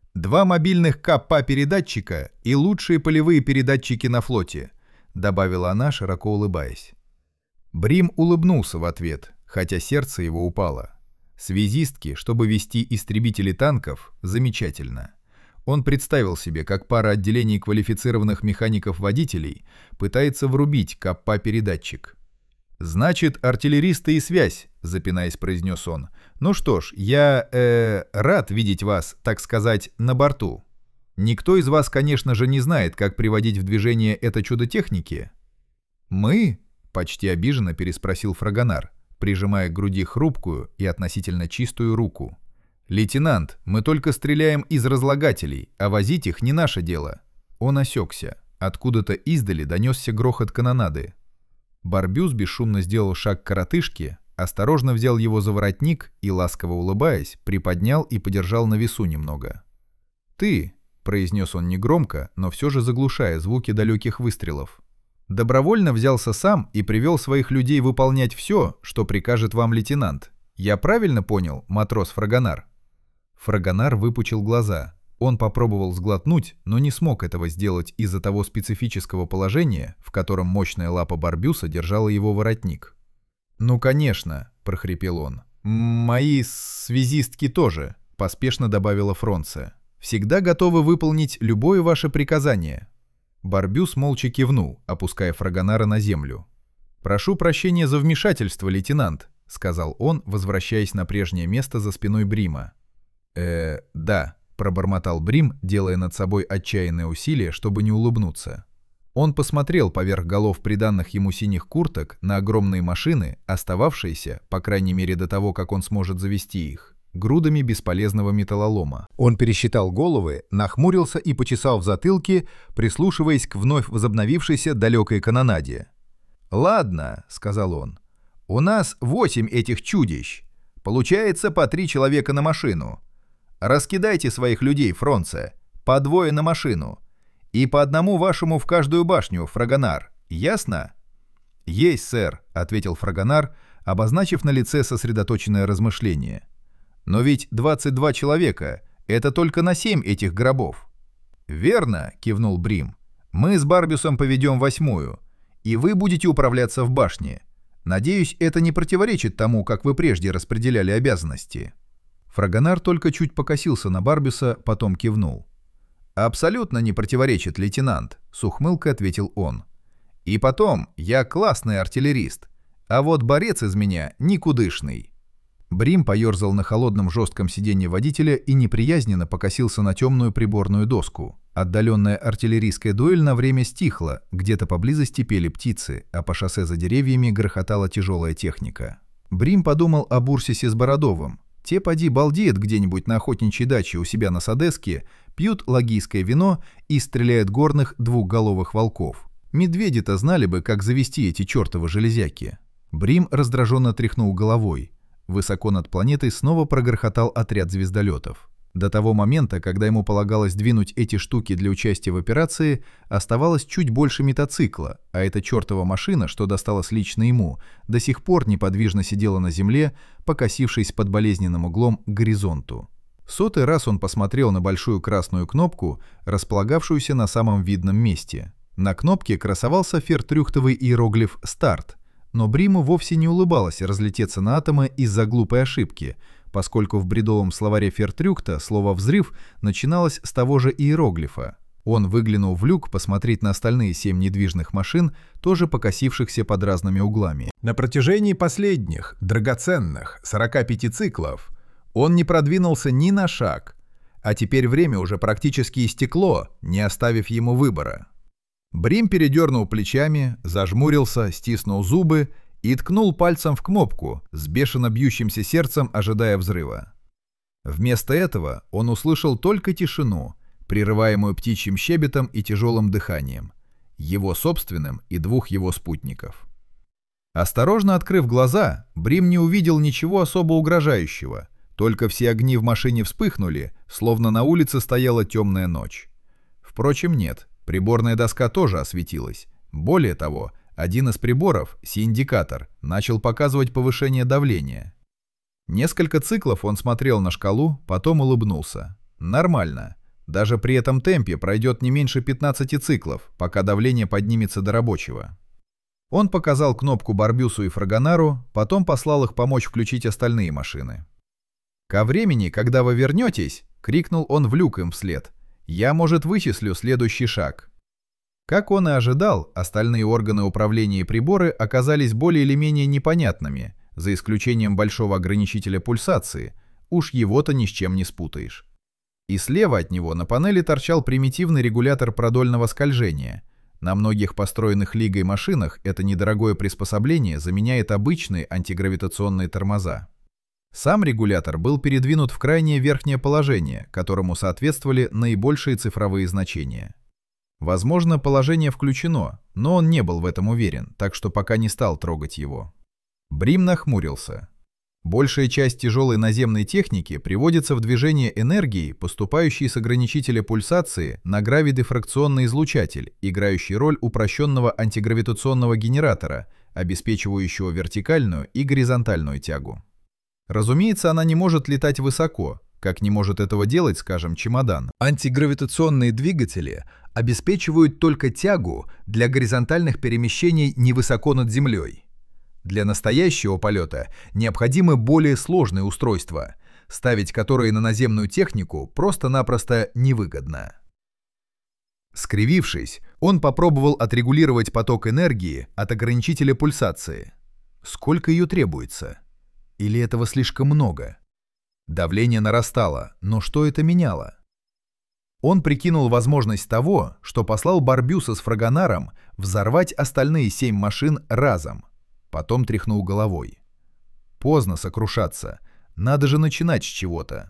2 мобильных КП-передатчика и лучшие полевые передатчики на флоте, добавила она, широко улыбаясь. Брим улыбнулся в ответ, хотя сердце его упало. Связистки, чтобы вести истребители танков, замечательно. Он представил себе, как пара отделений квалифицированных механиков-водителей пытается врубить КП-передатчик. «Значит, артиллеристы и связь», — запинаясь, произнес он. «Ну что ж, я, рад видеть вас, так сказать, на борту. Никто из вас, конечно же, не знает, как приводить в движение это чудо техники». «Мы?» — почти обиженно переспросил Фрагонар, прижимая к груди хрупкую и относительно чистую руку. «Лейтенант, мы только стреляем из разлагателей, а возить их не наше дело». Он осекся. Откуда-то издали донесся грохот канонады. Барбюс бесшумно сделал шаг к коротышке, осторожно взял его за воротник и, ласково улыбаясь, приподнял и подержал на весу немного. «Ты», — произнес он негромко, но все же заглушая звуки далеких выстрелов, «добровольно взялся сам и привел своих людей выполнять все, что прикажет вам лейтенант. Я правильно понял, матрос Фрагонар?» Фрагонар выпучил глаза. Он попробовал сглотнуть, но не смог этого сделать из-за того специфического положения, в котором мощная лапа Барбюса держала его воротник. «Ну, конечно», — прохрипел он. «Мои связистки тоже», — поспешно добавила Фронце. «Всегда готовы выполнить любое ваше приказание». Барбюс молча кивнул, опуская Фрагонара на землю. «Прошу прощения за вмешательство, лейтенант», — сказал он, возвращаясь на прежнее место за спиной Брима. Да», — пробормотал Брим, делая над собой отчаянное усилие, чтобы не улыбнуться. Он посмотрел поверх голов приданных ему синих курток на огромные машины, остававшиеся, по крайней мере до того, как он сможет завести их, грудами бесполезного металлолома. Он пересчитал головы, нахмурился и почесал в затылке, прислушиваясь к вновь возобновившейся далекой канонаде. «Ладно», — сказал он, — «у нас 8 этих чудищ. Получается по 3 человека на машину. Раскидайте своих людей, Фронце, по 2 на машину. И по 1 вашему в каждую башню, Фрагонар. Ясно?» «Есть, сэр», — ответил Фрагонар, обозначив на лице сосредоточенное размышление. «Но ведь 22 человека — это только на 7 этих гробов». «Верно», — кивнул Брим. «Мы с Барбюсом поведем 8-ю, и вы будете управляться в башне. Надеюсь, это не противоречит тому, как вы прежде распределяли обязанности». Фрагонар только чуть покосился на Барбюса, потом кивнул. «Абсолютно не противоречит, лейтенант», — с ухмылкой ответил он. «И потом, я классный артиллерист, а вот борец из меня никудышный». Брим поерзал на холодном жестком сиденье водителя и неприязненно покосился на темную приборную доску. Отдаленная артиллерийская дуэль на время стихла, где-то поблизости пели птицы, а по шоссе за деревьями грохотала тяжелая техника. Брим подумал об Урсисе с Бородовым. Те поди балдеют где-нибудь на охотничьей даче у себя на Садеске, пьют лагийское вино и стреляют горных двухголовых волков. Медведи-то знали бы, как завести эти чертовы железяки. Брим раздраженно тряхнул головой. Высоко над планетой снова прогрохотал отряд звездолетов. До того момента, когда ему полагалось двинуть эти штуки для участия в операции, оставалось чуть больше мотоцикла, а эта чертова машина, что досталась лично ему, до сих пор неподвижно сидела на земле, покосившись под болезненным углом к горизонту. В 100-й раз он посмотрел на большую красную кнопку, располагавшуюся на самом видном месте. На кнопке красовался фертрюхтовый иероглиф «Старт», но Бриму вовсе не улыбалось разлететься на атомы из-за глупой ошибки, поскольку в бредовом словаре Фертрюхта слово «взрыв» начиналось с того же иероглифа. Он выглянул в люк посмотреть на остальные 7 недвижных машин, тоже покосившихся под разными углами. На протяжении последних, драгоценных, 45 циклов он не продвинулся ни на шаг, а теперь время уже практически истекло, не оставив ему выбора. Брим передернул плечами, зажмурился, стиснул зубы и ткнул пальцем в кнопку, с бешено бьющимся сердцем ожидая взрыва. Вместо этого он услышал только тишину, прерываемую птичьим щебетом и тяжелым дыханием, его собственным и 2 его спутников. Осторожно открыв глаза, Брим не увидел ничего особо угрожающего, только все огни в машине вспыхнули, словно на улице стояла темная ночь. Впрочем, нет, приборная доска тоже осветилась. Более того, один из приборов, синдикатор, начал показывать повышение давления. Несколько циклов он смотрел на шкалу, потом улыбнулся. Нормально. Даже при этом темпе пройдет не меньше 15 циклов, пока давление поднимется до рабочего. Он показал кнопку Барбюсу и Фрагонару, потом послал их помочь включить остальные машины. «Ко времени, когда вы вернетесь», — крикнул он в люк им вслед, — «я, может, вычислю следующий шаг». Как он и ожидал, остальные органы управления и приборы оказались более или менее непонятными, за исключением большого ограничителя пульсации, уж его-то ни с чем не спутаешь. И слева от него на панели торчал примитивный регулятор продольного скольжения. На многих построенных Лигой машинах это недорогое приспособление заменяет обычные антигравитационные тормоза. Сам регулятор был передвинут в крайнее верхнее положение, которому соответствовали наибольшие цифровые значения. Возможно, положение включено, но он не был в этом уверен, так что пока не стал трогать его. Брим нахмурился. Большая часть тяжелой наземной техники приводится в движение энергией, поступающей с ограничителя пульсации на гравидифракционный излучатель, играющий роль упрощенного антигравитационного генератора, обеспечивающего вертикальную и горизонтальную тягу. Разумеется, она не может летать высоко, как не может этого делать, скажем, чемодан. Антигравитационные двигатели обеспечивают только тягу для горизонтальных перемещений невысоко над землей. Для настоящего полета необходимы более сложные устройства, ставить которые на наземную технику просто-напросто невыгодно. Скривившись, он попробовал отрегулировать поток энергии от ограничителя пульсации. Сколько ее требуется? Или этого слишком много? Давление нарастало, но что это меняло? Он прикинул возможность того, что послал Барбюса с Фрагонаром взорвать остальные 7 машин разом. Потом тряхнул головой. Поздно сокрушаться, надо же начинать с чего-то.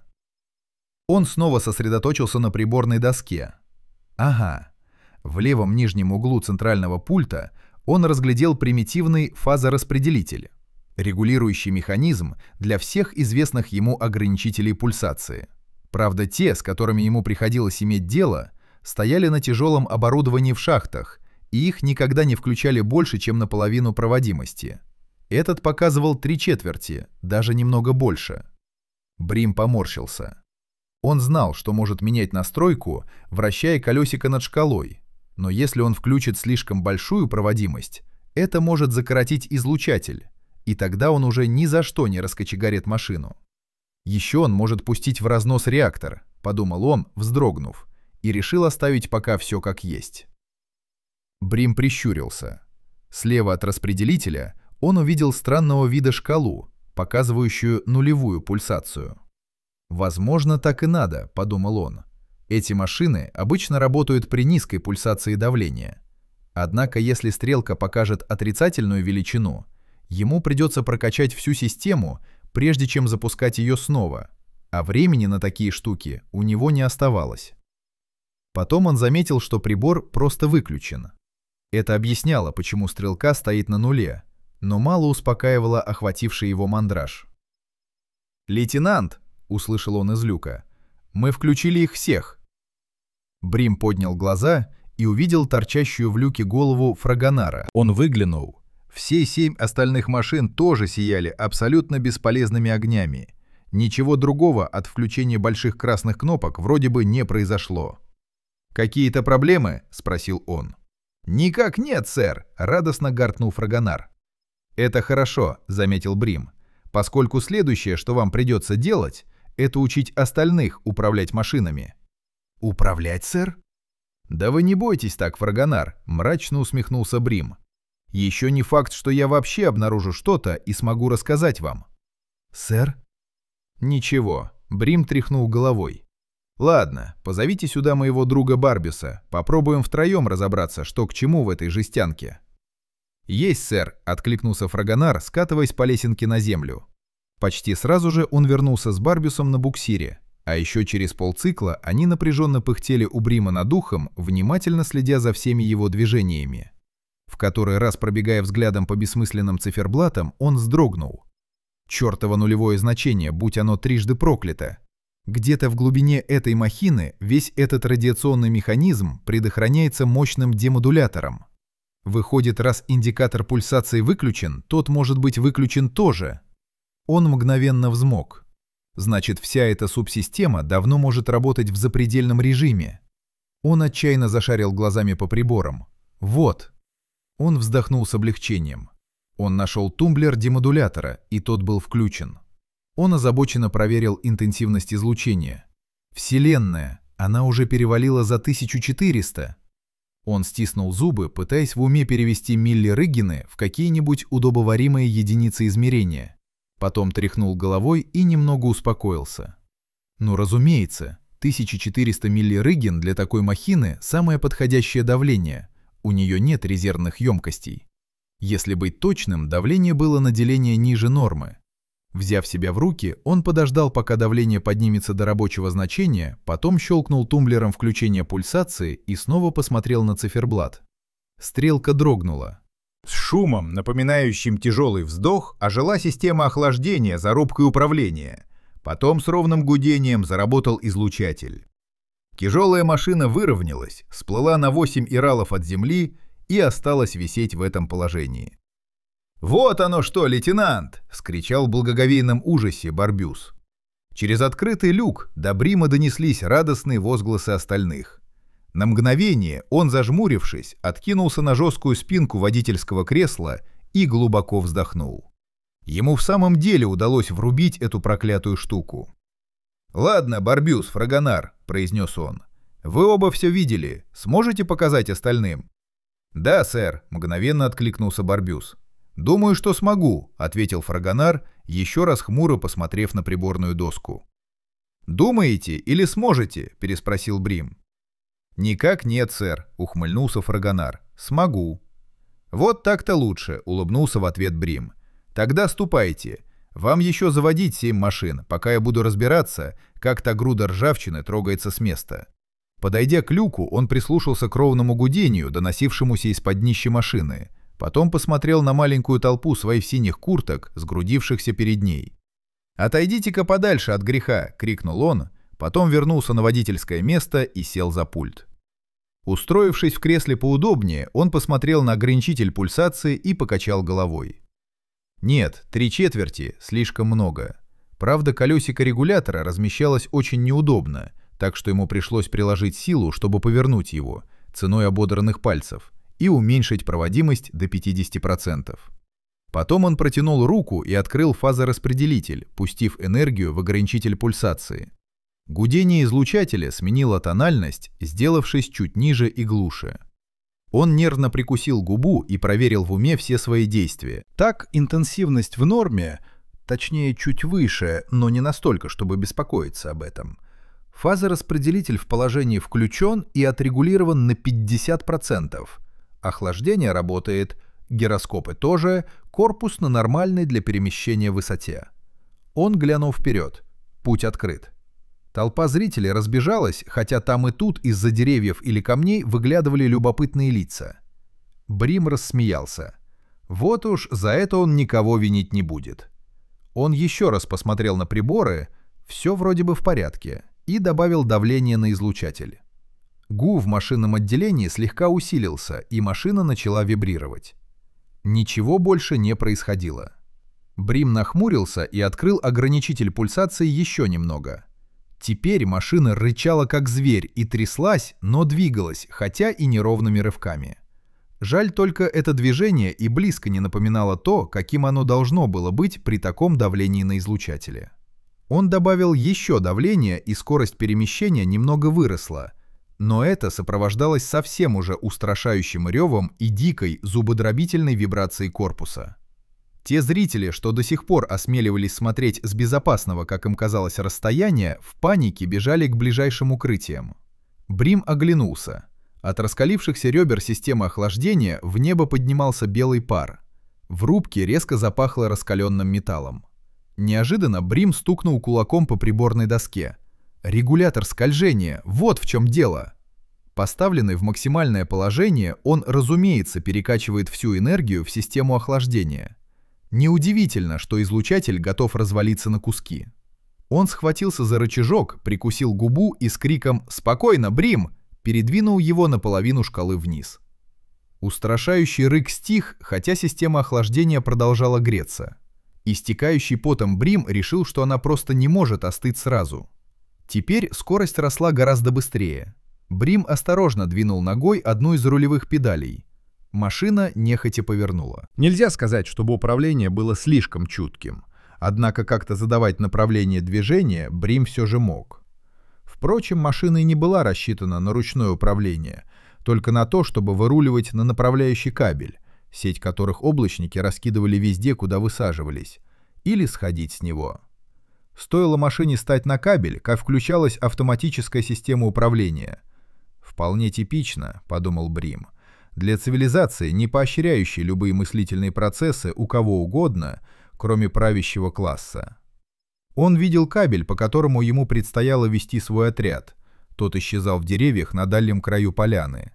Он снова сосредоточился на приборной доске. Ага, в левом нижнем углу центрального пульта он разглядел примитивный фазораспределитель, регулирующий механизм для всех известных ему ограничителей пульсации. Правда, те, с которыми ему приходилось иметь дело, стояли на тяжелом оборудовании в шахтах, и их никогда не включали больше, чем наполовину проводимости. Этот показывал 3/4, даже немного больше. Брим поморщился. Он знал, что может менять настройку, вращая колесико над шкалой, но если он включит слишком большую проводимость, это может закоротить излучатель, и тогда он уже ни за что не раскочегарит машину. Еще он может пустить в разнос реактор, подумал он, вздрогнув, и решил оставить пока все как есть. Брим прищурился. Слева от распределителя он увидел странного вида шкалу, показывающую нулевую пульсацию. «Возможно, так и надо», — подумал он. «Эти машины обычно работают при низкой пульсации давления. Однако, если стрелка покажет отрицательную величину, ему придется прокачать всю систему, прежде чем запускать ее снова, а времени на такие штуки у него не оставалось». Потом он заметил, что прибор просто выключен. Это объясняло, почему стрелка стоит на нуле, но мало успокаивало охвативший его мандраж. «Лейтенант!» — услышал он из люка. «Мы включили их всех!» Брим поднял глаза и увидел торчащую в люке голову Фрагонара. Он выглянул. Все 7 остальных машин тоже сияли абсолютно бесполезными огнями. Ничего другого от включения больших красных кнопок вроде бы не произошло. «Какие-то проблемы?» — спросил он. «Никак нет, сэр!» — радостно гаркнул Фрагонар. «Это хорошо», — заметил Брим, «поскольку следующее, что вам придется делать, это учить остальных управлять машинами». «Управлять, сэр?» «Да вы не бойтесь так, Фрагонар», — мрачно усмехнулся Брим. «Еще не факт, что я вообще обнаружу что-то и смогу рассказать вам». «Сэр?» «Ничего», — Брим тряхнул головой. «Ладно, позовите сюда моего друга Барбюса, попробуем втроем разобраться, что к чему в этой жестянке». «Есть, сэр», — откликнулся Фрагонар, скатываясь по лесенке на землю. Почти сразу же он вернулся с Барбюсом на буксире, а еще через полцикла они напряженно пыхтели у Брима над ухом, внимательно следя за всеми его движениями. В который раз, пробегая взглядом по бессмысленным циферблатам, он вздрогнул. Чёртово нулевое значение, будь оно трижды проклято. Где-то в глубине этой махины весь этот радиационный механизм предохраняется мощным демодулятором. Выходит, раз индикатор пульсации выключен, тот может быть выключен тоже. Он мгновенно взмок. Значит, вся эта субсистема давно может работать в запредельном режиме. Он отчаянно зашарил глазами по приборам. Вот. Он вздохнул с облегчением. Он нашел тумблер демодулятора, и тот был включен. Он озабоченно проверил интенсивность излучения. Вселенная, она уже перевалила за 1400. Он стиснул зубы, пытаясь в уме перевести милли-рыггены в какие-нибудь удобоваримые единицы измерения. Потом тряхнул головой и немного успокоился. Ну, разумеется, 1400 милли-рыгген для такой махины – самое подходящее давление. У нее нет резервных емкостей. Если быть точным, давление было на деление ниже нормы. Взяв себя в руки, он подождал, пока давление поднимется до рабочего значения, потом щелкнул тумблером включения пульсации и снова посмотрел на циферблат. Стрелка дрогнула. С шумом, напоминающим тяжелый вздох, ожила система охлаждения за рубкой управления. Потом с ровным гудением заработал излучатель. Тяжелая машина выровнялась, всплыла на 8 иралов от земли и осталась висеть в этом положении. «Вот оно что, лейтенант!» — вскричал в благоговейном ужасе Барбюс. Через открытый люк до Брима донеслись радостные возгласы остальных. На мгновение он, зажмурившись, откинулся на жесткую спинку водительского кресла и глубоко вздохнул. Ему в самом деле удалось врубить эту проклятую штуку. «Ладно, Барбюс, Фрагонар», — произнес он. «Вы оба все видели. Сможете показать остальным?» «Да, сэр», — мгновенно откликнулся Барбюс. «Думаю, что смогу», — ответил Фрагонар, еще раз хмуро посмотрев на приборную доску. «Думаете или сможете?» — переспросил Брим. «Никак нет, сэр», — ухмыльнулся Фрагонар. «Смогу». «Вот так-то лучше», — улыбнулся в ответ Брим. «Тогда ступайте. Вам еще заводить 7 машин, пока я буду разбираться, как та груда ржавчины трогается с места». Подойдя к люку, он прислушался к ровному гудению, доносившемуся из-под днища машины. Потом посмотрел на маленькую толпу своих синих курток, сгрудившихся перед ней. «Отойдите-ка подальше от греха!» — крикнул он, потом вернулся на водительское место и сел за пульт. Устроившись в кресле поудобнее, он посмотрел на ограничитель пульсации и покачал головой. Нет, 3/4 — слишком много. Правда, колесико регулятора размещалось очень неудобно, так что ему пришлось приложить силу, чтобы повернуть его, ценой ободранных пальцев, и уменьшить проводимость до 50%. Потом он протянул руку и открыл фазораспределитель, пустив энергию в ограничитель пульсации. Гудение излучателя сменило тональность, сделавшись чуть ниже и глуше. Он нервно прикусил губу и проверил в уме все свои действия. Так, интенсивность в норме, точнее чуть выше, но не настолько, чтобы беспокоиться об этом. Фазораспределитель в положении включен и отрегулирован на 50%. Охлаждение работает, гироскопы тоже, корпус на нормальной для перемещения высоте. Он глянул вперед. Путь открыт. Толпа зрителей разбежалась, хотя там и тут из-за деревьев или камней выглядывали любопытные лица. Брим рассмеялся. Вот уж за это он никого винить не будет. Он еще раз посмотрел на приборы, все вроде бы в порядке, и добавил давление на излучатель. Гул в машинном отделении слегка усилился, и машина начала вибрировать. Ничего больше не происходило. Брим нахмурился и открыл ограничитель пульсации еще немного. Теперь машина рычала как зверь и тряслась, но двигалась, хотя и неровными рывками. Жаль только это движение и близко не напоминало то, каким оно должно было быть при таком давлении на излучателе. Он добавил еще давление, и скорость перемещения немного выросла, но это сопровождалось совсем уже устрашающим ревом и дикой, зубодробительной вибрацией корпуса. Те зрители, что до сих пор осмеливались смотреть с безопасного, как им казалось, расстояния, в панике бежали к ближайшим укрытиям. Брим оглянулся. От раскалившихся ребер системы охлаждения в небо поднимался белый пар. В рубке резко запахло раскаленным металлом. Неожиданно Брим стукнул кулаком по приборной доске. Регулятор скольжения, вот в чем дело. Поставленный в максимальное положение, он, разумеется, перекачивает всю энергию в систему охлаждения. Неудивительно, что излучатель готов развалиться на куски. Он схватился за рычажок, прикусил губу и с криком «Спокойно, Брим!» передвинул его на половину шкалы вниз. Устрашающий рык стих, хотя система охлаждения продолжала греться. Истекающий потом Брим решил, что она просто не может остыть сразу. Теперь скорость росла гораздо быстрее. Брим осторожно двинул ногой одну из рулевых педалей. Машина нехотя повернула. Нельзя сказать, чтобы управление было слишком чутким. Однако как-то задавать направление движения Брим все же мог. Впрочем, машина и не была рассчитана на ручное управление, только на то, чтобы выруливать на направляющий кабель, сеть которых облачники раскидывали везде, куда высаживались, или сходить с него. Стоило машине стать на кабель, как включалась автоматическая система управления. «Вполне типично», — подумал Брим, — «для цивилизации, не поощряющей любые мыслительные процессы у кого угодно, кроме правящего класса. Он видел кабель, по которому ему предстояло вести свой отряд. Тот исчезал в деревьях на дальнем краю поляны.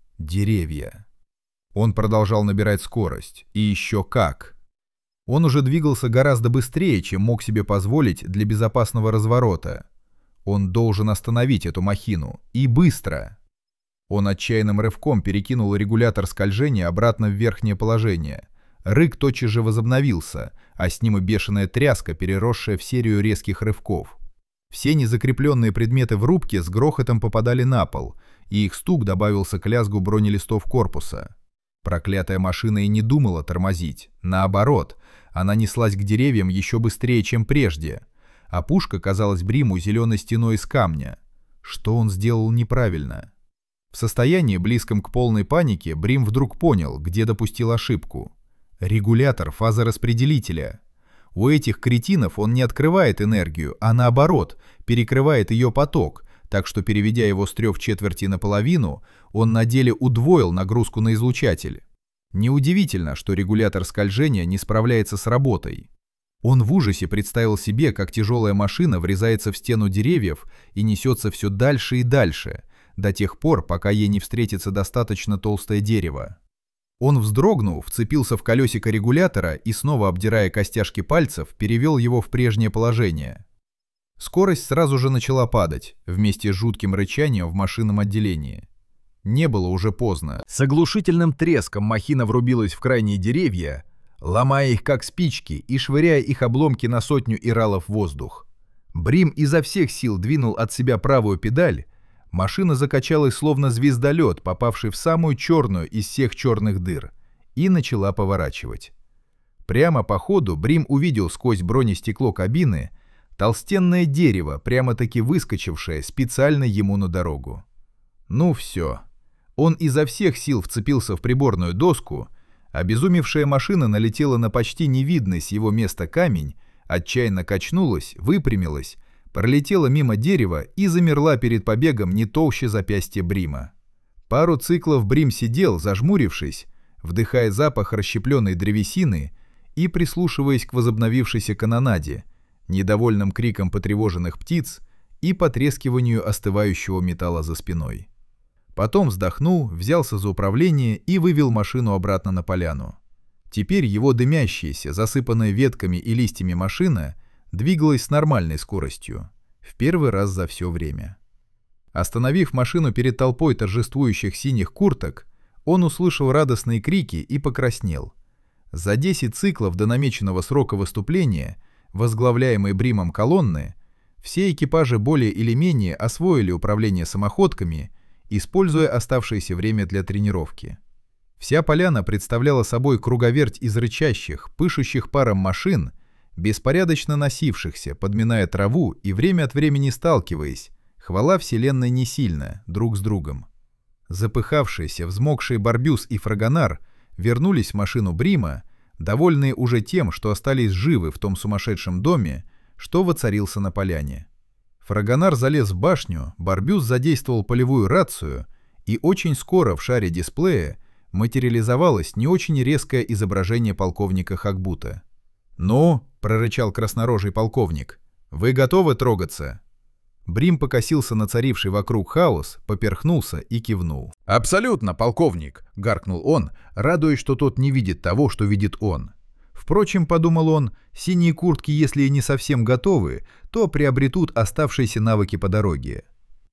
Деревья. Он продолжал набирать скорость. И еще как. Он уже двигался гораздо быстрее, чем мог себе позволить для безопасного разворота. Он должен остановить эту махину. И быстро. Он отчаянным рывком перекинул регулятор скольжения обратно в верхнее положение. Рык тотчас же возобновился, а с ним и бешеная тряска, переросшая в серию резких рывков. Все незакрепленные предметы в рубке с грохотом попадали на пол, и их стук добавился к лязгу бронелистов корпуса. Проклятая машина и не думала тормозить. Наоборот, она неслась к деревьям еще быстрее, чем прежде. А пушка казалась Бриму зеленой стеной из камня. Что он сделал неправильно? В состоянии, близком к полной панике, Брим вдруг понял, где допустил ошибку. Регулятор фазораспределителя. У этих кретинов он не открывает энергию, а наоборот, перекрывает ее поток, так что, переведя его с 3/4 наполовину, он на деле удвоил нагрузку на излучатель. Неудивительно, что регулятор скольжения не справляется с работой. Он в ужасе представил себе, как тяжелая машина врезается в стену деревьев и несется все дальше и дальше, до тех пор, пока ей не встретится достаточно толстое дерево. Он, вздрогнув, вцепился в колесико регулятора и, снова обдирая костяшки пальцев, перевел его в прежнее положение. Скорость сразу же начала падать, вместе с жутким рычанием в машинном отделении. Не было уже поздно. С оглушительным треском махина врубилась в крайние деревья, ломая их как спички и швыряя их обломки на 100 иралов в воздух. Брим изо всех сил двинул от себя правую педаль. Машина закачалась словно звездолет, попавший в самую черную из всех черных дыр, и начала поворачивать. Прямо по ходу Брим увидел сквозь бронестекло кабины толстенное дерево, прямо-таки выскочившее специально ему на дорогу. Ну все. Он изо всех сил вцепился в приборную доску, обезумевшая машина налетела на почти невидный с его места камень, отчаянно качнулась, выпрямилась, пролетела мимо дерева и замерла перед побегом не толще запястья Брима. Пару циклов Брим сидел, зажмурившись, вдыхая запах расщепленной древесины и прислушиваясь к возобновившейся канонаде, недовольным крикам потревоженных птиц и потрескиванию остывающего металла за спиной. Потом вздохнул, взялся за управление и вывел машину обратно на поляну. Теперь его дымящаяся, засыпанная ветками и листьями машина двигалась с нормальной скоростью, в первый раз за все время. Остановив машину перед толпой торжествующих синих курток, он услышал радостные крики и покраснел. За 10 циклов до намеченного срока выступления, возглавляемой Бримом колонны, все экипажи более или менее освоили управление самоходками, используя оставшееся время для тренировки. Вся поляна представляла собой круговерть из рычащих, пышущих паром машин, беспорядочно носившихся, подминая траву и время от времени сталкиваясь, хвала вселенной не сильно, друг с другом. Запыхавшиеся, взмокшие Барбюс и Фрагонар вернулись в машину Брима, довольные уже тем, что остались живы в том сумасшедшем доме, что воцарился на поляне. Фрагонар залез в башню, Барбюс задействовал полевую рацию, и очень скоро в шаре дисплея материализовалось не очень резкое изображение полковника Хакбута. «Ну?» — прорычал краснорожий полковник. «Вы готовы трогаться?» Брим покосился на царивший вокруг хаос, поперхнулся и кивнул. «Абсолютно, полковник!» — гаркнул он, радуясь, что тот не видит того, что видит он. Впрочем, подумал он, синие куртки, если и не совсем готовы, то приобретут оставшиеся навыки по дороге.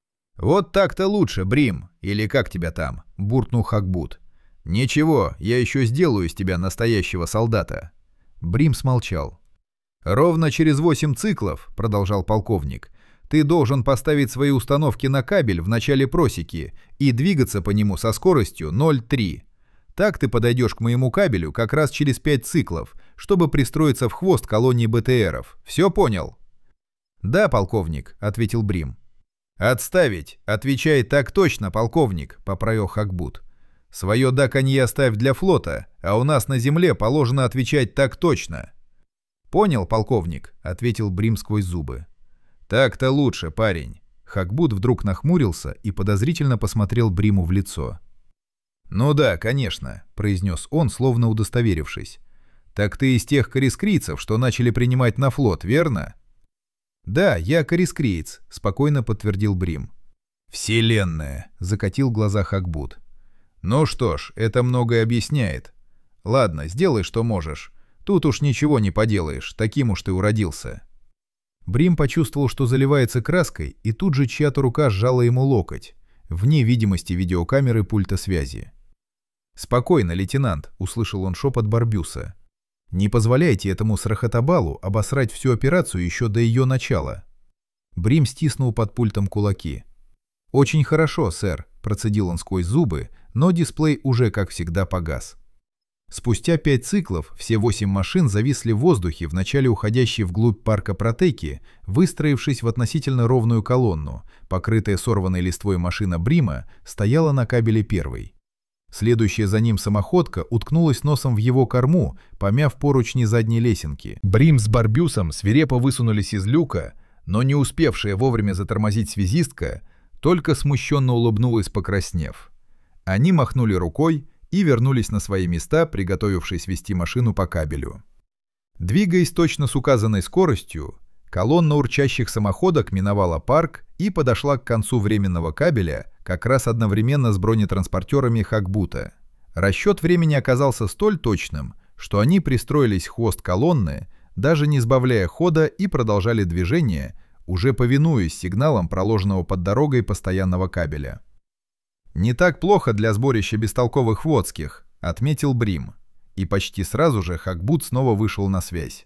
«Вот так-то лучше, Брим, или как тебя там?» — буркнул Хакбут. «Ничего, я еще сделаю из тебя настоящего солдата». Брим смолчал. «Ровно через 8 циклов, — продолжал полковник, — ты должен поставить свои установки на кабель в начале просеки и двигаться по нему со скоростью 0,3. Так ты подойдешь к моему кабелю как раз через 5 циклов, чтобы пристроиться в хвост колонии БТРов. Все понял?» «Да, полковник», — ответил Брим. «Отставить! Отвечай так точно, полковник», — поправил Хакбут. «Свое «да» конье оставь для флота, а у нас на земле положено отвечать так точно». «Понял, полковник», — ответил Брим сквозь зубы. «Так-то лучше, парень». Хакбут вдруг нахмурился и подозрительно посмотрел Бриму в лицо. «Ну да, конечно», — произнес он, словно удостоверившись. «Так ты из тех корискрийцев, что начали принимать на флот, верно?» «Да, я корискриец», — спокойно подтвердил Брим. «Вселенная!» — закатил глаза Хакбут. «Ну что ж, это многое объясняет. Ладно, сделай, что можешь. Тут уж ничего не поделаешь, таким уж ты уродился». Брим почувствовал, что заливается краской, и тут же чья-то рука сжала ему локоть, вне видимости видеокамеры пульта связи. «Спокойно, лейтенант», — услышал он шепот Барбюса. «Не позволяйте этому срахатабалу обосрать всю операцию еще до ее начала». Брим стиснул под пультом кулаки. «Очень хорошо, сэр», — процедил он сквозь зубы, но дисплей уже, как всегда, погас. Спустя 5 циклов все 8 машин зависли в воздухе, вначале уходящей вглубь парка Протеки, выстроившись в относительно ровную колонну. Покрытая сорванной листвой машина Брима стояла на кабеле первой. Следующая за ним самоходка уткнулась носом в его корму, помяв поручни задней лесенки. Брим с Барбюсом свирепо высунулись из люка, но не успевшая вовремя затормозить связистка только смущенно улыбнулась, покраснев. Они махнули рукой и вернулись на свои места, приготовившись вести машину по кабелю. Двигаясь точно с указанной скоростью, колонна урчащих самоходок миновала парк и подошла к концу временного кабеля как раз одновременно с бронетранспортерами Хакбута. Расчет времени оказался столь точным, что они пристроились в хвост колонны, даже не сбавляя хода, и продолжали движение, уже повинуясь сигналам проложенного под дорогой постоянного кабеля. «Не так плохо для сборища бестолковых флотских», — отметил Брим. И почти сразу же Хакбут снова вышел на связь.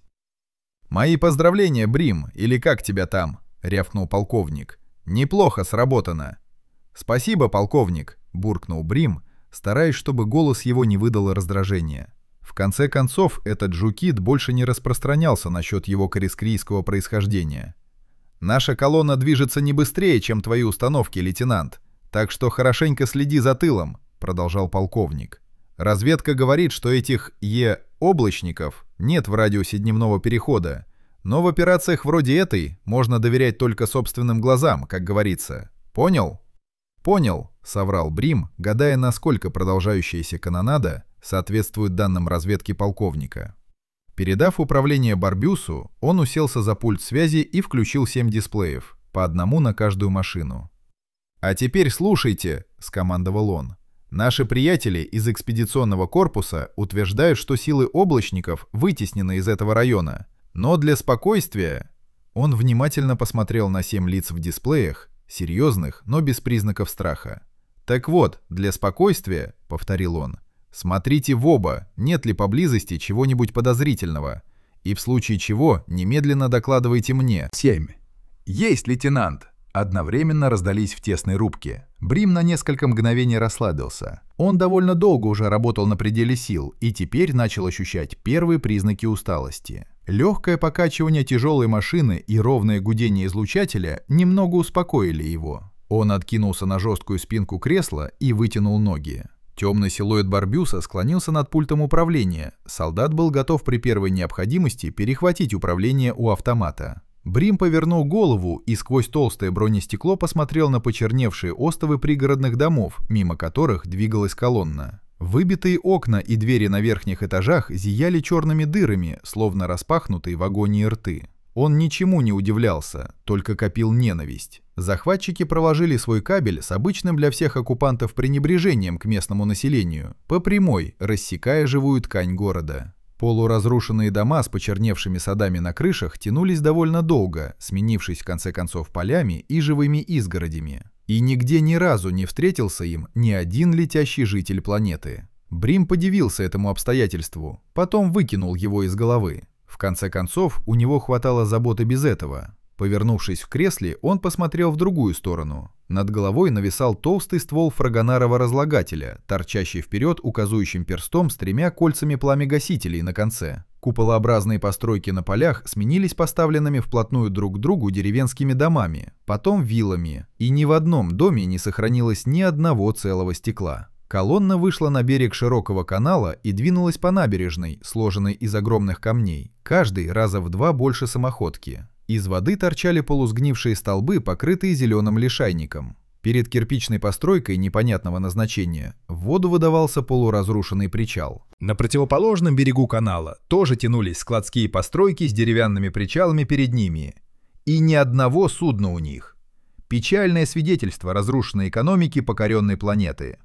«Мои поздравления, Брим, или как тебя там?» — рявкнул полковник. «Неплохо сработано». «Спасибо, полковник», — буркнул Брим, стараясь, чтобы голос его не выдал раздражения. В конце концов, этот жукит больше не распространялся насчет его корискрийского происхождения. «Наша колонна движется не быстрее, чем твои установки, лейтенант. Так что хорошенько следи за тылом», — продолжал полковник. «Разведка говорит, что этих облачников нет в радиусе дневного перехода, но в операциях вроде этой можно доверять только собственным глазам, как говорится. Понял?» «Понял», — соврал Брим, гадая, насколько продолжающаяся канонада соответствует данным разведки полковника. Передав управление Барбюсу, он уселся за пульт связи и включил 7 дисплеев, по одному на каждую машину. «А теперь слушайте», — скомандовал он. «Наши приятели из экспедиционного корпуса утверждают, что силы облачников вытеснены из этого района. Но для спокойствия...» Он внимательно посмотрел на 7 лиц в дисплеях, серьезных, но без признаков страха. «Так вот, для спокойствия», — повторил он, — «смотрите в оба, нет ли поблизости чего-нибудь подозрительного. И в случае чего немедленно докладывайте мне». 7. «Есть, лейтенант!» Одновременно раздались в тесной рубке. Брим на несколько мгновений расслабился. Он довольно долго уже работал на пределе сил и теперь начал ощущать первые признаки усталости. Легкое покачивание тяжелой машины и ровное гудение излучателя немного успокоили его. Он откинулся на жесткую спинку кресла и вытянул ноги. Темный силуэт Барбюса склонился над пультом управления. Солдат был готов при первой необходимости перехватить управление у автомата. Брим повернул голову и сквозь толстое бронестекло посмотрел на почерневшие остовы пригородных домов, мимо которых двигалась колонна. Выбитые окна и двери на верхних этажах зияли черными дырами, словно распахнутые в агонии рты. Он ничему не удивлялся, только копил ненависть. Захватчики проложили свой кабель с обычным для всех оккупантов пренебрежением к местному населению, по прямой, рассекая живую ткань города. Полуразрушенные дома с почерневшими садами на крышах тянулись довольно долго, сменившись в конце концов полями и живыми изгородями. И нигде ни разу не встретился им ни один летящий житель планеты. Брим подивился этому обстоятельству, потом выкинул его из головы. В конце концов, у него хватало заботы без этого. Повернувшись в кресле, он посмотрел в другую сторону. Над головой нависал толстый ствол фрагонарова разлагателя, торчащий вперед указующим перстом с 3 кольцами пламегасителей на конце. Куполообразные постройки на полях сменились поставленными вплотную друг к другу деревенскими домами, потом виллами, и ни в одном доме не сохранилось ни одного целого стекла. Колонна вышла на берег широкого канала и двинулась по набережной, сложенной из огромных камней, каждый раза в 2 больше самоходки. Из воды торчали полусгнившие столбы, покрытые зеленым лишайником. Перед кирпичной постройкой непонятного назначения в воду выдавался полуразрушенный причал. На противоположном берегу канала тоже тянулись складские постройки с деревянными причалами перед ними. И ни одного судна у них. Печальное свидетельство разрушенной экономики покоренной планеты.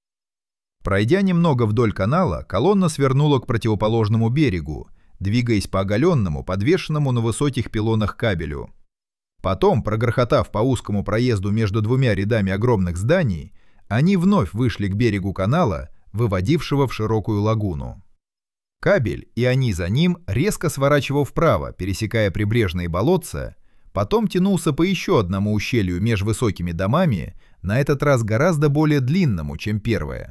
Пройдя немного вдоль канала, колонна свернула к противоположному берегу, двигаясь по оголенному, подвешенному на высоких пилонах кабелю. Потом, прогрохотав по узкому проезду между двумя рядами огромных зданий, они вновь вышли к берегу канала, выводившего в широкую лагуну. Кабель, и они за ним, резко сворачивал вправо, пересекая прибрежные болотца, потом тянулся по еще одному ущелью меж высокими домами, на этот раз гораздо более длинному, чем первое.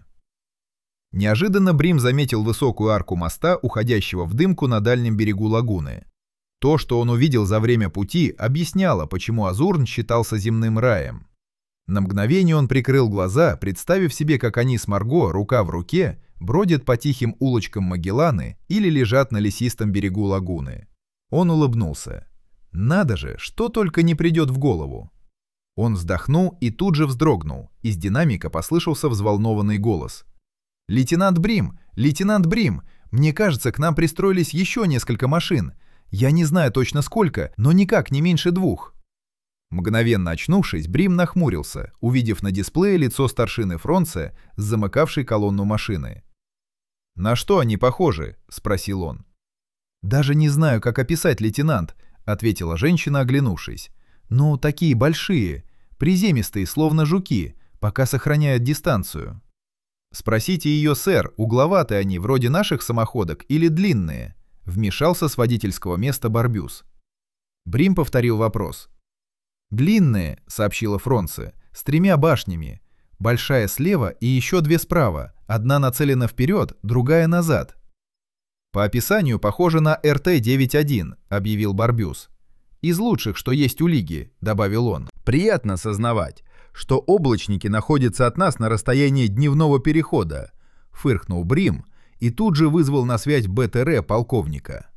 Неожиданно Брим заметил высокую арку моста, уходящего в дымку на дальнем берегу лагуны. То, что он увидел за время пути, объясняло, почему Азурн считался земным раем. На мгновение он прикрыл глаза, представив себе, как они с Марго, рука в руке, бродят по тихим улочкам Магелланы или лежат на лесистом берегу лагуны. Он улыбнулся. Надо же, что только не придет в голову. Он вздохнул и тут же вздрогнул. Из динамика послышался взволнованный голос. «Лейтенант Брим! Лейтенант Брим! Мне кажется, к нам пристроились еще несколько машин. Я не знаю точно сколько, но никак не меньше 2». Мгновенно очнувшись, Брим нахмурился, увидев на дисплее лицо старшины Фронце, замыкавшей колонну машины. «На что они похожи?» — спросил он. «Даже не знаю, как описать, лейтенант», — ответила женщина, оглянувшись. «Ну, такие большие, приземистые, словно жуки, пока сохраняют дистанцию». «Спросите ее, сэр, угловатые они, вроде наших самоходок, или длинные?» — вмешался с водительского места Барбюс. Брим повторил вопрос. «Длинные», — сообщила Фронце, — «с 3 башнями. Большая слева и еще 2 справа. Одна нацелена вперед, другая назад». «По описанию похоже на РТ-91», — объявил Барбюс. «Из лучших, что есть у Лиги», — добавил он. «Приятно сознавать, что облачники находятся от нас на расстоянии дневного перехода», — фыркнул Брим и тут же вызвал на связь БТР полковника.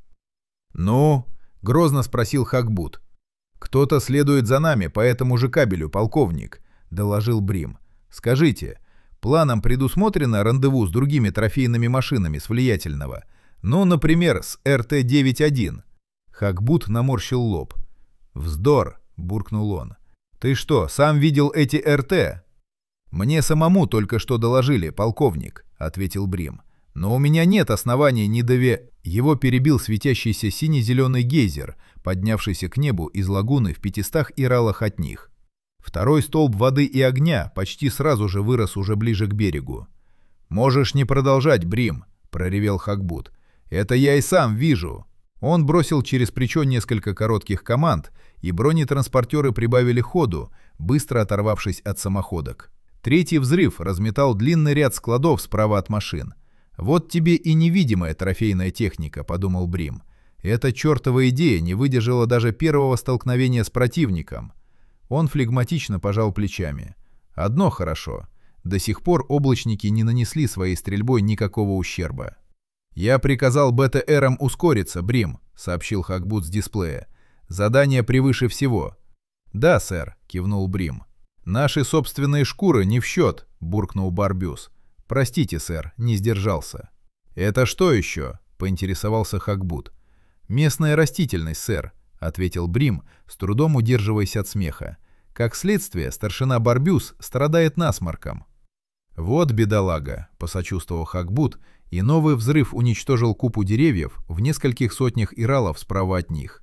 «Ну?» — грозно спросил Хакбут. «Кто-то следует за нами по этому же кабелю, полковник», — доложил Брим. «Скажите, планом предусмотрено рандеву с другими трофейными машинами с Влиятельного? Ну, например, с РТ-91?» Хакбут наморщил лоб. «Вздор», — буркнул он. «Ты что, сам видел эти РТ?» «Мне самому только что доложили, полковник», — ответил Брим. «Но у меня нет оснований не Его перебил светящийся сине-зеленый гейзер, поднявшийся к небу из лагуны в 500 иралах от них. Второй столб воды и огня почти сразу же вырос уже ближе к берегу. «Можешь не продолжать, Брим», — проревел Хакбут. «Это я и сам вижу». Он бросил через плечо несколько коротких команд, и бронетранспортеры прибавили ходу, быстро оторвавшись от самоходок. Третий взрыв разметал длинный ряд складов справа от машин. «Вот тебе и невидимая трофейная техника», — подумал Брим. «Эта чертова идея не выдержала даже первого столкновения с противником». Он флегматично пожал плечами. «Одно хорошо. До сих пор облачники не нанесли своей стрельбой никакого ущерба». «Я приказал БТРам ускориться, Брим», — сообщил Хакбут с дисплея. «Задание превыше всего». «Да, сэр», — кивнул Брим. «Наши собственные шкуры не в счет», — буркнул Барбюс. «Простите, сэр, не сдержался». «Это что еще?» — поинтересовался Хакбут. «Местная растительность, сэр», — ответил Брим, с трудом удерживаясь от смеха. «Как следствие, старшина Барбюс страдает насморком». «Вот бедолага», — посочувствовал Хакбут, и новый взрыв уничтожил купу деревьев в нескольких сотнях иралов справа от них.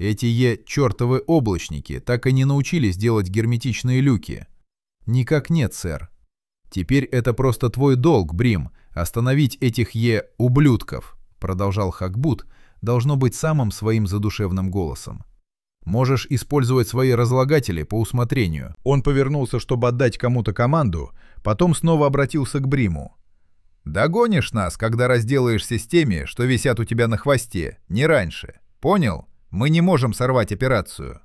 Эти чертовы облачники так и не научились делать герметичные люки. «Никак нет, сэр». «Теперь это просто твой долг, Брим, остановить этих ублюдков», — продолжал Хакбут, должно быть самым своим задушевным голосом. «Можешь использовать свои разлагатели по усмотрению». Он повернулся, чтобы отдать кому-то команду, потом снова обратился к Бриму. «Догонишь нас, когда разделаешься с теми, что висят у тебя на хвосте, не раньше. Понял? Мы не можем сорвать операцию».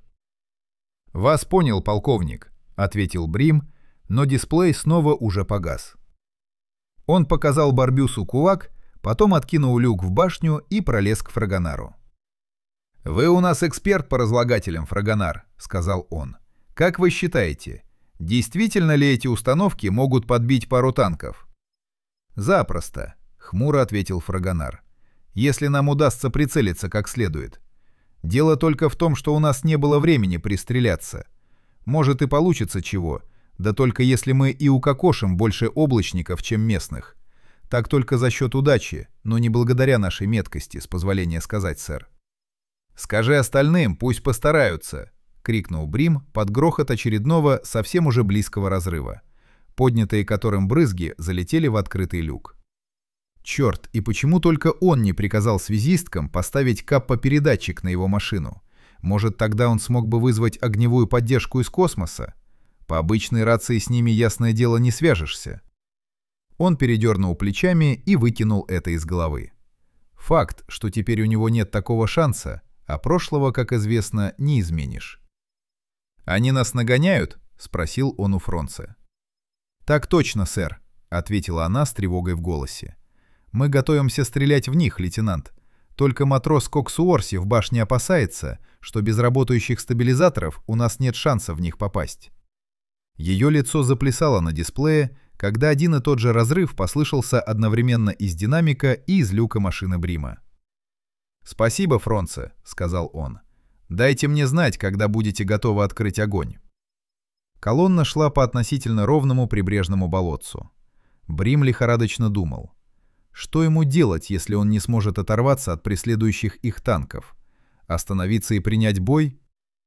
«Вас понял, полковник», — ответил Брим, но дисплей снова уже погас. Он показал Барбюсу кулак, потом откинул люк в башню и пролез к Фрагонару. «Вы у нас эксперт по разлагателям, Фрагонар», — сказал он. «Как вы считаете, Действительно ли эти установки могут подбить пару танков? Запросто, хмуро ответил Фрагонар. Если нам удастся прицелиться как следует. Дело только в том, что у нас не было времени пристреляться. Может и получится чего, да только если мы и укокошим больше облачников, чем местных. Так только за счет удачи, но не благодаря нашей меткости, с позволения сказать, сэр. «Скажи остальным, пусть постараются», — крикнул Брим под грохот очередного, совсем уже близкого разрыва, поднятые которым брызги залетели в открытый люк. Черт, и почему только он не приказал связисткам поставить каппа-передатчик на его машину? Может, тогда он смог бы вызвать огневую поддержку из космоса? По обычной рации с ними, ясное дело, не свяжешься. Он передернул плечами и выкинул это из головы. Факт, что теперь у него нет такого шанса, а прошлого, как известно, не изменишь. «Они нас нагоняют?» — спросил он у Фронце. «Так точно, сэр», — ответила она с тревогой в голосе. «Мы готовимся стрелять в них, лейтенант. Только матрос Коксуорси в башне опасается, что без работающих стабилизаторов у нас нет шанса в них попасть». Ее лицо заплясало на дисплее, когда один и тот же разрыв послышался одновременно из динамика и из люка машины Брима. «Спасибо, Фронце», — сказал он. «Дайте мне знать, когда будете готовы открыть огонь». Колонна шла по относительно ровному прибрежному болотцу. Брим лихорадочно думал. Что ему делать, если он не сможет оторваться от преследующих их танков? Остановиться и принять бой?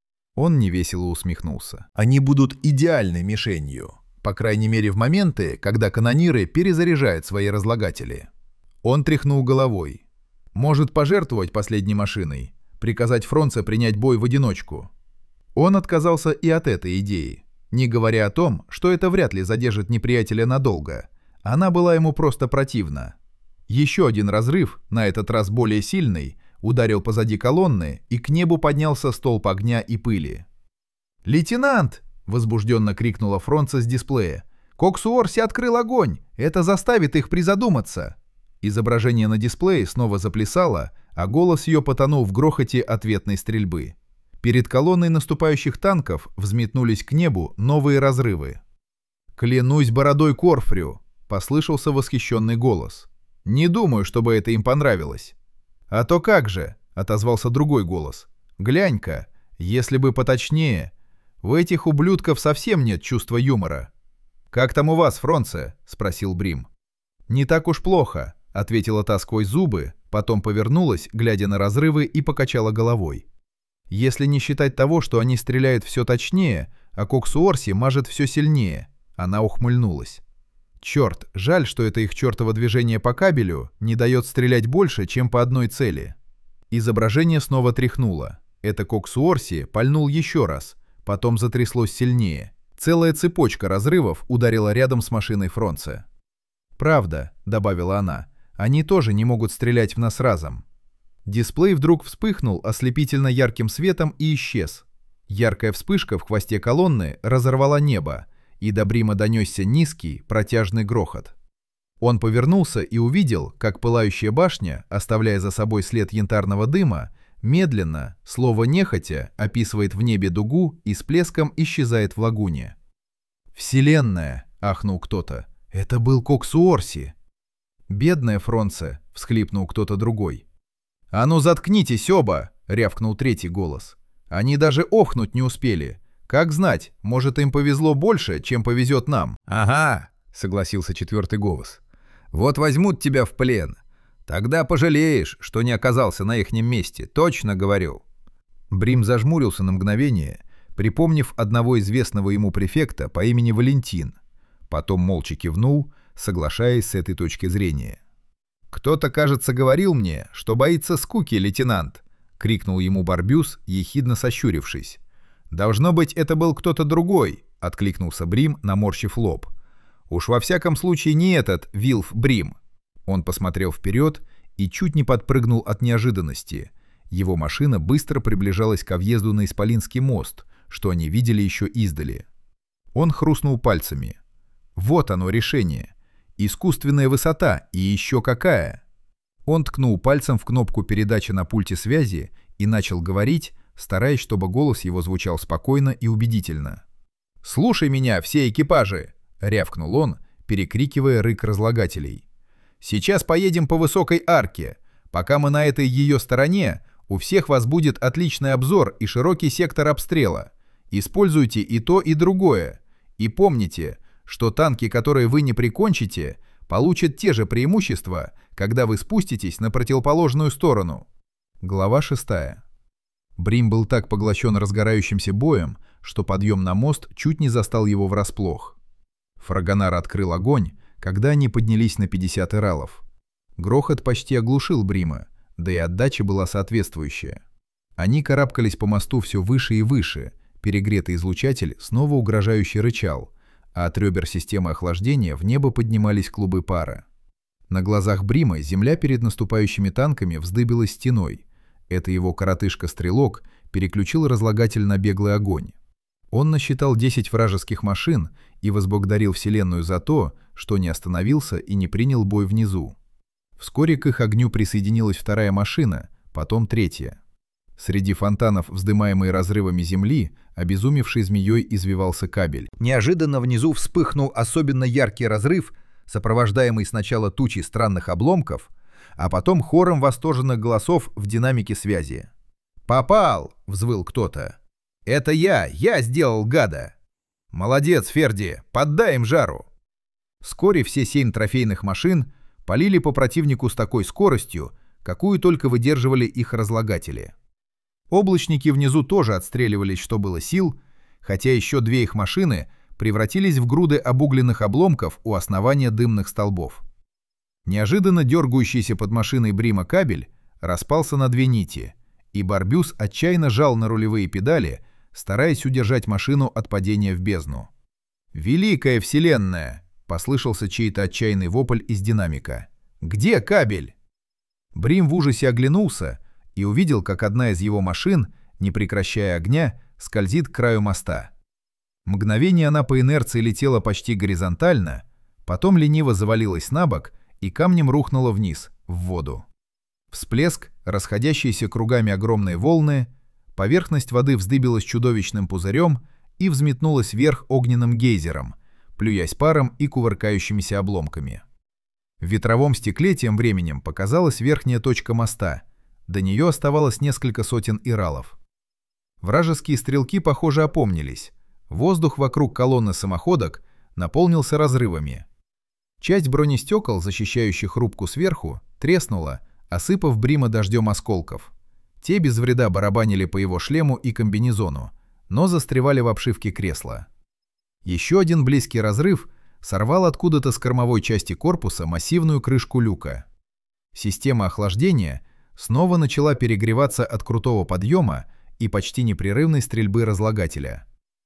Он невесело усмехнулся. Они будут идеальной мишенью, по крайней мере в моменты, когда канониры перезаряжают свои разлагатели. Он тряхнул головой. Может пожертвовать последней машиной, приказать Фронце принять бой в одиночку. Он отказался и от этой идеи, не говоря о том, что это вряд ли задержит неприятеля надолго. Она была ему просто противна. Еще один разрыв, на этот раз более сильный, ударил позади колонны, и к небу поднялся столб огня и пыли. «Лейтенант!» — возбужденно крикнула Фронце с дисплея. «Коксуорси открыл огонь! Это заставит их призадуматься!» Изображение на дисплее снова заплясало, а голос ее потонул в грохоте ответной стрельбы. Перед колонной наступающих танков взметнулись к небу новые разрывы. «Клянусь бородой Корфрю!» — послышался восхищенный голос. «Не думаю, чтобы это им понравилось». «А то как же!» — отозвался другой голос. «Глянь-ка, если бы поточнее. У этих ублюдков совсем нет чувства юмора». «Как там у вас, Фронце?» — спросил Брим. «Не так уж плохо», — ответила та сквозь зубы, потом повернулась, глядя на разрывы, и покачала головой. «Если не считать того, что они стреляют все точнее, а Коксуорси мажет все сильнее», — она ухмыльнулась. «Черт, жаль, что это их чертово движение по кабелю не дает стрелять больше, чем по одной цели». Изображение снова тряхнуло. Это Коксуорси пальнул еще раз, потом затряслось сильнее. Целая цепочка разрывов ударила рядом с машиной Фронце. «Правда», — добавила она, — «они тоже не могут стрелять в нас разом». Дисплей вдруг вспыхнул ослепительно ярким светом и исчез. Яркая вспышка в хвосте колонны разорвала небо, и до Брима донесся низкий, протяжный грохот. Он повернулся и увидел, как пылающая башня, оставляя за собой след янтарного дыма, медленно, слово нехотя, описывает в небе дугу и с плеском исчезает в лагуне. «Вселенная!» — ахнул кто-то. «Это был Коксуорси!» «Бедная Фронце!» — всхлипнул кто-то другой. «А ну заткнитесь оба!» — рявкнул третий голос. «Они даже охнуть не успели. Как знать, может, им повезло больше, чем повезет нам». «Ага!» — согласился четвертый голос. «Вот возьмут тебя в плен. Тогда пожалеешь, что не оказался на ихнем месте, точно говорю». Брим зажмурился на мгновение, припомнив одного известного ему префекта по имени Валентин. Потом молча кивнул, соглашаясь с этой точки зрения. «Кто-то, кажется, говорил мне, что боится скуки, лейтенант», — крикнул ему Барбюс, ехидно сощурившись. «Должно быть, это был кто-то другой», — откликнулся Брим, наморщив лоб. «Уж во всяком случае не этот Вилф Брим». Он посмотрел вперед и чуть не подпрыгнул от неожиданности. Его машина быстро приближалась ко въезду на Исполинский мост, что они видели еще издали. Он хрустнул пальцами. «Вот оно решение. Искусственная высота, и еще какая!» Он ткнул пальцем в кнопку передачи на пульте связи и начал говорить, стараясь, чтобы голос его звучал спокойно и убедительно. «Слушай меня, все экипажи!» — рявкнул он, перекрикивая рык разлагателей. «Сейчас поедем по высокой арке. Пока мы на этой ее стороне, у всех вас будет отличный обзор и широкий сектор обстрела. Используйте и то, и другое. И помните, что танки, которые вы не прикончите, получат те же преимущества, когда вы спуститесь на противоположную сторону». Глава 6. Брим был так поглощен разгорающимся боем, что подъем на мост чуть не застал его врасплох. Фрагонар открыл огонь, когда они поднялись на 50 эралов. Грохот почти оглушил Брима, да и отдача была соответствующая. Они карабкались по мосту все выше и выше, перегретый излучатель снова угрожающе рычал, а от ребер системы охлаждения в небо поднимались клубы пара. На глазах Брима земля перед наступающими танками вздыбилась стеной. Это его коротышка-стрелок переключил разлагатель на беглый огонь. Он насчитал 10 вражеских машин и возблагодарил Вселенную за то, что не остановился и не принял бой внизу. Вскоре к их огню присоединилась вторая машина, потом третья. Среди фонтанов, вздымаемой разрывами земли, обезумевшей змеей извивался кабель. Неожиданно внизу вспыхнул особенно яркий разрыв, сопровождаемый сначала тучей странных обломков, а потом хором восторженных голосов в динамике связи. «Попал!» — взвыл кто-то. «Это я сделал гада!» «Молодец, Ферди, поддай им жару!» Вскоре все 7 трофейных машин полили по противнику с такой скоростью, какую только выдерживали их разлагатели. Облачники внизу тоже отстреливались, что было сил, хотя еще 2 их машины превратились в груды обугленных обломков у основания дымных столбов. Неожиданно дергающийся под машиной Брима кабель распался на 2 нити, и Барбюс отчаянно жал на рулевые педали, стараясь удержать машину от падения в бездну. «Великая Вселенная!» — послышался чей-то отчаянный вопль из динамика. «Где кабель?» Брим в ужасе оглянулся и увидел, как одна из его машин, не прекращая огня, скользит к краю моста. Мгновение она по инерции летела почти горизонтально, потом лениво завалилась на бок и камнем рухнула вниз, в воду. Всплеск, расходящиеся кругами огромные волны, поверхность воды вздыбилась чудовищным пузырем и взметнулась вверх огненным гейзером, плюясь паром и кувыркающимися обломками. В ветровом стекле тем временем показалась верхняя точка моста. До нее оставалось несколько сотен иралов. Вражеские стрелки, похоже, опомнились. Воздух вокруг колонны самоходок наполнился разрывами. Часть бронестекол, защищающих рубку сверху, треснула, осыпав Брима дождем осколков. Те без вреда барабанили по его шлему и комбинезону, но застревали в обшивке кресла. Еще один близкий разрыв сорвал откуда-то с кормовой части корпуса массивную крышку люка. Система охлаждения снова начала перегреваться от крутого подъема и почти непрерывной стрельбы разлагателя.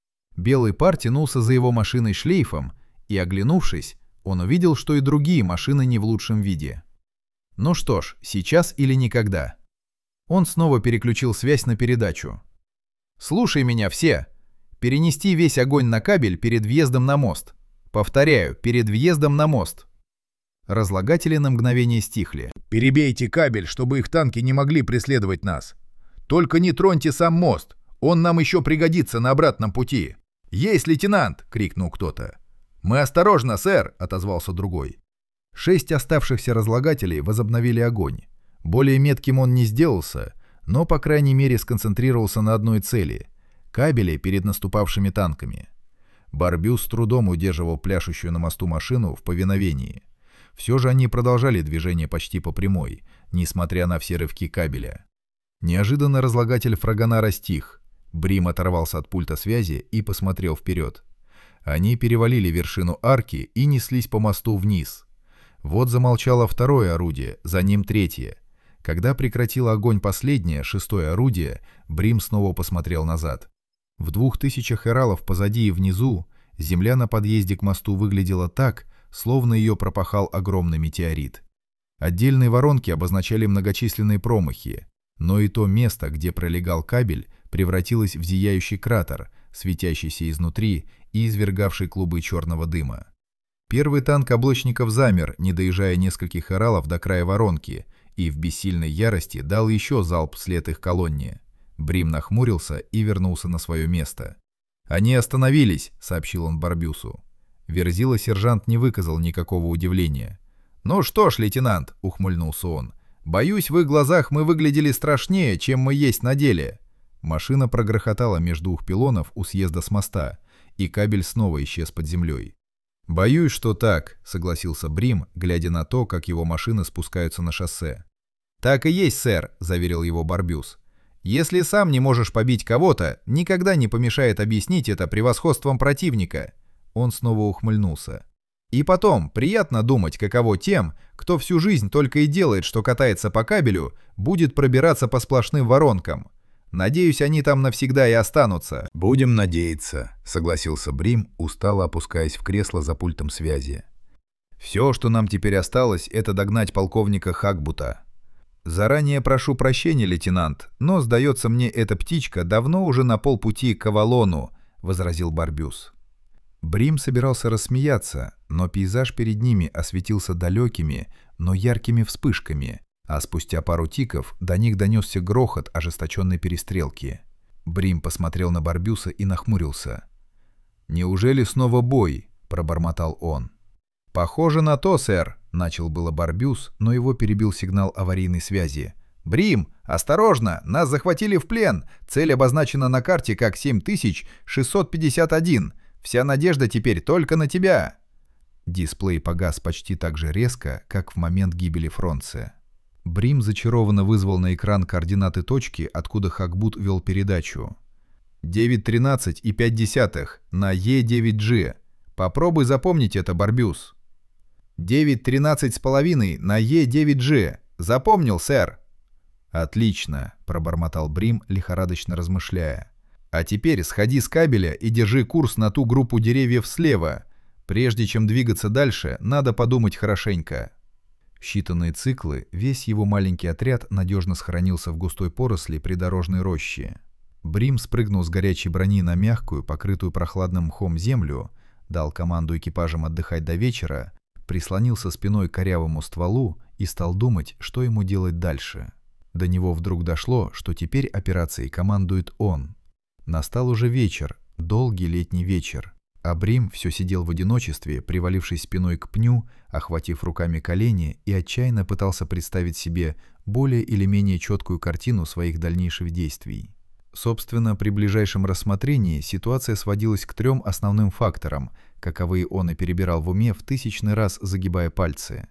Белый пар тянулся за его машиной шлейфом, и, оглянувшись, он увидел, что и другие машины не в лучшем виде. Ну что ж, сейчас или никогда. Он снова переключил связь на передачу. «Слушай меня все! Перенести весь огонь на кабель перед въездом на мост. Повторяю, перед въездом на мост». Разлагатели на мгновение стихли. «Перебейте кабель, чтобы их танки не могли преследовать нас. Только не троньте сам мост, он нам еще пригодится на обратном пути». «Есть, лейтенант!» — крикнул кто-то. «Мы осторожно, сэр!» — отозвался другой. 6 оставшихся разлагателей возобновили огонь. Более метким он не сделался, но, по крайней мере, сконцентрировался на одной цели — кабеле перед наступавшими танками. Барбюс с трудом удерживал пляшущую на мосту машину в повиновении. Все же они продолжали движение почти по прямой, несмотря на все рывки кабеля. Неожиданно разлагатель Фрагонара стих. Брим оторвался от пульта связи и посмотрел вперед. Они перевалили вершину арки и неслись по мосту вниз. Вот замолчало второе орудие, за ним третье. Когда прекратило огонь последнее, 6-е орудие, Брим снова посмотрел назад. В 2000 эралов позади и внизу земля на подъезде к мосту выглядела так, словно ее пропахал огромный метеорит. Отдельные воронки обозначали многочисленные промахи, но и то место, где пролегал кабель, превратилось в зияющий кратер, светящийся изнутри и извергавший клубы черного дыма. Первый танк облачников замер, не доезжая нескольких эралов до края воронки, и в бессильной ярости дал еще залп вслед их колонне. Брим нахмурился и вернулся на свое место. «Они остановились», — сообщил он Барбюсу. Верзила-сержант не выказал никакого удивления. «Ну что ж, лейтенант», — ухмыльнулся он, — «боюсь, в их глазах мы выглядели страшнее, чем мы есть на деле». Машина прогрохотала между двух пилонов у съезда с моста, и кабель снова исчез под землей. «Боюсь, что так», — согласился Брим, глядя на то, как его машины спускаются на шоссе. «Так и есть, сэр», — заверил его Барбюс. «Если сам не можешь побить кого-то, никогда не помешает объяснить это превосходством противника». Он снова ухмыльнулся. «И потом, приятно думать, каково тем, кто всю жизнь только и делает, что катается по кабелю, будет пробираться по сплошным воронкам. Надеюсь, они там навсегда и останутся». «Будем надеяться», — согласился Брим, устало опускаясь в кресло за пультом связи. «Все, что нам теперь осталось, это догнать полковника Хагбута. Заранее прошу прощения, лейтенант, но, сдается мне, эта птичка давно уже на полпути к Авалону», — возразил Барбюс. Брим собирался рассмеяться, но пейзаж перед ними осветился далекими, но яркими вспышками, а спустя пару тиков до них донесся грохот ожесточенной перестрелки. Брим посмотрел на Барбюса и нахмурился. «Неужели снова бой?» — пробормотал он. «Похоже на то, сэр», — начал было Барбюс, но его перебил сигнал аварийной связи. «Брим, осторожно! Нас захватили в плен! Цель обозначена на карте как 7651. Вся надежда теперь только на тебя!» Дисплей погас почти так же резко, как в момент гибели Фронце. Брим зачарованно вызвал на экран координаты точки, откуда Хагбут вел передачу. 9:13,5 на Е9G. Попробуй запомнить это, Барбюс. 9:13,5 на Е9G. Запомнил, сэр? Отлично, пробормотал Брим, лихорадочно размышляя. А теперь сходи с кабеля и держи курс на ту группу деревьев слева. Прежде чем двигаться дальше, надо подумать хорошенько. В считанные циклы весь его маленький отряд надежно схоронился в густой поросли придорожной рощи. Брим спрыгнул с горячей брони на мягкую, покрытую прохладным мхом землю, дал команду экипажам отдыхать до вечера, прислонился спиной к корявому стволу и стал думать, что ему делать дальше. До него вдруг дошло, что теперь операцией командует он. Настал уже вечер, долгий летний вечер, а Брим все сидел в одиночестве, привалившись спиной к пню, охватив руками колени и отчаянно пытался представить себе более или менее четкую картину своих дальнейших действий. Собственно, при ближайшем рассмотрении ситуация сводилась к 3 основным факторам, каковые он и перебирал в уме в тысячный раз, загибая пальцы.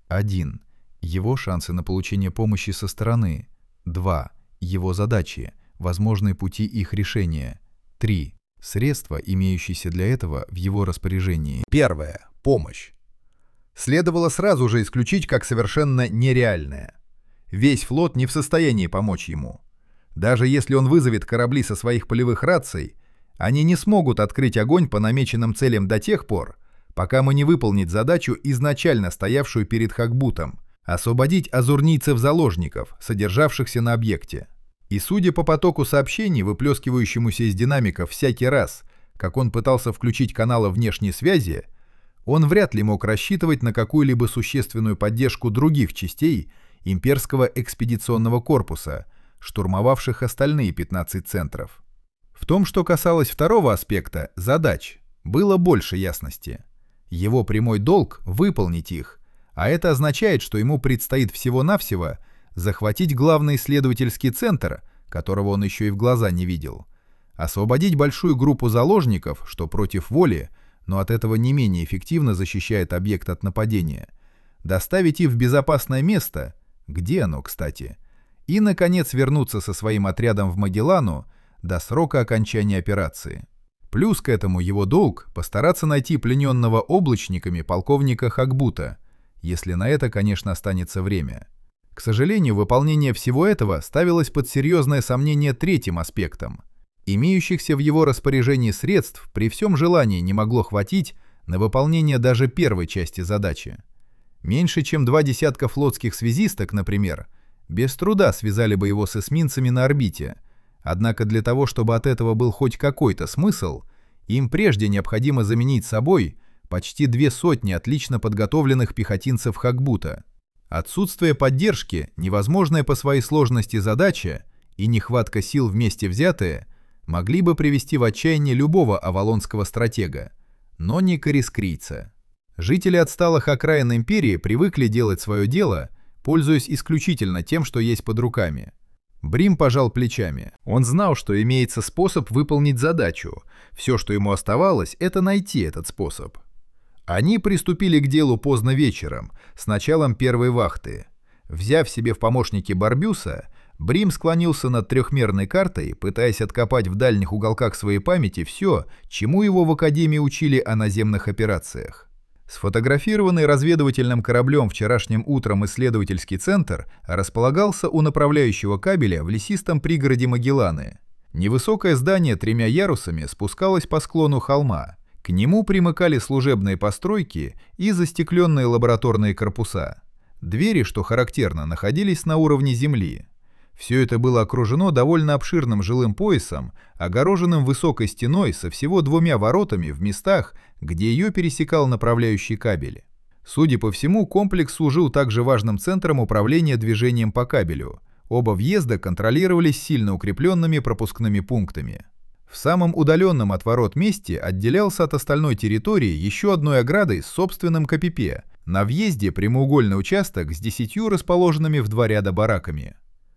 1. Его шансы на получение помощи со стороны. 2. Его задачи, возможные пути их решения. 3. Средства, имеющиеся для этого в его распоряжении. Первое. Помощь. Следовало сразу же исключить как совершенно нереальное. Весь флот не в состоянии помочь ему. Даже если он вызовет корабли со своих полевых раций, они не смогут открыть огонь по намеченным целям до тех пор, пока мы не выполним задачу, изначально стоявшую перед Хагбутом — освободить азурнийцев-заложников, содержавшихся на объекте. И судя по потоку сообщений, выплескивающемуся из динамиков всякий раз, как он пытался включить каналы внешней связи, он вряд ли мог рассчитывать на какую-либо существенную поддержку других частей имперского экспедиционного корпуса, штурмовавших остальные 15 центров. В том, что касалось второго аспекта, задач, было больше ясности. Его прямой долг — выполнить их, а это означает, что ему предстоит всего-навсего захватить главный исследовательский центр, которого он еще и в глаза не видел, освободить большую группу заложников, что против воли, но от этого не менее эффективно защищает объект от нападения, доставить их в безопасное место, где оно, кстати, и, наконец, вернуться со своим отрядом в Магеллану до срока окончания операции. Плюс к этому его долг — постараться найти плененного облачниками полковника Хагбута, если на это, конечно, останется время. К сожалению, выполнение всего этого ставилось под серьезное сомнение третьим аспектом. Имеющихся в его распоряжении средств при всем желании не могло хватить на выполнение даже первой части задачи. Меньше чем 2 десятка флотских связисток, например, без труда связали бы его с эсминцами на орбите, однако для того, чтобы от этого был хоть какой-то смысл, им прежде необходимо заменить собой почти 200 отлично подготовленных пехотинцев Хагбута. Отсутствие поддержки, невозможная по своей сложности задача и нехватка сил вместе взятые могли бы привести в отчаяние любого авалонского стратега, но не корискрийца. Жители отсталых окраин империи привыкли делать свое дело, пользуясь исключительно тем, что есть под руками. Брим пожал плечами. Он знал, что имеется способ выполнить задачу. Все, что ему оставалось, это найти этот способ. Они приступили к делу поздно вечером, с началом первой вахты. Взяв себе в помощники Барбюса, Брим склонился над трехмерной картой, пытаясь откопать в дальних уголках своей памяти все, чему его в Академии учили о наземных операциях. Сфотографированный разведывательным кораблем вчерашним утром исследовательский центр располагался у направляющего кабеля в лесистом пригороде Магелланы. Невысокое здание 3 ярусами спускалось по склону холма. К нему примыкали служебные постройки и застекленные лабораторные корпуса. Двери, что характерно, находились на уровне земли. Все это было окружено довольно обширным жилым поясом, огороженным высокой стеной со всего 2 воротами в местах, где ее пересекал направляющий кабель. Судя по всему, комплекс служил также важным центром управления движением по кабелю. Оба въезда контролировались сильно укрепленными пропускными пунктами. В самом удаленном от ворот месте отделялся от остальной территории еще одной оградой с собственным КПП. На въезде прямоугольный участок с 10 расположенными в 2 ряда бараками.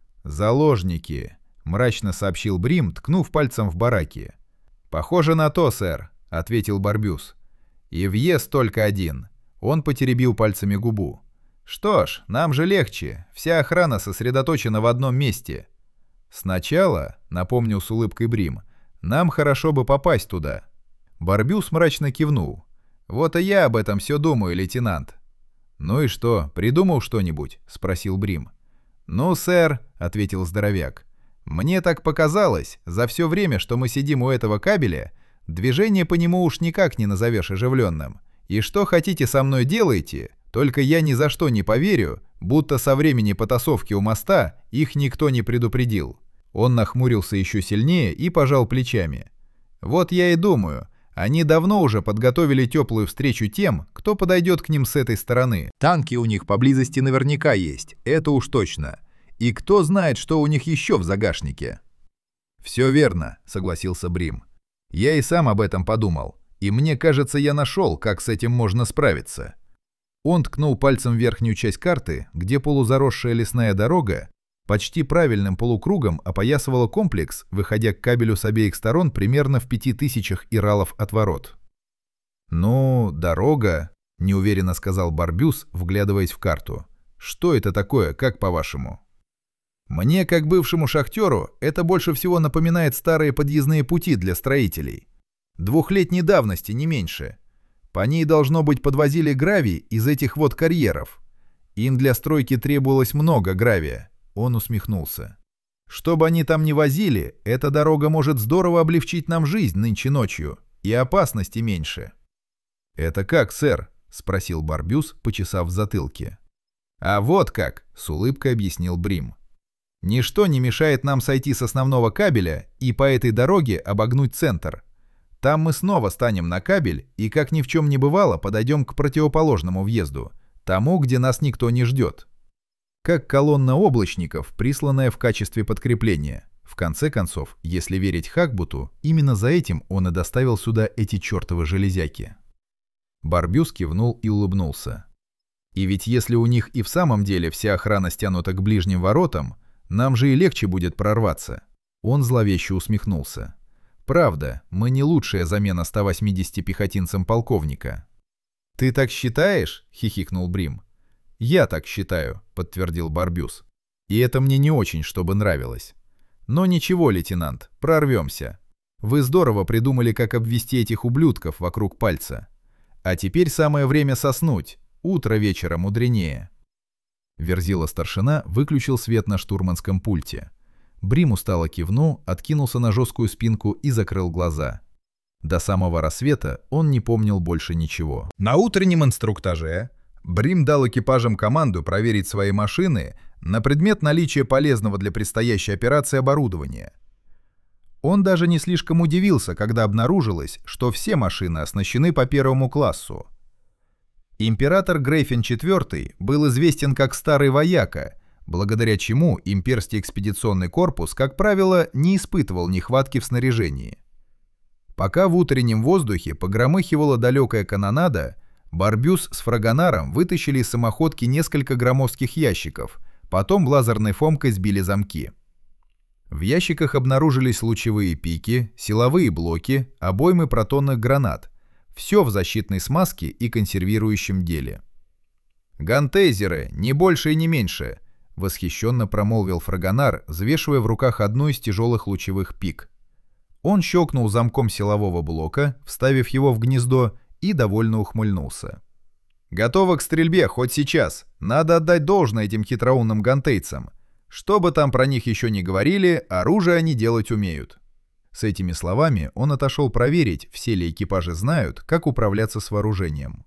«Заложники», — мрачно сообщил Брим, ткнув пальцем в бараки. «Похоже на то, сэр», — ответил Барбюс. «И въезд только один». Он потеребил пальцами губу. «Что ж, нам же легче. Вся охрана сосредоточена в одном месте». «Сначала», — напомнил с улыбкой Брим, — «нам хорошо бы попасть туда». Барбюс мрачно кивнул. «Вот и я об этом все думаю, лейтенант». «Ну и что, придумал что-нибудь?» — спросил Брим. «Ну, сэр», — ответил здоровяк, — «мне так показалось, за все время, что мы сидим у этого кабеля, движение по нему уж никак не назовешь оживленным. И что хотите со мной делаете, только я ни за что не поверю, будто со времени потасовки у моста их никто не предупредил». Он нахмурился еще сильнее и пожал плечами. «Вот я и думаю, они давно уже подготовили теплую встречу тем, кто подойдет к ним с этой стороны. Танки у них поблизости наверняка есть, это уж точно. И кто знает, что у них еще в загашнике». «Все верно», — согласился Брим. «Я и сам об этом подумал, и мне кажется, я нашел, как с этим можно справиться». Он ткнул пальцем в верхнюю часть карты, где полузаросшая лесная дорога почти правильным полукругом опоясывала комплекс, выходя к кабелю с обеих сторон примерно в 5000 иралов от ворот. «Ну, дорога», — неуверенно сказал Барбюс, вглядываясь в карту. «Что это такое, как по-вашему?» «Мне, как бывшему шахтеру, это больше всего напоминает старые подъездные пути для строителей. 2-летней давности, не меньше. По ней, должно быть, подвозили гравий из этих вот карьеров. Им для стройки требовалось много гравия». Он усмехнулся. «Что бы они там ни возили, эта дорога может здорово облегчить нам жизнь нынче ночью, и опасности меньше». «Это как, сэр?» — спросил Барбюс, почесав в затылке. «А вот как», — с улыбкой объяснил Брим. «Ничто не мешает нам сойти с основного кабеля и по этой дороге обогнуть центр. Там мы снова станем на кабель и, как ни в чем не бывало, подойдем к противоположному въезду, тому, где нас никто не ждет. Как колонна облачников, присланная в качестве подкрепления. В конце концов, если верить Хакбуту, именно за этим он и доставил сюда эти чертовы железяки». Барбюс кивнул и улыбнулся. «И ведь если у них и в самом деле вся охрана стянута к ближним воротам, нам же и легче будет прорваться». Он зловеще усмехнулся. «Правда, мы не лучшая замена 180 пехотинцам полковника». «Ты так считаешь?» — хихикнул Брим. «Я так считаю», — подтвердил Барбюс. «И это мне не очень, чтобы нравилось. Но ничего, лейтенант, прорвемся. Вы здорово придумали, как обвести этих ублюдков вокруг пальца. А теперь самое время соснуть. Утро вечера мудренее». Верзила-старшина выключил свет на штурманском пульте. Брим устало кивнул, откинулся на жесткую спинку и закрыл глаза. До самого рассвета он не помнил больше ничего. На утреннем инструктаже Брим дал экипажам команду проверить свои машины на предмет наличия полезного для предстоящей операции оборудования. Он даже не слишком удивился, когда обнаружилось, что все машины оснащены по 1 классу. Император Грейфен IV был известен как старый вояка, благодаря чему имперский экспедиционный корпус, как правило, не испытывал нехватки в снаряжении. Пока в утреннем воздухе погромыхивала далекая канонада, Барбюс с Фрагонаром вытащили из самоходки несколько громоздких ящиков, потом лазерной фомкой сбили замки. В ящиках обнаружились лучевые пики, силовые блоки, обоймы протонных гранат. Все в защитной смазке и консервирующем деле. «Гантейзеры, не больше и не меньше», — восхищенно промолвил Фрагонар, взвешивая в руках одну из тяжелых лучевых пик. Он щелкнул замком силового блока, вставив его в гнездо, и довольно ухмыльнулся. «Готово к стрельбе, хоть сейчас. Надо отдать должное этим хитроумным гантейцам. Что бы там про них еще не говорили, оружие они делать умеют». С этими словами он отошел проверить, все ли экипажи знают, как управляться с вооружением.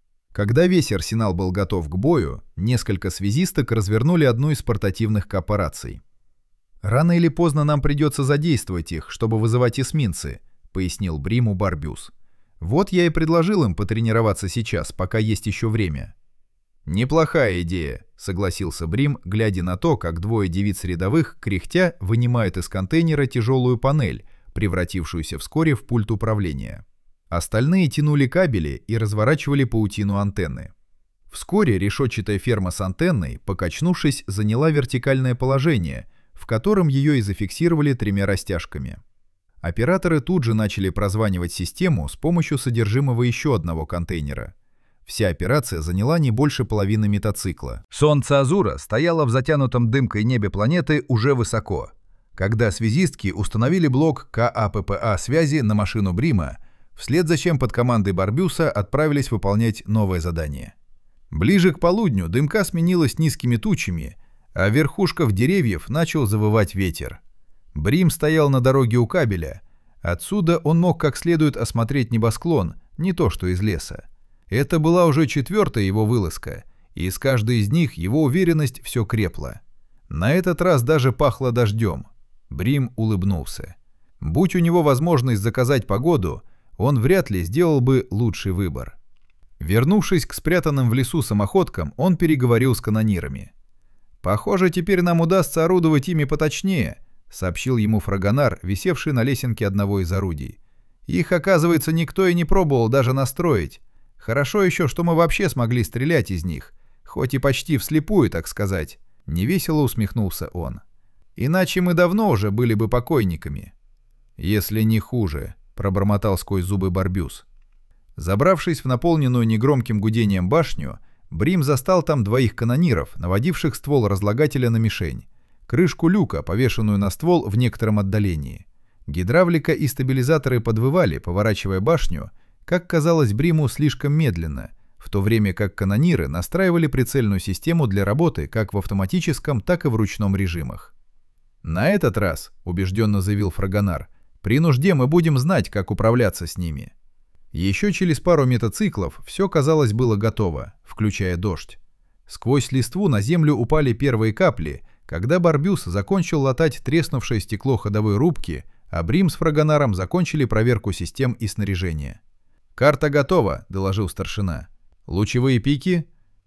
Когда весь арсенал был готов к бою, несколько связисток развернули одну из портативных корпораций. «Рано или поздно нам придется задействовать их, чтобы вызывать эсминцы», — пояснил Бриму Барбюс. «Вот я и предложил им потренироваться сейчас, пока есть еще время». «Неплохая идея», — согласился Брим, глядя на то, как двое девиц рядовых, кряхтя, вынимают из контейнера тяжелую панель, превратившуюся вскоре в пульт управления. Остальные тянули кабели и разворачивали паутину антенны. Вскоре решетчатая ферма с антенной, покачнувшись, заняла вертикальное положение, в котором ее и зафиксировали 3 растяжками. Операторы тут же начали прозванивать систему с помощью содержимого еще одного контейнера. Вся операция заняла не больше половины метацикла. Солнце Азура стояло в затянутом дымкой небе планеты уже высоко. Когда связистки установили блок КАППА связи на машину Брима, вслед за чем под командой Барбюса отправились выполнять новое задание. Ближе к полудню дымка сменилась низкими тучами, а в верхушках деревьев начал завывать ветер. Брим стоял на дороге у кабеля. Отсюда он мог как следует осмотреть небосклон, не то что из леса. Это была уже 4-я его вылазка, и с каждой из них его уверенность все крепла. На этот раз даже пахло дождем. Брим улыбнулся. Будь у него возможность заказать погоду, он вряд ли сделал бы лучший выбор. Вернувшись к спрятанным в лесу самоходкам, он переговорил с канонирами. «Похоже, теперь нам удастся орудовать ими поточнее», — сообщил ему Фрагонар, висевший на лесенке одного из орудий. «Их, оказывается, никто и не пробовал даже настроить. Хорошо еще, что мы вообще смогли стрелять из них, хоть и почти вслепую, так сказать», — невесело усмехнулся он. «Иначе мы давно уже были бы покойниками». «Если не хуже», — пробормотал сквозь зубы Барбюс. Забравшись в наполненную негромким гудением башню, Брим застал там 2 канониров, наводивших ствол разлагателя на мишень, крышку люка, повешенную на ствол в некотором отдалении. Гидравлика и стабилизаторы подвывали, поворачивая башню, как казалось Бриму, слишком медленно, в то время как канониры настраивали прицельную систему для работы как в автоматическом, так и в ручном режимах. «На этот раз», — убежденно заявил Фрагонар, — «при нужде мы будем знать, как управляться с ними». Еще через пару метациклов все, казалось, было готово, включая дождь. Сквозь листву на землю упали первые капли, когда Барбюс закончил латать треснувшее стекло ходовой рубки, а Брим с Фрагонаром закончили проверку систем и снаряжения. «Карта готова», — доложил старшина. «Лучевые пики?»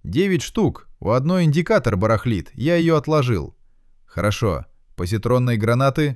9 штук. У одной индикатор барахлит. Я ее отложил». «Хорошо. Позитронные гранаты?»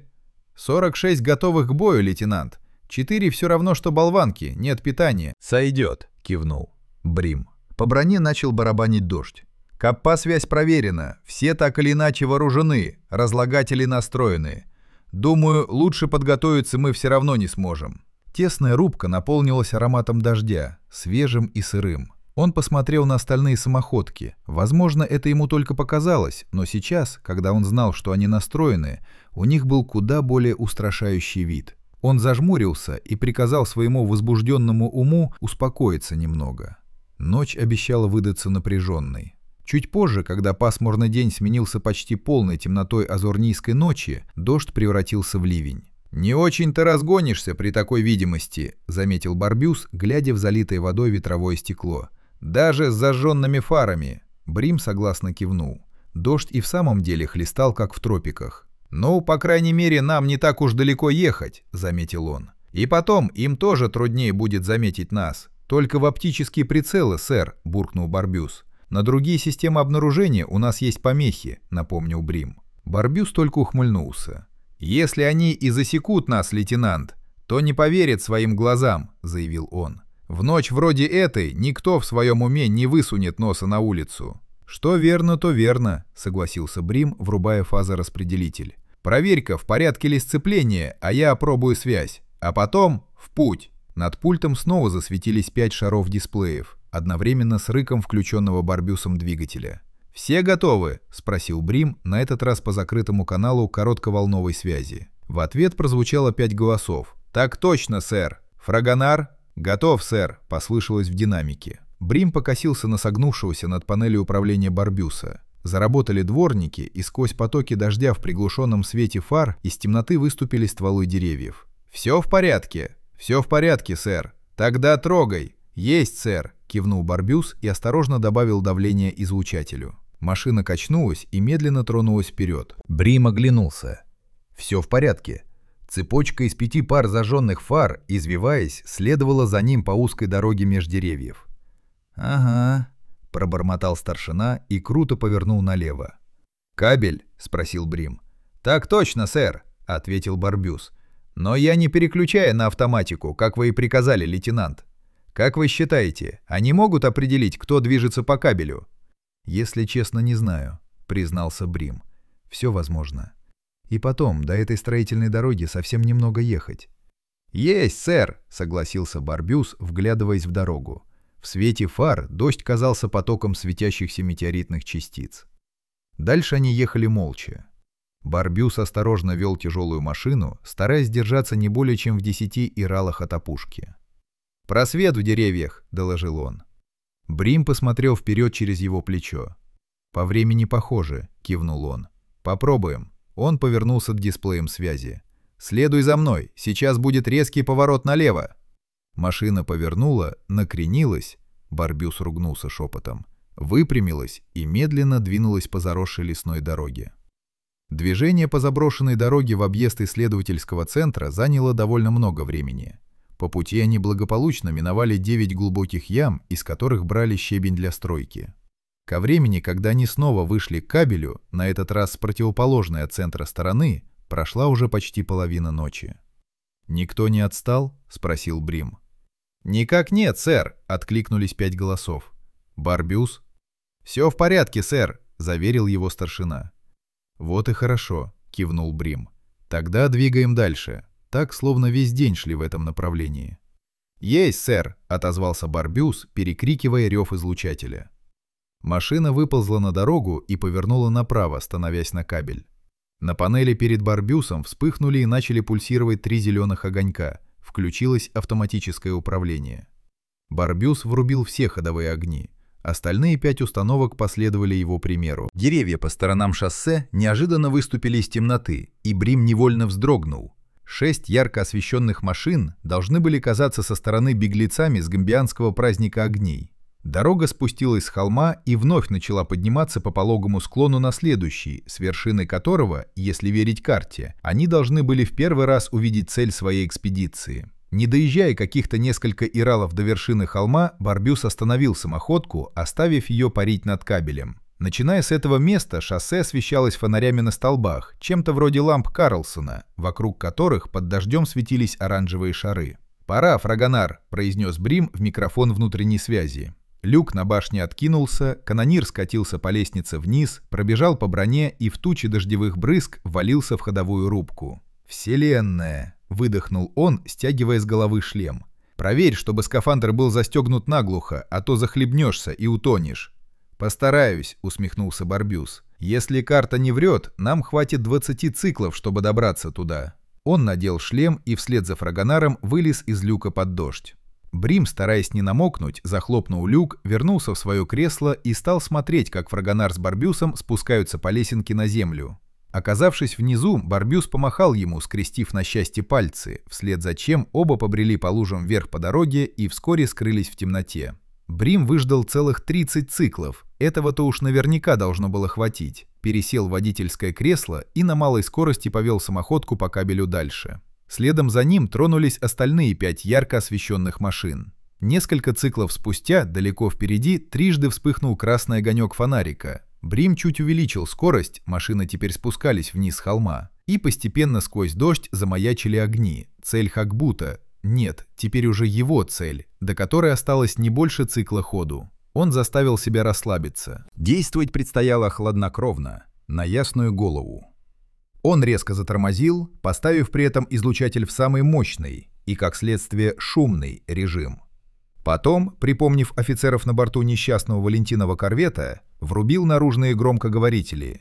46 готовых к бою, лейтенант. 4 все равно, что болванки. Нет питания». «Сойдет», — кивнул Брим. По броне начал барабанить дождь. «Каппа-связь проверена. Все так или иначе вооружены. Разлагатели настроены. Думаю, лучше подготовиться мы все равно не сможем». Тесная рубка наполнилась ароматом дождя, свежим и сырым. Он посмотрел на остальные самоходки. Возможно, это ему только показалось, но сейчас, когда он знал, что они настроены, у них был куда более устрашающий вид. Он зажмурился и приказал своему возбужденному уму успокоиться немного. Ночь обещала выдаться напряженной. Чуть позже, когда пасмурный день сменился почти полной темнотой азурнийской ночи, дождь превратился в ливень. «Не очень-то разгонишься при такой видимости», — заметил Барбюс, глядя в залитое водой ветровое стекло. «Даже с зажженными фарами». Брим согласно кивнул. Дождь и в самом деле хлестал, как в тропиках. «Ну, по крайней мере, нам не так уж далеко ехать», — заметил он. «И потом, им тоже труднее будет заметить нас. Только в оптические прицелы, сэр», — буркнул Барбюс. На другие системы обнаружения у нас есть помехи, напомнил Брим. Барбюс только ухмыльнулся. «Если они и засекут нас, лейтенант, то не поверят своим глазам», — заявил он. «В ночь вроде этой никто в своем уме не высунет носа на улицу». «Что верно, то верно», — согласился Брим, врубая фазораспределитель. «Проверь-ка, в порядке ли сцепление, а я опробую связь. А потом в путь». Над пультом снова засветились 5 шаров дисплеев, одновременно с рыком включенного Барбюсом двигателя. «Все готовы?» — спросил Брим, на этот раз по закрытому каналу коротковолновой связи. В ответ прозвучало 5 голосов. «Так точно, сэр!» «Фрагонар?» «Готов, сэр!» — послышалось в динамике. Брим покосился на согнувшегося над панелью управления Барбюса. Заработали дворники, и сквозь потоки дождя в приглушенном свете фар из темноты выступили стволы деревьев. «Все в порядке?» «Все в порядке, сэр». «Тогда трогай». «Есть, сэр», — кивнул Барбюс и осторожно добавил давление излучателю. Машина качнулась и медленно тронулась вперед. Брим оглянулся. «Все в порядке». Цепочка из 5 пар зажженных фар, извиваясь, следовала за ним по узкой дороге меж деревьев. «Ага», — пробормотал старшина и круто повернул налево. «Кабель?» — спросил Брим. «Так точно, сэр», — ответил Барбюс. «Но я не переключаю на автоматику, как вы и приказали, лейтенант. Как вы считаете, они могут определить, кто движется по кабелю?» «Если честно, не знаю», — признался Брим. «Все возможно. И потом, до этой строительной дороги совсем немного ехать». «Есть, сэр», — согласился Барбюс, вглядываясь в дорогу. В свете фар дождь казался потоком светящихся метеоритных частиц. Дальше они ехали молча. Барбюс осторожно вел тяжелую машину, стараясь держаться не более чем в 10 иралах от опушки. «Просвет в деревьях», — доложил он. Брим посмотрел вперед через его плечо. «По времени похоже», — кивнул он. «Попробуем». Он повернулся к дисплеям связи. «Следуй за мной, сейчас будет резкий поворот налево». Машина повернула, накренилась, Барбюс ругнулся шепотом, выпрямилась и медленно двинулась по заросшей лесной дороге. Движение по заброшенной дороге в объезд исследовательского центра заняло довольно много времени. По пути они благополучно миновали 9 глубоких ям, из которых брали щебень для стройки. Ко времени, когда они снова вышли к кабелю, на этот раз с противоположной от центра стороны, прошла уже почти половина ночи. «Никто не отстал?» — спросил Брим. «Никак нет, сэр», — откликнулись 5 голосов. «Барбюс?» «Все в порядке, сэр», — заверил его старшина. «Вот и хорошо», — кивнул Брим. «Тогда двигаем дальше. Так, словно весь день шли в этом направлении». «Есть, сэр», — отозвался Барбюс, перекрикивая рев излучателя. Машина выползла на дорогу и повернула направо, становясь на кабель. На панели перед Барбюсом вспыхнули и начали пульсировать 3 зеленых огонька. Включилось автоматическое управление. Барбюс врубил все ходовые огни. Остальные 5 установок последовали его примеру. Деревья по сторонам шоссе неожиданно выступили из темноты, и Брим невольно вздрогнул. 6 ярко освещенных машин должны были казаться со стороны беглецами с гамбианского праздника огней. Дорога спустилась с холма и вновь начала подниматься по пологому склону на следующий, с вершины которого, если верить карте, они должны были в первый раз увидеть цель своей экспедиции. Не доезжая каких-то несколько иралов до вершины холма, Барбюс остановил самоходку, оставив ее парить над кабелем. Начиная с этого места, шоссе освещалось фонарями на столбах, чем-то вроде ламп Карлсона, вокруг которых под дождем светились оранжевые шары. «Пора, Фрагонар», — произнес Брим в микрофон внутренней связи. Люк на башне откинулся, канонир скатился по лестнице вниз, пробежал по броне и в туче дождевых брызг валился в ходовую рубку. «Вселенная!» — выдохнул он, стягивая с головы шлем. «Проверь, чтобы скафандр был застегнут наглухо, а то захлебнешься и утонешь». «Постараюсь», — усмехнулся Барбюс. «Если карта не врет, нам хватит 20 циклов, чтобы добраться туда». Он надел шлем и вслед за Фрагонаром вылез из люка под дождь. Брим, стараясь не намокнуть, захлопнул люк, вернулся в свое кресло и стал смотреть, как Фрагонар с Барбюсом спускаются по лесенке на землю. Оказавшись внизу, Барбюс помахал ему, скрестив на счастье пальцы, вслед за чем оба побрели по лужам вверх по дороге и вскоре скрылись в темноте. Брим выждал целых 30 циклов, этого-то уж наверняка должно было хватить, пересел в водительское кресло и на малой скорости повел самоходку по кабелю дальше. Следом за ним тронулись остальные 5 ярко освещенных машин. Несколько циклов спустя, далеко впереди, трижды вспыхнул красный огонек фонарика. Брим чуть увеличил скорость, машины теперь спускались вниз с холма. И постепенно сквозь дождь замаячили огни. Цель Хакбута. Нет, теперь уже его цель, до которой осталось не больше цикла ходу. Он заставил себя расслабиться. Действовать предстояло хладнокровно, на ясную голову. Он резко затормозил, поставив при этом излучатель в самый мощный и, как следствие, шумный режим. Потом, припомнив офицеров на борту несчастного Валентинова корвета, врубил наружные громкоговорители.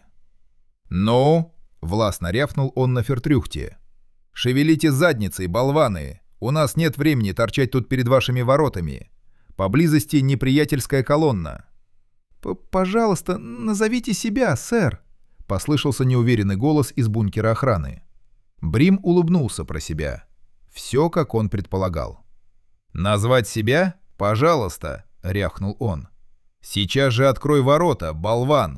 «Ну?» — властно рявкнул он на фертрюхте. «Шевелите задницей, болваны! У нас нет времени торчать тут перед вашими воротами. Поблизости неприятельская колонна». «Пожалуйста, назовите себя, сэр», — послышался неуверенный голос из бункера охраны. Брим улыбнулся про себя. Все, как он предполагал. «Назвать себя? Пожалуйста!» — рявкнул он. «Сейчас же открой ворота, болван!»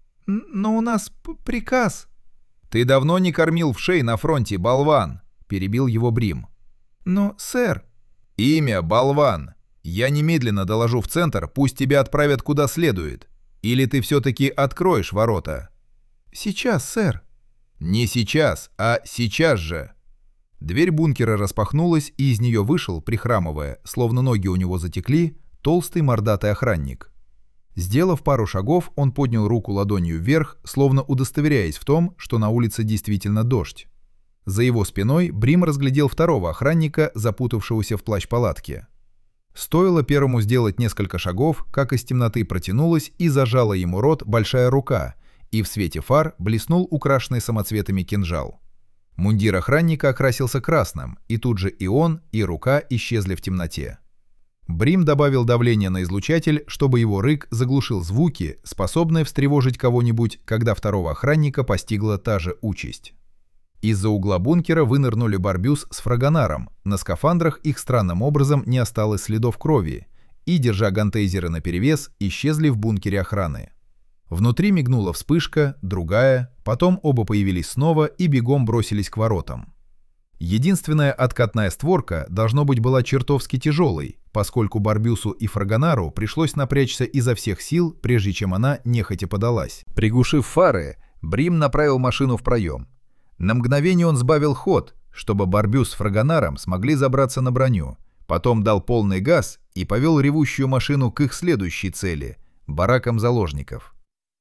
«Но у нас приказ!» «Ты давно не кормил вшей на фронте, болван!» — перебил его Брим. «Но, сэр...» «Имя, болван! Я немедленно доложу в центр, пусть тебя отправят куда следует. Или ты все-таки откроешь ворота?» «Сейчас, сэр». «Не сейчас, а сейчас же!» Дверь бункера распахнулась, и из нее вышел, прихрамывая, словно ноги у него затекли, толстый мордатый охранник. Сделав пару шагов, он поднял руку ладонью вверх, словно удостоверяясь в том, что на улице действительно дождь. За его спиной Брим разглядел второго охранника, запутавшегося в плащ-палатке. Стоило первому сделать несколько шагов, как из темноты протянулась и зажала ему рот большая рука, и в свете фар блеснул украшенный самоцветами кинжал. Мундир охранника окрасился красным, и тут же и он, и рука исчезли в темноте. Брим добавил давление на излучатель, чтобы его рык заглушил звуки, способные встревожить кого-нибудь, когда второго охранника постигла та же участь. Из-за угла бункера вынырнули Барбюс с Фрагонаром, на скафандрах их странным образом не осталось следов крови, и, держа гантейзеры наперевес, исчезли в бункере охраны. Внутри мигнула вспышка, другая, потом оба появились снова и бегом бросились к воротам. Единственная откатная створка, должно быть, была чертовски тяжелой, поскольку Барбюсу и Фрагонару пришлось напрячься изо всех сил, прежде чем она нехотя подалась. Приглушив фары, Брим направил машину в проем. На мгновение он сбавил ход, чтобы Барбюс с Фрагонаром смогли забраться на броню, потом дал полный газ и повел ревущую машину к их следующей цели – баракам заложников.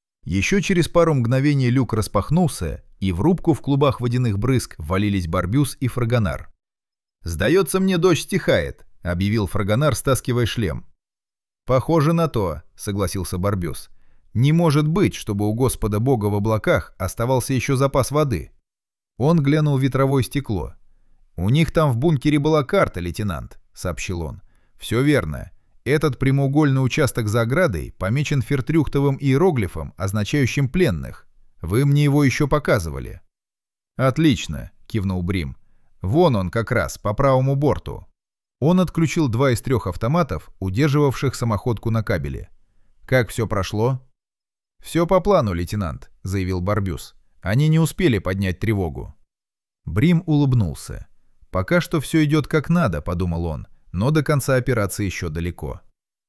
Еще через пару мгновений люк распахнулся, и в рубку в клубах водяных брызг ввалились Барбюс и Фрагонар. «Сдается мне, дождь стихает», — объявил Фрагонар, стаскивая шлем. «Похоже на то», — согласился Барбюс. «Не может быть, чтобы у Господа Бога в облаках оставался еще запас воды». Он глянул в ветровое стекло. «У них там в бункере была карта, лейтенант», — сообщил он. «Все верно. Этот прямоугольный участок за оградой помечен фертрюхтовым иероглифом, означающим пленных. Вы мне его еще показывали». «Отлично», — кивнул Брим. «Вон он как раз, по правому борту». Он отключил 2 из 3 автоматов, удерживавших самоходку на кабеле. «Как все прошло?» «Все по плану, лейтенант», — заявил Барбюс. «Они не успели поднять тревогу». Брим улыбнулся. «Пока что все идет как надо», — подумал он. Но до конца операции еще далеко.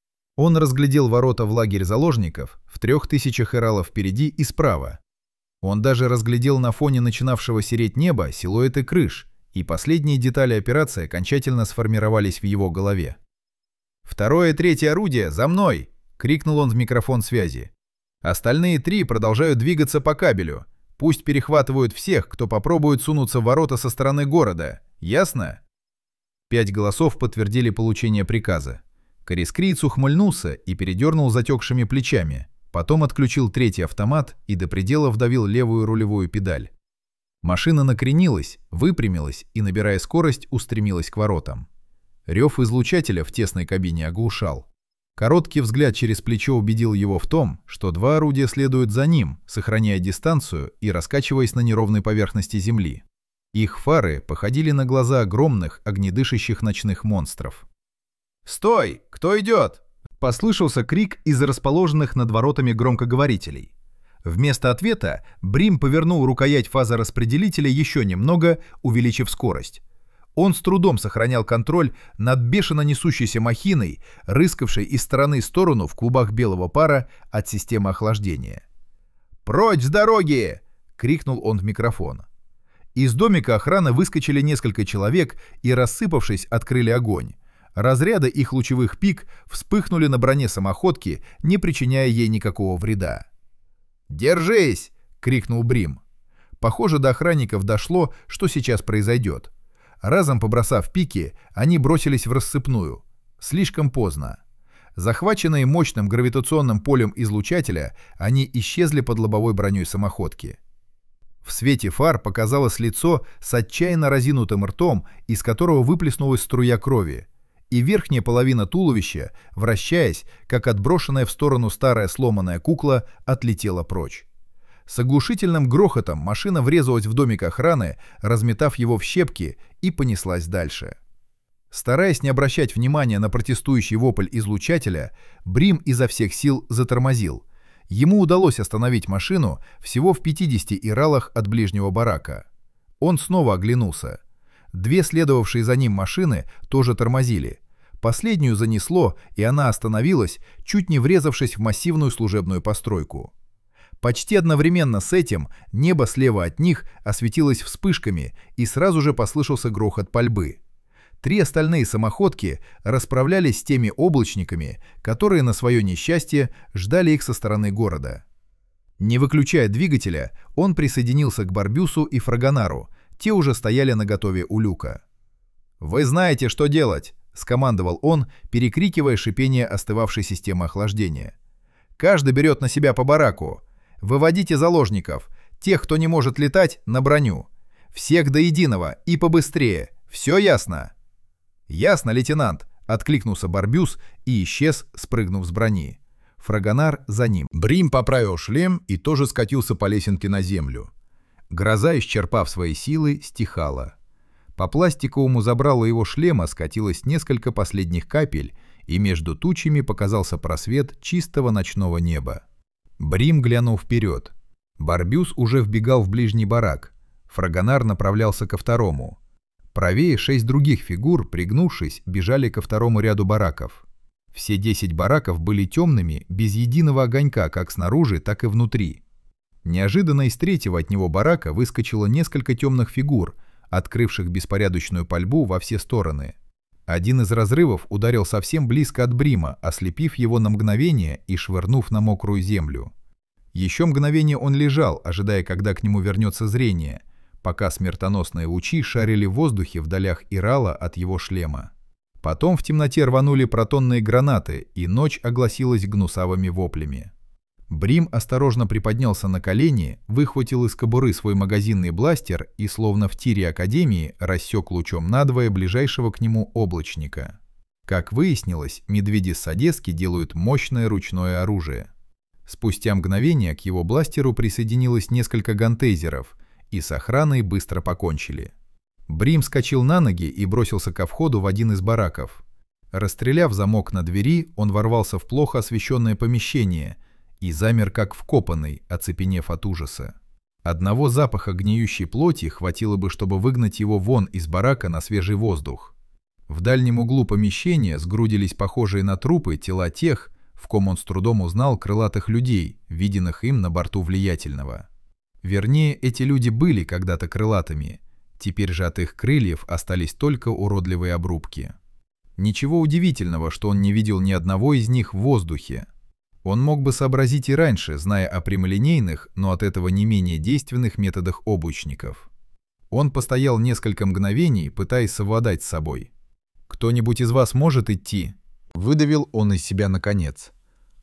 Он разглядел ворота в лагерь заложников в 3000 эралов впереди и справа. Он даже разглядел на фоне начинавшего сереть неба силуэты крыш, и последние детали операции окончательно сформировались в его голове. «Второе и третье орудие, за мной!» — крикнул он в микрофон связи. «Остальные 3 продолжают двигаться по кабелю. Пусть перехватывают всех, кто попробует сунуться в ворота со стороны города. Ясно?» 5 голосов подтвердили получение приказа. Корискриец ухмыльнулся и передернул затекшими плечами, потом отключил 3-й автомат и до предела вдавил левую рулевую педаль. Машина накренилась, выпрямилась и, набирая скорость, устремилась к воротам. Рев излучателя в тесной кабине оглушал. Короткий взгляд через плечо убедил его в том, что 2 орудия следуют за ним, сохраняя дистанцию и раскачиваясь на неровной поверхности земли. Их фары походили на глаза огромных, огнедышащих ночных монстров. «Стой! Кто идет?» — послышался крик из расположенных над воротами громкоговорителей. Вместо ответа Брим повернул рукоять фазораспределителя еще немного, увеличив скорость. Он с трудом сохранял контроль над бешено несущейся махиной, рыскавшей из стороны в сторону в клубах белого пара от системы охлаждения. «Прочь с дороги!» — крикнул он в микрофон. Из домика охраны выскочили несколько человек и, рассыпавшись, открыли огонь. Разряды их лучевых пик вспыхнули на броне самоходки, не причиняя ей никакого вреда. «Держись!» — крикнул Брим. Похоже, до охранников дошло, что сейчас произойдет. Разом побросав пики, они бросились в рассыпную. Слишком поздно. Захваченные мощным гравитационным полем излучателя, они исчезли под лобовой броней самоходки. В свете фар показалось лицо с отчаянно разинутым ртом, из которого выплеснулась струя крови, и верхняя половина туловища, вращаясь, как отброшенная в сторону старая сломанная кукла, отлетела прочь. С оглушительным грохотом машина врезалась в домик охраны, разметав его в щепки, и понеслась дальше. Стараясь не обращать внимания на протестующий вопль излучателя, Брим изо всех сил затормозил. Ему удалось остановить машину всего в 50 иралах от ближнего барака. Он снова оглянулся. Две следовавшие за ним машины тоже тормозили. Последнюю занесло, и она остановилась, чуть не врезавшись в массивную служебную постройку. Почти одновременно с этим небо слева от них осветилось вспышками, и сразу же послышался грохот пальбы. Три остальные самоходки расправлялись с теми облачниками, которые на свое несчастье ждали их со стороны города. Не выключая двигателя, он присоединился к Барбюсу и Фрагонару, те уже стояли наготове у люка. «Вы знаете, что делать!» — скомандовал он, перекрикивая шипение остывавшей системы охлаждения. «Каждый берет на себя по бараку. Выводите заложников, тех, кто не может летать, на броню. Всех до единого и побыстрее. Все ясно?» «Ясно, лейтенант», — откликнулся Барбюс и исчез, спрыгнув с брони. Фрагонар за ним. Брим поправил шлем и тоже скатился по лесенке на землю. Гроза, исчерпав свои силы, стихала. По пластиковому забралу его шлема скатилось несколько последних капель, и между тучами показался просвет чистого ночного неба. Брим глянул вперед. Барбюс уже вбегал в ближний барак. Фрагонар направлялся ко второму. Правее 6 других фигур, пригнувшись, бежали ко второму ряду бараков. Все 10 бараков были темными, без единого огонька как снаружи, так и внутри. Неожиданно из третьего от него барака выскочило несколько темных фигур, открывших беспорядочную пальбу во все стороны. Один из разрывов ударил совсем близко от Брима, ослепив его на мгновение и швырнув на мокрую землю. Еще мгновение он лежал, ожидая, когда к нему вернется зрение, пока смертоносные лучи шарили в воздухе в долях Ирала от его шлема. Потом в темноте рванули протонные гранаты, и ночь огласилась гнусавыми воплями. Брим осторожно приподнялся на колени, выхватил из кобуры свой магазинный бластер и, словно в тире Академии, рассек лучом надвое ближайшего к нему облачника. Как выяснилось, медведи с Одесски делают мощное ручное оружие. Спустя мгновение к его бластеру присоединилось несколько гантейзеров, и с охраной быстро покончили. Брим скочил на ноги и бросился ко входу в один из бараков. Расстреляв замок на двери, он ворвался в плохо освещенное помещение и замер как вкопанный, оцепенев от ужаса. Одного запаха гниющей плоти хватило бы, чтобы выгнать его вон из барака на свежий воздух. В дальнем углу помещения сгрудились похожие на трупы тела тех, в ком он с трудом узнал крылатых людей, виденных им на борту Влиятельного. Вернее, эти люди были когда-то крылатыми, теперь же от их крыльев остались только уродливые обрубки. Ничего удивительного, что он не видел ни одного из них в воздухе. Он мог бы сообразить и раньше, зная о прямолинейных, но от этого не менее действенных методах облачников. Он постоял несколько мгновений, пытаясь совладать с собой. «Кто-нибудь из вас может идти?» — выдавил он из себя наконец.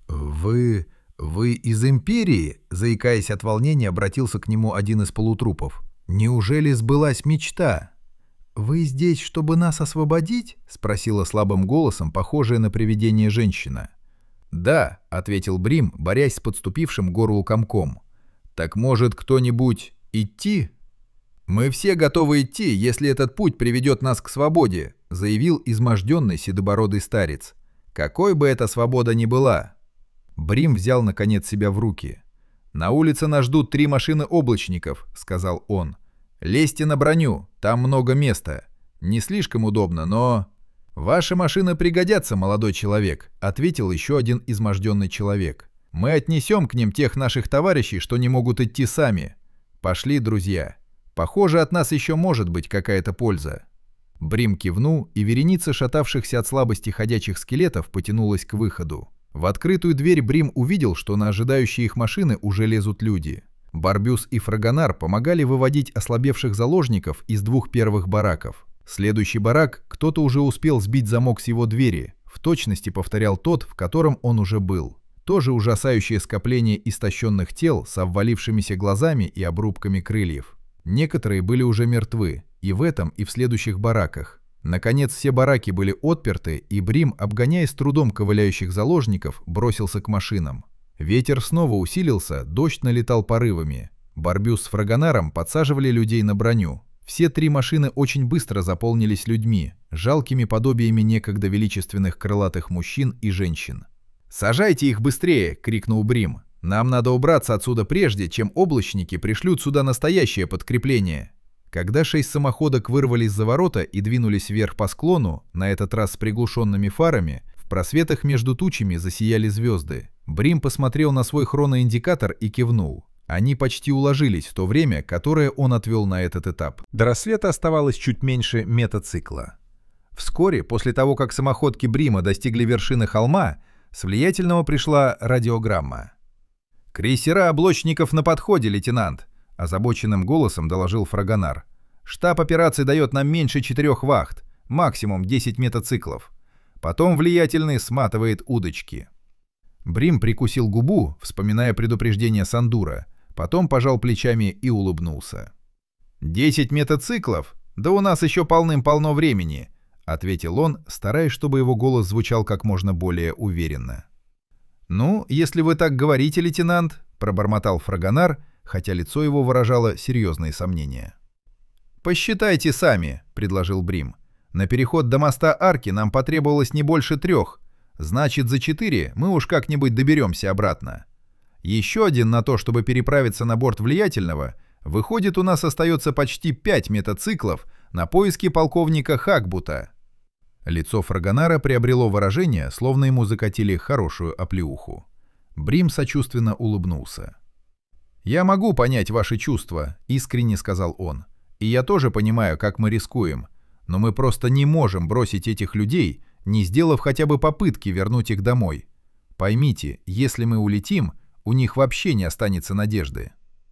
«Вы из Империи?» — заикаясь от волнения, обратился к нему один из полутрупов. «Неужели сбылась мечта?» «Вы здесь, чтобы нас освободить?» — спросила слабым голосом, похожая на привидение женщина. «Да», — ответил Брим, борясь с подступившим к горлу комком. «Так может кто-нибудь идти?» «Мы все готовы идти, если этот путь приведет нас к свободе», — заявил изможденный седобородый старец. «Какой бы эта свобода ни была». Брим взял, наконец, себя в руки. «На улице нас ждут 3 машины облачников», — сказал он. «Лезьте на броню, там много места. «Не слишком удобно, но...» «Ваши машины пригодятся, молодой человек», — ответил еще один изможденный человек. «Мы отнесем к ним тех наших товарищей, что не могут идти сами. Пошли, друзья. Похоже, от нас еще может быть какая-то польза». Брим кивнул, и вереница шатавшихся от слабости ходячих скелетов потянулась к выходу. В открытую дверь Брим увидел, что на ожидающие их машины уже лезут люди. Барбюс и Фрагонар помогали выводить ослабевших заложников из двух первых бараков. Следующий барак кто-то уже успел сбить замок с его двери, в точности повторял тот, в котором он уже был. Тоже ужасающее скопление истощенных тел с обвалившимися глазами и обрубками крыльев. Некоторые были уже мертвы, и в этом, и в следующих бараках. Наконец все бараки были отперты, и Брим, обгоняя с трудом ковыляющих заложников, бросился к машинам. Ветер снова усилился, дождь налетал порывами. Барбюс с Фрагонаром подсаживали людей на броню. Все три машины очень быстро заполнились людьми, жалкими подобиями некогда величественных крылатых мужчин и женщин. «Сажайте их быстрее!» — крикнул Брим. «Нам надо убраться отсюда прежде, чем облачники пришлют сюда настоящее подкрепление». Когда 6 самоходок вырвались за ворота и двинулись вверх по склону, на этот раз с приглушенными фарами, в просветах между тучами засияли звезды. Брим посмотрел на свой хроноиндикатор и кивнул. Они почти уложились в то время, которое он отвел на этот этап. До рассвета оставалось чуть меньше метацикла. Вскоре, после того, как самоходки Брима достигли вершины холма, с влиятельного пришла радиограмма. «Крейсера облачников на подходе, лейтенант», — озабоченным голосом доложил Фрагонар. «Штаб операций дает нам меньше 4 вахт, максимум 10 метациклов. Потом влиятельный сматывает удочки». Брим прикусил губу, вспоминая предупреждение Сандура, потом пожал плечами и улыбнулся. «10 метациклов? Да у нас еще полным-полно времени», — ответил он, стараясь, чтобы его голос звучал как можно более уверенно. «Ну, если вы так говорите, лейтенант», — пробормотал Фрагонар, хотя лицо его выражало серьезные сомнения. «Посчитайте сами», — предложил Брим. «На переход до моста Арки нам потребовалось не больше 3. Значит, за 4 мы уж как-нибудь доберемся обратно. Еще один на то, чтобы переправиться на борт влиятельного, выходит, у нас остается почти 5 метациклов на поиски полковника Хакбута». Лицо Фрагонара приобрело выражение, словно ему закатили хорошую оплеуху. Брим сочувственно улыбнулся. «Я могу понять ваши чувства», — искренне сказал он. «И я тоже понимаю, как мы рискуем. Но мы просто не можем бросить этих людей, не сделав хотя бы попытки вернуть их домой. Поймите, если мы улетим, у них вообще не останется надежды».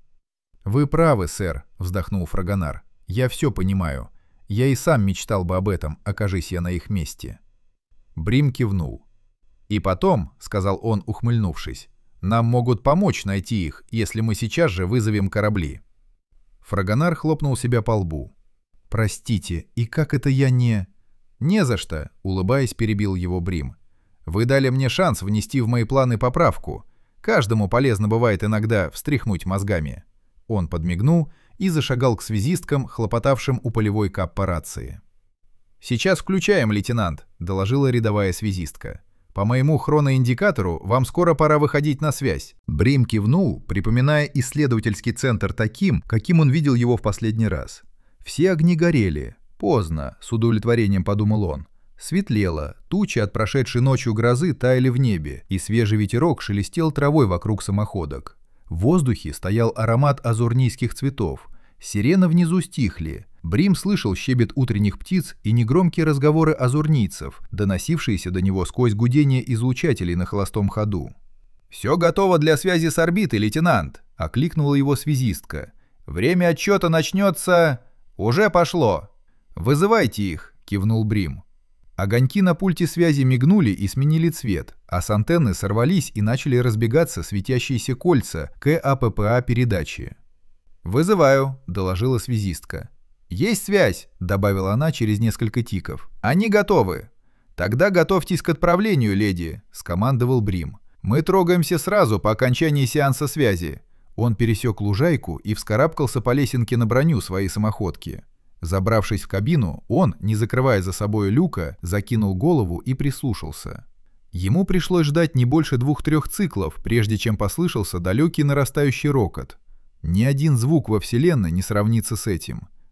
«Вы правы, сэр», — вздохнул Фрагонар. «Я все понимаю. Я и сам мечтал бы об этом, окажись я на их месте». Брим кивнул. «И потом», — сказал он, ухмыльнувшись, — «нам могут помочь найти их, если мы сейчас же вызовем корабли». Фрагонар хлопнул себя по лбу. «Простите, и как это я не...» «Не за что», — улыбаясь, перебил его Брим. «Вы дали мне шанс внести в мои планы поправку. Каждому полезно бывает иногда встряхнуть мозгами». Он подмигнул и зашагал к связисткам, хлопотавшим у полевой кап-рации. «Сейчас включаем, лейтенант», — доложила рядовая связистка. «По моему хроноиндикатору вам скоро пора выходить на связь». Брим кивнул, припоминая исследовательский центр таким, каким он видел его в последний раз. Все огни горели. Поздно, с удовлетворением подумал он. Светлело, тучи от прошедшей ночью грозы таяли в небе, и свежий ветерок шелестел травой вокруг самоходок. В воздухе стоял аромат азурнийских цветов. Сирены внизу стихли. Брим слышал щебет утренних птиц и негромкие разговоры азурнийцев, доносившиеся до него сквозь гудение излучателей на холостом ходу. «Все готово для связи с орбитой, лейтенант», — окликнула его связистка. «Время отчета начнется... уже пошло». «Вызывайте их», — кивнул Брим. Огоньки на пульте связи мигнули и сменили цвет, а с антенны сорвались и начали разбегаться светящиеся кольца КАППА передачи. «Вызываю», — доложила связистка. «Есть связь», — добавила она через несколько тиков. «Они готовы». «Тогда готовьтесь к отправлению, леди», — скомандовал Брим. «Мы трогаемся сразу по окончании сеанса связи». Он пересек лужайку и вскарабкался по лесенке на броню своей самоходки. Забравшись в кабину, он, не закрывая за собой люка, закинул голову и прислушался. Ему пришлось ждать не больше 2-3 циклов, прежде чем послышался далекий нарастающий рокот. Ни один звук во Вселенной не сравнится с этим.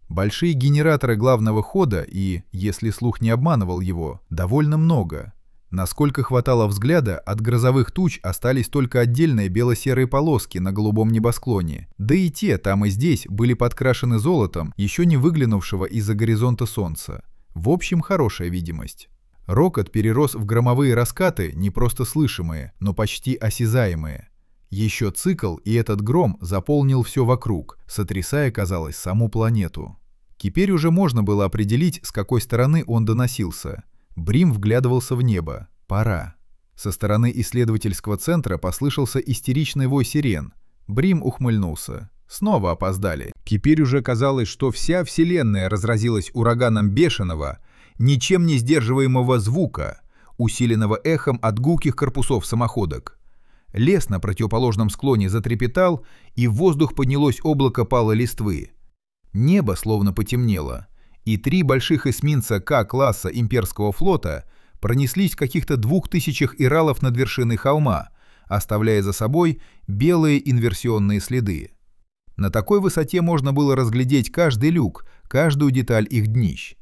Большие генераторы главного хода и, если слух не обманывал его, довольно много. Насколько хватало взгляда, от грозовых туч остались только отдельные бело-серые полоски на голубом небосклоне, да и те там и здесь были подкрашены золотом, еще не выглянувшего из-за горизонта солнца. В общем, хорошая видимость. Рокот перерос в громовые раскаты, не просто слышимые, но почти осязаемые. Еще цикл, и этот гром заполнил все вокруг, сотрясая, казалось, саму планету. Теперь уже можно было определить, с какой стороны он доносился. Брим вглядывался в небо. Пора. Со стороны исследовательского центра послышался истеричный вой сирен. Брим ухмыльнулся. Снова опоздали. Теперь уже казалось, что вся Вселенная разразилась ураганом бешеного, ничем не сдерживаемого звука, усиленного эхом от гулких корпусов самоходок. Лес на противоположном склоне затрепетал, и в воздух поднялось облако палой листвы. Небо словно потемнело, и 3 больших эсминца К-класса имперского флота пронеслись в каких-то 2000 иралов над вершиной холма, оставляя за собой белые инверсионные следы. На такой высоте можно было разглядеть каждый люк, каждую деталь их днищ.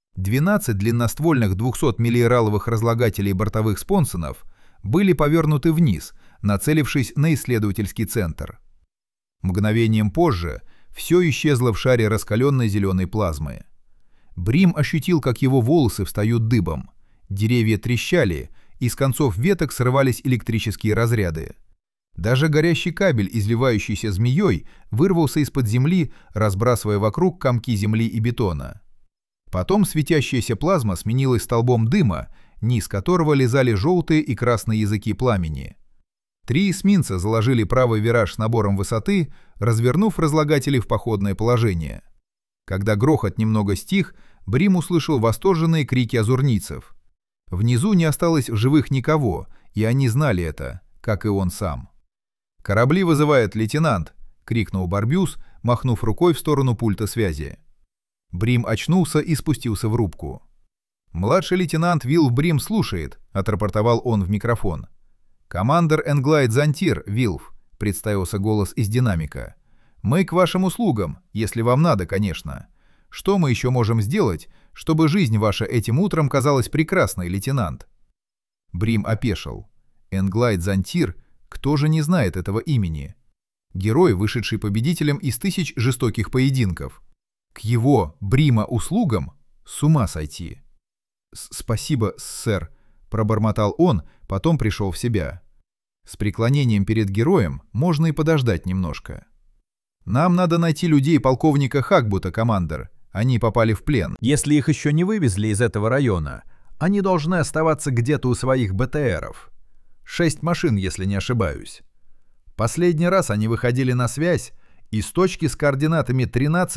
12 длинноствольных 200-миллиираловых разлагателей бортовых спонсонов были повернуты вниз, нацелившись на исследовательский центр. Мгновением позже все исчезло в шаре раскаленной зеленой плазмы. Брим ощутил, как его волосы встают дыбом. Деревья трещали, из концов веток срывались электрические разряды. Даже горящий кабель, изливающийся змеей, вырвался из-под земли, разбрасывая вокруг комки земли и бетона. Потом светящаяся плазма сменилась столбом дыма, низ которого лизали желтые и красные языки пламени. 3 эсминца заложили правый вираж с набором высоты, развернув разлагатели в походное положение. Когда грохот немного стих, Брим услышал восторженные крики азурнийцев. Внизу не осталось в живых никого, и они знали это, как и он сам. «Корабли вызывает лейтенант!» — крикнул Барбюс, махнув рукой в сторону пульта связи. Брим очнулся и спустился в рубку. «Младший лейтенант Вилф Брим слушает», — отрапортовал он в микрофон. «Командер Энглайд Зантир, Вилф», — представился голос из динамика. «Мы к вашим услугам, если вам надо, конечно. Что мы еще можем сделать, чтобы жизнь ваша этим утром казалась прекрасной, лейтенант?» Брим опешил. Энглайд Зантир, кто же не знает этого имени? Герой, вышедший победителем из 1000 жестоких поединков. К его, Брима, услугам? С ума сойти. «Спасибо, сэр», — пробормотал он, потом пришел в себя. С преклонением перед героем можно и подождать немножко. «Нам надо найти людей полковника Хагбута, командир. Они попали в плен. Если их еще не вывезли из этого района, они должны оставаться где-то у своих БТРов. 6 машин, если не ошибаюсь. Последний раз они выходили на связь из точки с координатами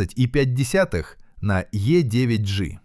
13,5 на Е9G.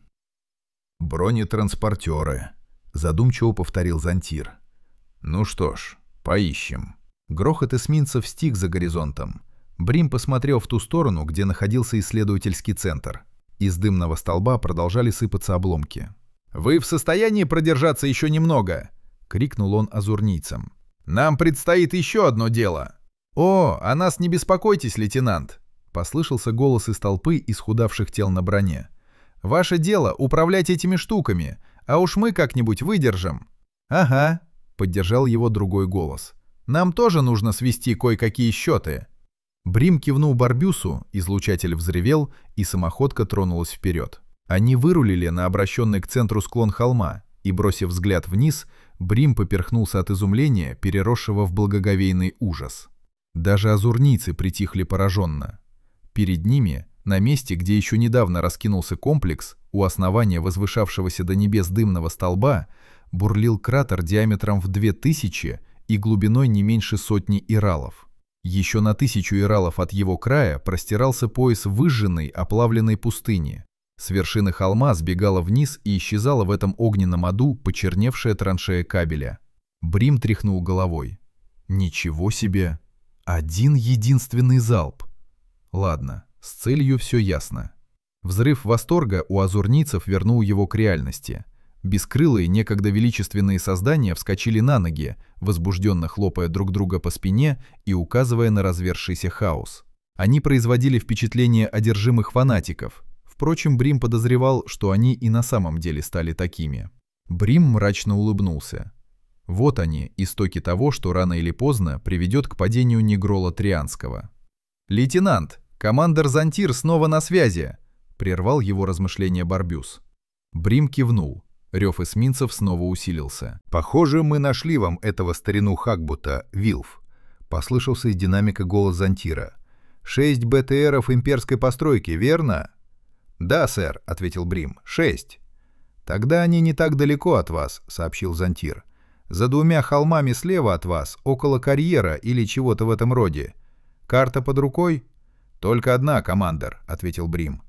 «Бронетранспортеры», — задумчиво повторил Зантир. «Ну что ж, поищем». Грохот эсминцев стих за горизонтом. Брим посмотрел в ту сторону, где находился исследовательский центр. Из дымного столба продолжали сыпаться обломки. «Вы в состоянии продержаться еще немного?» — крикнул он азурнийцам. «Нам предстоит еще одно дело». «О, о нас не беспокойтесь, лейтенант», — послышался голос из толпы исхудавших тел на броне. «Ваше дело — управлять этими штуками, а уж мы как-нибудь выдержим». «Ага», — поддержал его другой голос. «Нам тоже нужно свести кое-какие счеты». Брим кивнул Барбюсу, излучатель взревел, и самоходка тронулась вперед. Они вырулили на обращенный к центру склон холма, и, бросив взгляд вниз, Брим поперхнулся от изумления, переросшего в благоговейный ужас. Даже азурнийцы притихли пораженно. Перед ними, на месте, где еще недавно раскинулся комплекс, у основания возвышавшегося до небес дымного столба, бурлил кратер диаметром в 2000 и глубиной не меньше 100 иралов. Еще на 1000 иралов от его края простирался пояс выжженной, оплавленной пустыни. С вершины холма сбегала вниз и исчезала в этом огненном аду почерневшая траншея кабеля. Брим тряхнул головой. Ничего себе! Один единственный залп. Ладно, с целью все ясно. Взрыв восторга у азурнийцев вернул его к реальности. Бескрылые, некогда величественные создания вскочили на ноги, возбужденно хлопая друг друга по спине и указывая на разверзшийся хаос. Они производили впечатление одержимых фанатиков, Впрочем, Брим подозревал, что они и на самом деле стали такими. Брим мрачно улыбнулся. Вот они, истоки того, что рано или поздно приведет к падению Негрола Трианского. «Лейтенант, командир Зонтир снова на связи!» — прервал его размышления Барбюс. Брим кивнул. Рев эсминцев снова усилился. «Похоже, мы нашли вам этого старину Хагбута, Вилф», — послышался из динамика голос Зонтира. 6 БТРов имперской постройки, верно?» «Да, сэр», — ответил Брим, — 6. «Тогда они не так далеко от вас», — сообщил Зонтир. «За 2 холмами слева от вас, около карьера или чего-то в этом роде. Карта под рукой?» «Только одна, командир», — ответил Брим.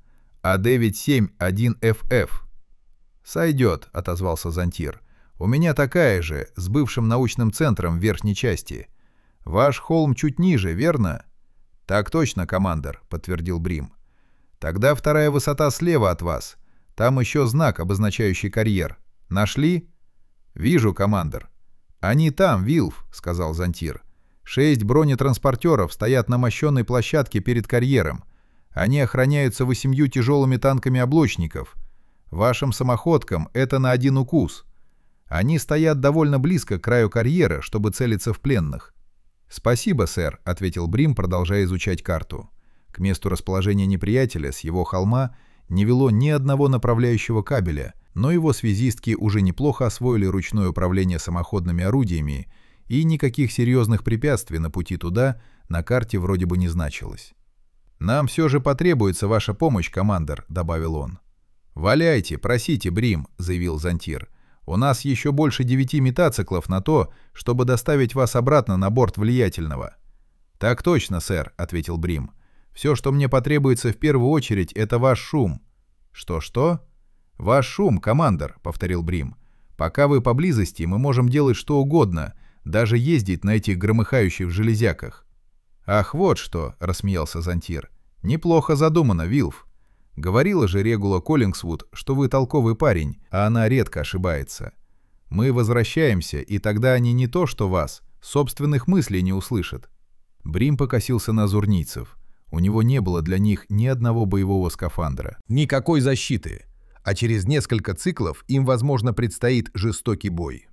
«А971FF». «Сойдет», — отозвался Зонтир. «У меня такая же, с бывшим научным центром в верхней части. Ваш холм чуть ниже, верно?» «Так точно, командир», — подтвердил Брим. «Тогда 2-я высота слева от вас. Там еще знак, обозначающий карьер. Нашли?» «Вижу, командир». «Они там, Вилф», — сказал Зонтир. 6 бронетранспортеров стоят на мощенной площадке перед карьером. Они охраняются 8 тяжелыми танками облачников. Вашим самоходкам это на 1 укус. Они стоят довольно близко к краю карьера, чтобы целиться в пленных. «Спасибо, сэр», — ответил Брим, продолжая изучать карту. К месту расположения неприятеля с его холма не вело ни одного направляющего кабеля, но его связистки уже неплохо освоили ручное управление самоходными орудиями, и никаких серьезных препятствий на пути туда на карте вроде бы не значилось. «Нам все же потребуется ваша помощь, командир», — добавил он. «Валяйте, просите, Брим», — заявил Зонтир. «У нас еще больше 9 мотоциклов на то, чтобы доставить вас обратно на борт Влиятельного». «Так точно, сэр», — ответил Брим. «Все, что мне потребуется в первую очередь, это ваш шум». «Что-что?» «Ваш шум, командир», — повторил Брим. «Пока вы поблизости, мы можем делать что угодно, даже ездить на этих громыхающих железяках». «Ах, вот что», — рассмеялся Зонтир. «Неплохо задумано, Вилф. Говорила же Регула Коллингсвуд, что вы толковый парень, а она редко ошибается. Мы возвращаемся, и тогда они не то что вас, собственных мыслей не услышат». Брим покосился на азурнийцев. У него не было для них ни одного боевого скафандра. Никакой защиты. А через несколько циклов им, возможно, предстоит жестокий бой.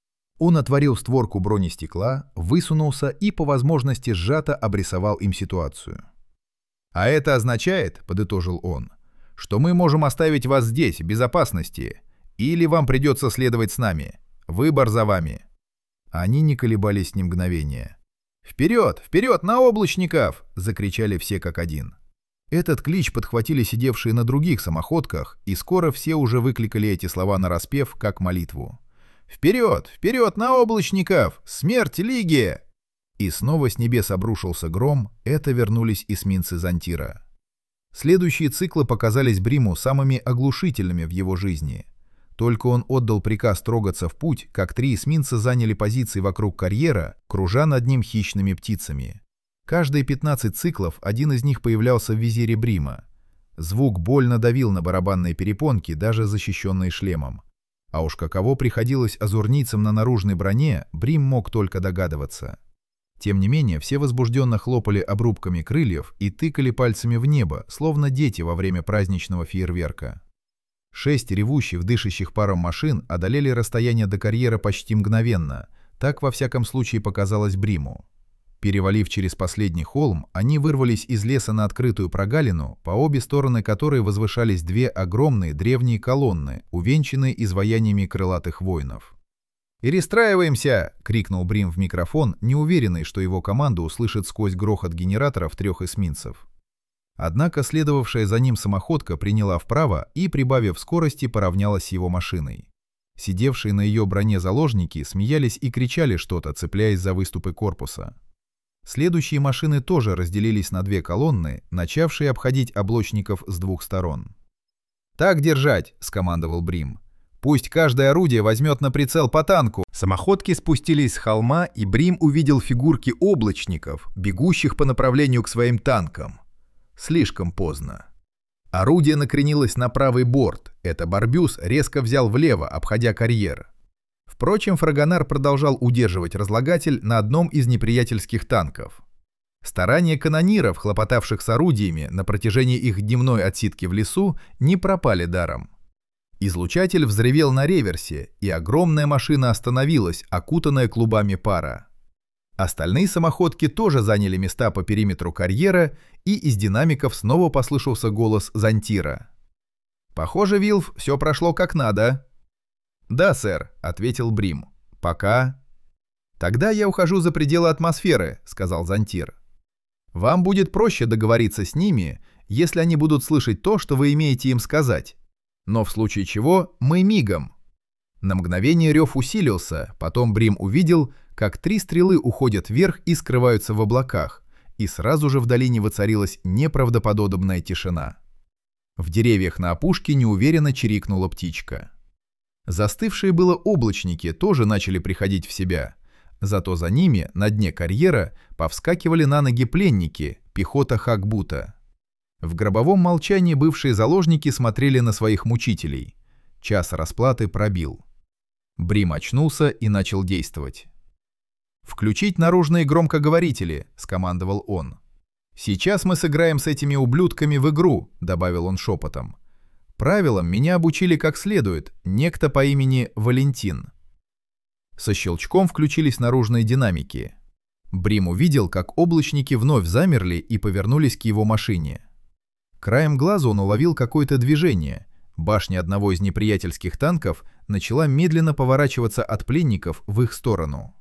Он отворил створку бронестекла, высунулся и, по возможности, сжато обрисовал им ситуацию. «А это означает, — подытожил он, — что мы можем оставить вас здесь, в безопасности, или вам придется следовать с нами. Выбор за вами». Они не колебались ни мгновения. «Вперед! Вперед, на облачников!» — закричали все как один. Этот клич подхватили сидевшие на других самоходках, и скоро все уже выкликали эти слова нараспев, как молитву. «Вперед! Вперед, на облачников! Смерть Лиге!» И снова с небес обрушился гром, это вернулись эсминцы Зонтира. Следующие циклы показались Бриму самыми оглушительными в его жизни. Только он отдал приказ трогаться в путь, как 3 эсминца заняли позиции вокруг карьера, кружа над ним хищными птицами. Каждые 15 циклов один из них появлялся в визире Брима. Звук больно давил на барабанные перепонки, даже защищенные шлемом. А уж каково приходилось азурнийцам на наружной броне, Брим мог только догадываться. Тем не менее, все возбужденно хлопали обрубками крыльев и тыкали пальцами в небо, словно дети во время праздничного фейерверка. 6 ревущих, дышащих паром машин одолели расстояние до карьера почти мгновенно, так во всяком случае показалось Бриму. Перевалив через последний холм, они вырвались из леса на открытую прогалину, по обе стороны которой возвышались 2 огромные древние колонны, увенчанные изваяниями крылатых воинов. «Перестраиваемся!» — крикнул Брим в микрофон, неуверенный, что его команду услышит сквозь грохот генераторов 3 эсминцев. Однако следовавшая за ним самоходка приняла вправо и, прибавив скорости, поравнялась с его машиной. Сидевшие на ее броне заложники смеялись и кричали что-то, цепляясь за выступы корпуса. Следующие машины тоже разделились на 2 колонны, начавшие обходить облачников с 2 сторон. «Так держать!» — скомандовал Брим. «Пусть каждое орудие возьмет на прицел по танку». Самоходки спустились с холма, и Брим увидел фигурки облачников, бегущих по направлению к своим танкам. Слишком поздно. Орудие накренилось на правый борт. Это Барбюс резко взял влево, обходя карьер. Впрочем, Фрагонар продолжал удерживать разлагатель на одном из неприятельских танков. Старания канониров, хлопотавших с орудиями на протяжении их дневной отсидки в лесу, не пропали даром. Излучатель взревел на реверсе, и огромная машина остановилась, окутанная клубами пара. Остальные самоходки тоже заняли места по периметру карьера, и из динамиков снова послышался голос Зонтира. «Похоже, Вилф, все прошло как надо». «Да, сэр», — ответил Брим. «Пока». «Тогда я ухожу за пределы атмосферы», — сказал Зонтир. «Вам будет проще договориться с ними, если они будут слышать то, что вы имеете им сказать. Но в случае чего мы мигом». На мгновение рев усилился, потом Брим увидел, как 3 стрелы уходят вверх и скрываются в облаках, и сразу же в долине воцарилась неправдоподобная тишина. В деревьях на опушке неуверенно чирикнула птичка. Застывшие было облачники тоже начали приходить в себя. Зато за ними, на дне карьера, повскакивали на ноги пленники, пехота Хакбута. В гробовом молчании бывшие заложники смотрели на своих мучителей. Час расплаты пробил. Брим очнулся и начал действовать. «Включить наружные громкоговорители», — скомандовал он. «Сейчас мы сыграем с этими ублюдками в игру», — добавил он шепотом. «Правилам меня обучили как следует, некто по имени Валентин». Со щелчком включились наружные динамики. Брим увидел, как облачники вновь замерли и повернулись к его машине. Краем глаза он уловил какое-то движение. Башня одного из неприятельских танков начала медленно поворачиваться от пленников в их сторону.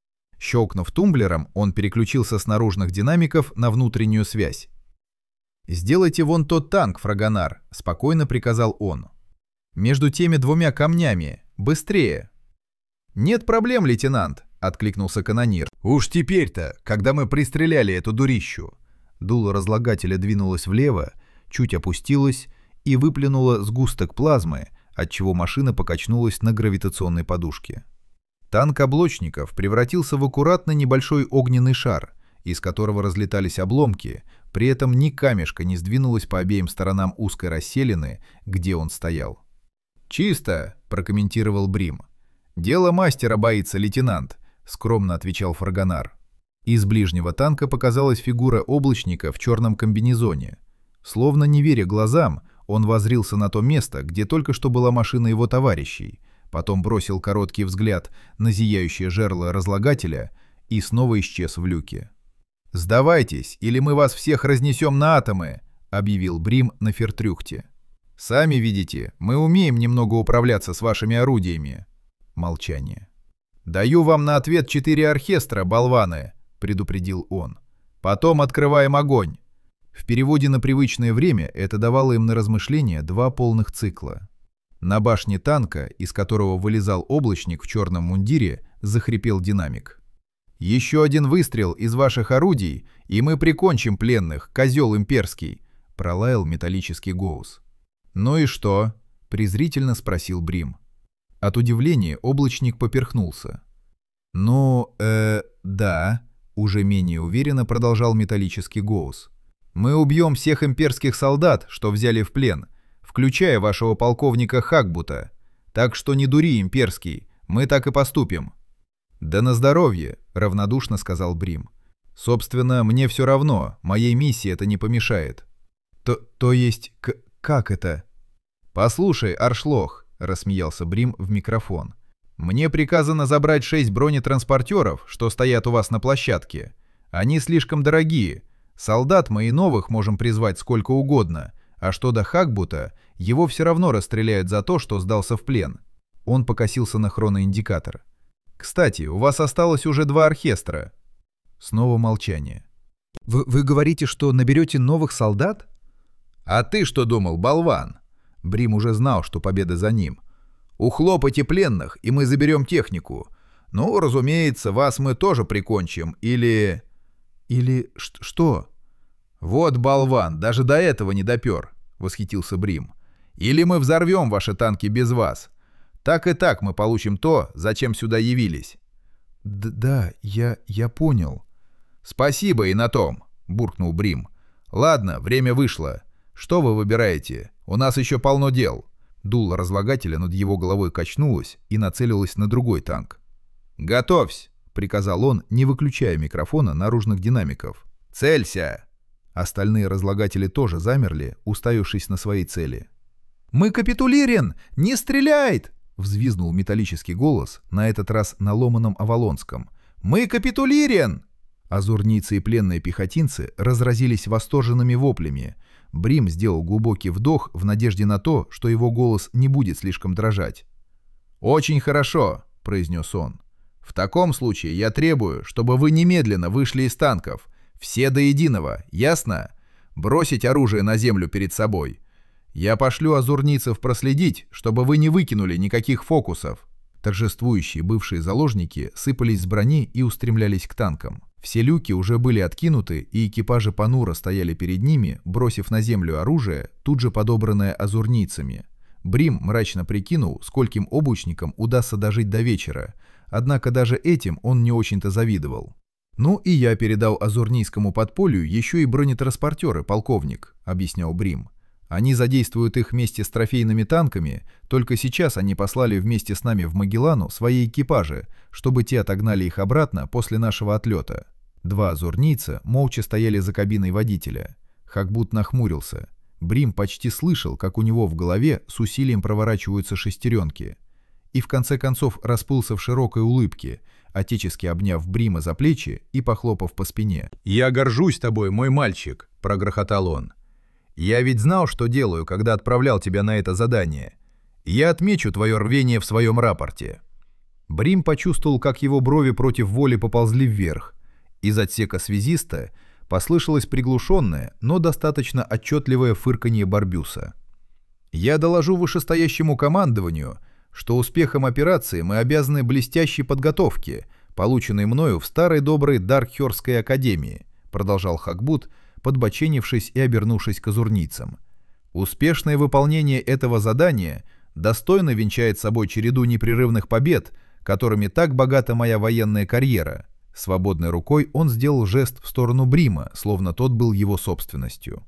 Щелкнув тумблером, он переключился с наружных динамиков на внутреннюю связь. «Сделайте вон тот танк, Фрагонар», — спокойно приказал он. «Между теми 2 камнями. Быстрее!» «Нет проблем, лейтенант», — откликнулся канонир. «Уж теперь-то, когда мы пристреляли эту дурищу». Дуло разлагателя двинулось влево, чуть опустилось и выплюнуло сгусток плазмы, отчего машина покачнулась на гравитационной подушке. Танк облачников превратился в аккуратно небольшой огненный шар, из которого разлетались обломки, при этом ни камешка не сдвинулось по обеим сторонам узкой расселины, где он стоял. «Чисто», — прокомментировал Брим. «Дело мастера боится, лейтенант», — скромно отвечал Фрагонар. Из ближнего танка показалась фигура облачника в черном комбинезоне. Словно не веря глазам, он воззрился на то место, где только что была машина его товарищей, потом бросил короткий взгляд на зияющее жерло разлагателя и снова исчез в люке. «Сдавайтесь, или мы вас всех разнесем на атомы», — объявил Брим на фертрюхте. «Сами видите, мы умеем немного управляться с вашими орудиями». Молчание. «Даю вам на ответ 4 оркестра, болваны», — предупредил он. «Потом открываем огонь». В переводе на привычное время это давало им на размышление 2 полных цикла. На башне танка, из которого вылезал облачник в черном мундире, захрипел динамик. «Еще один выстрел из ваших орудий, и мы прикончим пленных, козел имперский», — пролаял металлический голос. «Ну и что?» — презрительно спросил Брим. От удивления облачник поперхнулся. «Ну, да», — уже менее уверенно продолжал металлический голос. «Мы убьем всех имперских солдат, что взяли в плен, включая вашего полковника Хакбута. Так что не дури, имперский, мы так и поступим». «Да на здоровье», — равнодушно сказал Брим. «Собственно, мне все равно, моей миссии это не помешает». То есть, как это?» «Послушай, Аршлох», — рассмеялся Брим в микрофон. «Мне приказано забрать 6 бронетранспортеров, что стоят у вас на площадке. Они слишком дорогие. Солдат мы и новых можем призвать сколько угодно, а что до Хакбута, его все равно расстреляют за то, что сдался в плен». Он покосился на хроноиндикатор. «Кстати, у вас осталось уже 2 оркестра». Снова молчание. Вы говорите, что наберете новых солдат? «А ты что думал, болван?» Брим уже знал, что победа за ним. «Ухлопайте пленных, и мы заберем технику. Ну, разумеется, вас мы тоже прикончим, или...» «Или что?» «Вот болван, даже до этого не допер», — восхитился Брим. «Или мы взорвем ваши танки без вас. Так и так мы получим то, зачем сюда явились». «Да, я понял». «Спасибо и на том», — буркнул Брим. «Ладно, время вышло. Что вы выбираете? У нас еще полно дел». Дуло разлагателя над его головой качнулось и нацелилось на другой танк. «Готовься», — приказал он, не выключая микрофона наружных динамиков. Целься!» Остальные разлагатели тоже замерли, уставившись на свои цели. «Мы капитулируем! Не стреляет!» — взвизгнул металлический голос, на этот раз на ломаном авалонском. «Мы капитулируем!» Азурнийцы и пленные пехотинцы разразились восторженными воплями. Брим сделал глубокий вдох в надежде на то, что его голос не будет слишком дрожать. «Очень хорошо», — произнес он. «В таком случае я требую, чтобы вы немедленно вышли из танков. Все до единого, ясно? Бросить оружие на землю перед собой. Я пошлю азурнийцев проследить, чтобы вы не выкинули никаких фокусов». Торжествующие бывшие заложники сыпались с брони и устремлялись к танкам. Все люки уже были откинуты, и экипажи понуро стояли перед ними, бросив на землю оружие, тут же подобранное азурнийцами. Брим мрачно прикинул, скольким обучникам удастся дожить до вечера, однако даже этим он не очень-то завидовал. «Ну и я передал азурнийскому подполью еще и бронетранспортеры, полковник», — объяснял Брим. «Они задействуют их вместе с трофейными танками, только сейчас они послали вместе с нами в Магеллану свои экипажи, чтобы те отогнали их обратно после нашего отлета». Два азурнийца молча стояли за кабиной водителя. Хакбут нахмурился. Брим почти слышал, как у него в голове с усилием проворачиваются шестеренки. И в конце концов расплылся в широкой улыбке, отечески обняв Брима за плечи и похлопав по спине. «Я горжусь тобой, мой мальчик», — прогрохотал он. «Я ведь знал, что делаю, когда отправлял тебя на это задание. Я отмечу твое рвение в своем рапорте». Брим почувствовал, как его брови против воли поползли вверх. Из отсека связиста послышалось приглушенное, но достаточно отчетливое фырканье Барбюса. «Я доложу вышестоящему командованию, что успехом операции мы обязаны блестящей подготовке, полученной мною в старой доброй Даркхёрской академии», продолжал Хакбут, подбоченившись и обернувшись к азурнийцам. «Успешное выполнение этого задания достойно венчает собой череду непрерывных побед, которыми так богата моя военная карьера». Свободной рукой он сделал жест в сторону Брима, словно тот был его собственностью.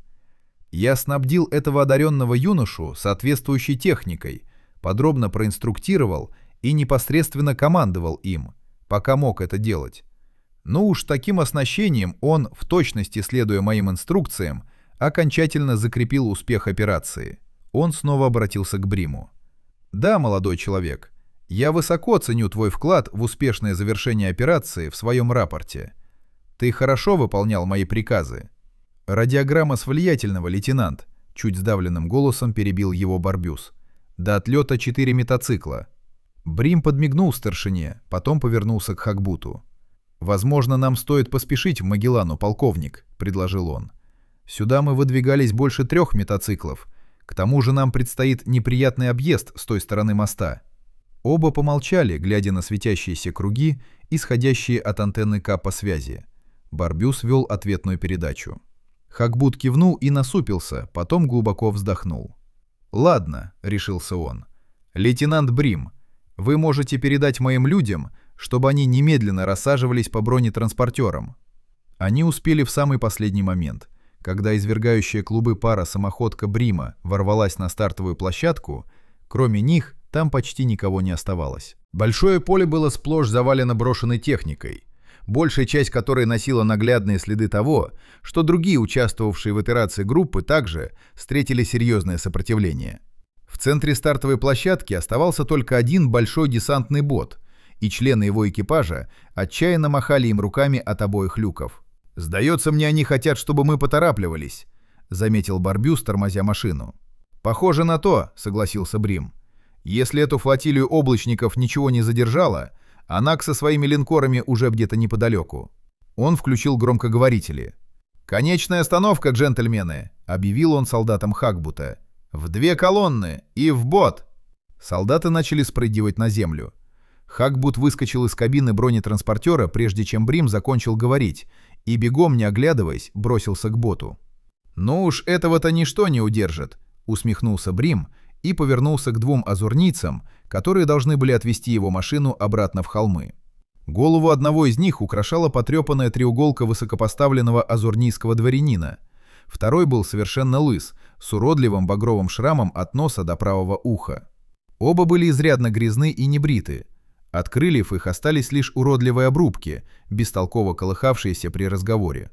«Я снабдил этого одаренного юношу соответствующей техникой, подробно проинструктировал и непосредственно командовал им, пока мог это делать. Ну уж таким оснащением он, в точности следуя моим инструкциям, окончательно закрепил успех операции». Он снова обратился к Бриму. «Да, молодой человек, я высоко ценю твой вклад в успешное завершение операции в своем рапорте. Ты хорошо выполнял мои приказы». «Радиограмма с влиятельного, лейтенант», — чуть сдавленным голосом перебил его Барбюс. «До отлета 4 мотоцикла». Брим подмигнул старшине, потом повернулся к Хакбуту. «Возможно, нам стоит поспешить в Магеллану, полковник», — предложил он. «Сюда мы выдвигались больше 3 мотоциклов. К тому же нам предстоит неприятный объезд с той стороны моста». Оба помолчали, глядя на светящиеся круги, исходящие от антенны К по связи. Барбюс вел ответную передачу. Хакбут кивнул и насупился, потом глубоко вздохнул. «Ладно», — решился он. «Лейтенант Брим, вы можете передать моим людям, чтобы они немедленно рассаживались по бронетранспортерам». Они успели в самый последний момент. Когда извергающая клубы пара самоходка Брима ворвалась на стартовую площадку, кроме них там почти никого не оставалось. Большое поле было сплошь завалено брошенной техникой, большая часть которой носила наглядные следы того, что другие участвовавшие в операции группы также встретили серьезное сопротивление. В центре стартовой площадки оставался только один большой десантный бот, и члены его экипажа отчаянно махали им руками от обоих люков. «Сдается мне, они хотят, чтобы мы поторапливались», — заметил Барбюс, тормозя машину. «Похоже на то», — согласился Брим. «Если эту флотилию облачников ничего не задержало, она со своими линкорами уже где-то неподалеку». Он включил громкоговорители. «Конечная остановка, джентльмены», — объявил он солдатам Хакбута. «В 2 колонны и в бот!» Солдаты начали спрыгивать на землю. Хакбут выскочил из кабины бронетранспортера, прежде чем Брим закончил говорить, и бегом, не оглядываясь, бросился к боту. «Ну уж этого-то ничто не удержит», — усмехнулся Брим и повернулся к 2 азурнийцам, которые должны были отвезти его машину обратно в холмы. Голову одного из них украшала потрепанная треуголка высокопоставленного азурнийского дворянина. Второй был совершенно лыс, с уродливым багровым шрамом от носа до правого уха. Оба были изрядно грязны и небриты. От крыльев их остались лишь уродливые обрубки, бестолково колыхавшиеся при разговоре.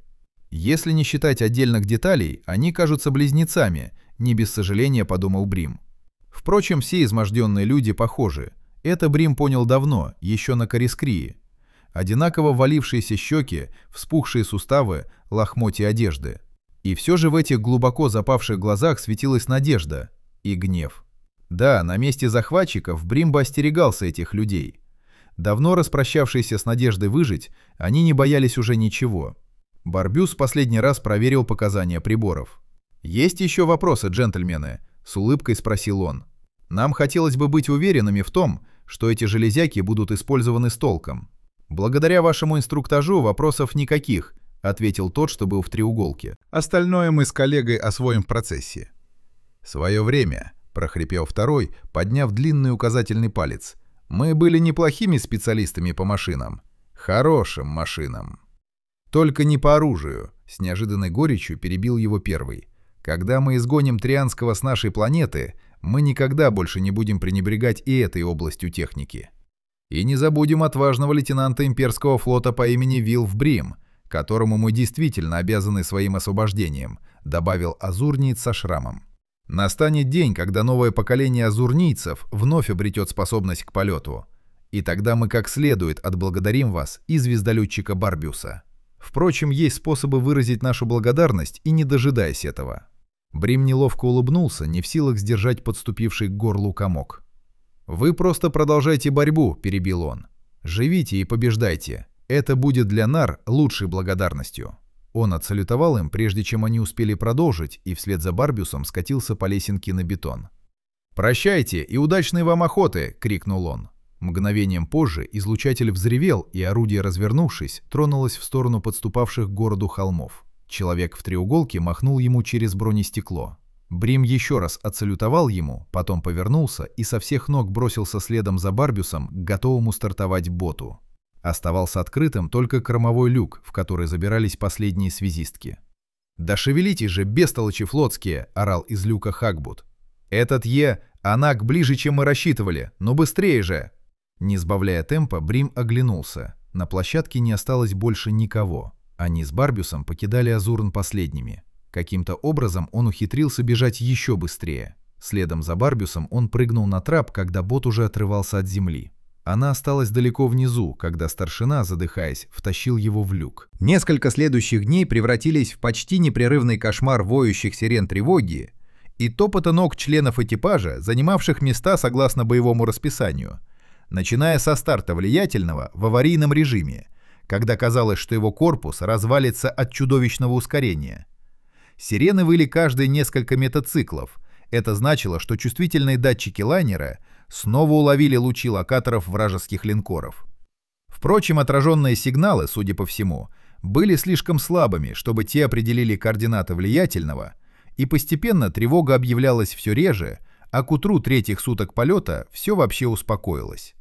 Если не считать отдельных деталей, они кажутся близнецами, не без сожаления подумал Брим. Впрочем, все изможденные люди похожи. Это Брим понял давно, еще на Корискрии. Одинаково валившиеся щеки, вспухшие суставы, лохмотья одежды. И все же в этих глубоко запавших глазах светилась надежда и гнев. Да, на месте захватчиков Брим бы остерегался этих людей. Давно распрощавшиеся с надеждой выжить, они не боялись уже ничего. Барбюс последний раз проверил показания приборов. «Есть еще вопросы, джентльмены?» — с улыбкой спросил он. «Нам хотелось бы быть уверенными в том, что эти железяки будут использованы с толком». «Благодаря вашему инструктажу вопросов никаких», — ответил тот, что был в треуголке. «Остальное мы с коллегой освоим в процессе». «Свое время», — прохрипел второй, подняв длинный указательный палец. «Мы были неплохими специалистами по машинам. Хорошим машинам». «Только не по оружию», — с неожиданной горечью перебил его первый. «Когда мы изгоним Трианского с нашей планеты, мы никогда больше не будем пренебрегать и этой областью техники. И не забудем отважного лейтенанта имперского флота по имени Вилф Брим, которому мы действительно обязаны своим освобождением», — добавил азурниец со шрамом. «Настанет день, когда новое поколение азурнийцев вновь обретет способность к полету. И тогда мы как следует отблагодарим вас и звездолетчика Барбюса. Впрочем, есть способы выразить нашу благодарность и не дожидаясь этого». Брим неловко улыбнулся, не в силах сдержать подступивший к горлу комок. «Вы просто продолжайте борьбу», — перебил он. «Живите и побеждайте. Это будет для нар лучшей благодарностью». Он отсалютовал им, прежде чем они успели продолжить, и вслед за Барбюсом скатился по лесенке на бетон. «Прощайте и удачной вам охоты!» — крикнул он. Мгновением позже излучатель взревел, и орудие, развернувшись, тронулось в сторону подступавших к городу холмов. Человек в треуголке махнул ему через бронестекло. Брим еще раз отсалютовал ему, потом повернулся и со всех ног бросился следом за Барбюсом к готовому стартовать боту. Оставался открытым только кормовой люк, в который забирались последние связистки. «Да шевелитесь же, бестолочи флотские!» — орал из люка Хагбут. «Этот Анак ближе, чем мы рассчитывали, но быстрее же!» Не сбавляя темпа, Брим оглянулся. На площадке не осталось больше никого. Они с Барбюсом покидали Азурн последними. Каким-то образом он ухитрился бежать еще быстрее. Следом за Барбюсом он прыгнул на трап, когда бот уже отрывался от земли. Она осталась далеко внизу, когда старшина, задыхаясь, втащил его в люк. Несколько следующих дней превратились в почти непрерывный кошмар воющих сирен тревоги и топота ног членов экипажа, занимавших места согласно боевому расписанию, начиная со старта влиятельного в аварийном режиме, когда казалось, что его корпус развалится от чудовищного ускорения. Сирены выли каждые несколько метациклов. Это значило, что чувствительные датчики лайнера снова уловили лучи локаторов вражеских линкоров. Впрочем, отраженные сигналы, судя по всему, были слишком слабыми, чтобы те определили координаты влиятельного, и постепенно тревога объявлялась все реже, а к утру третьих суток полета все вообще успокоилось.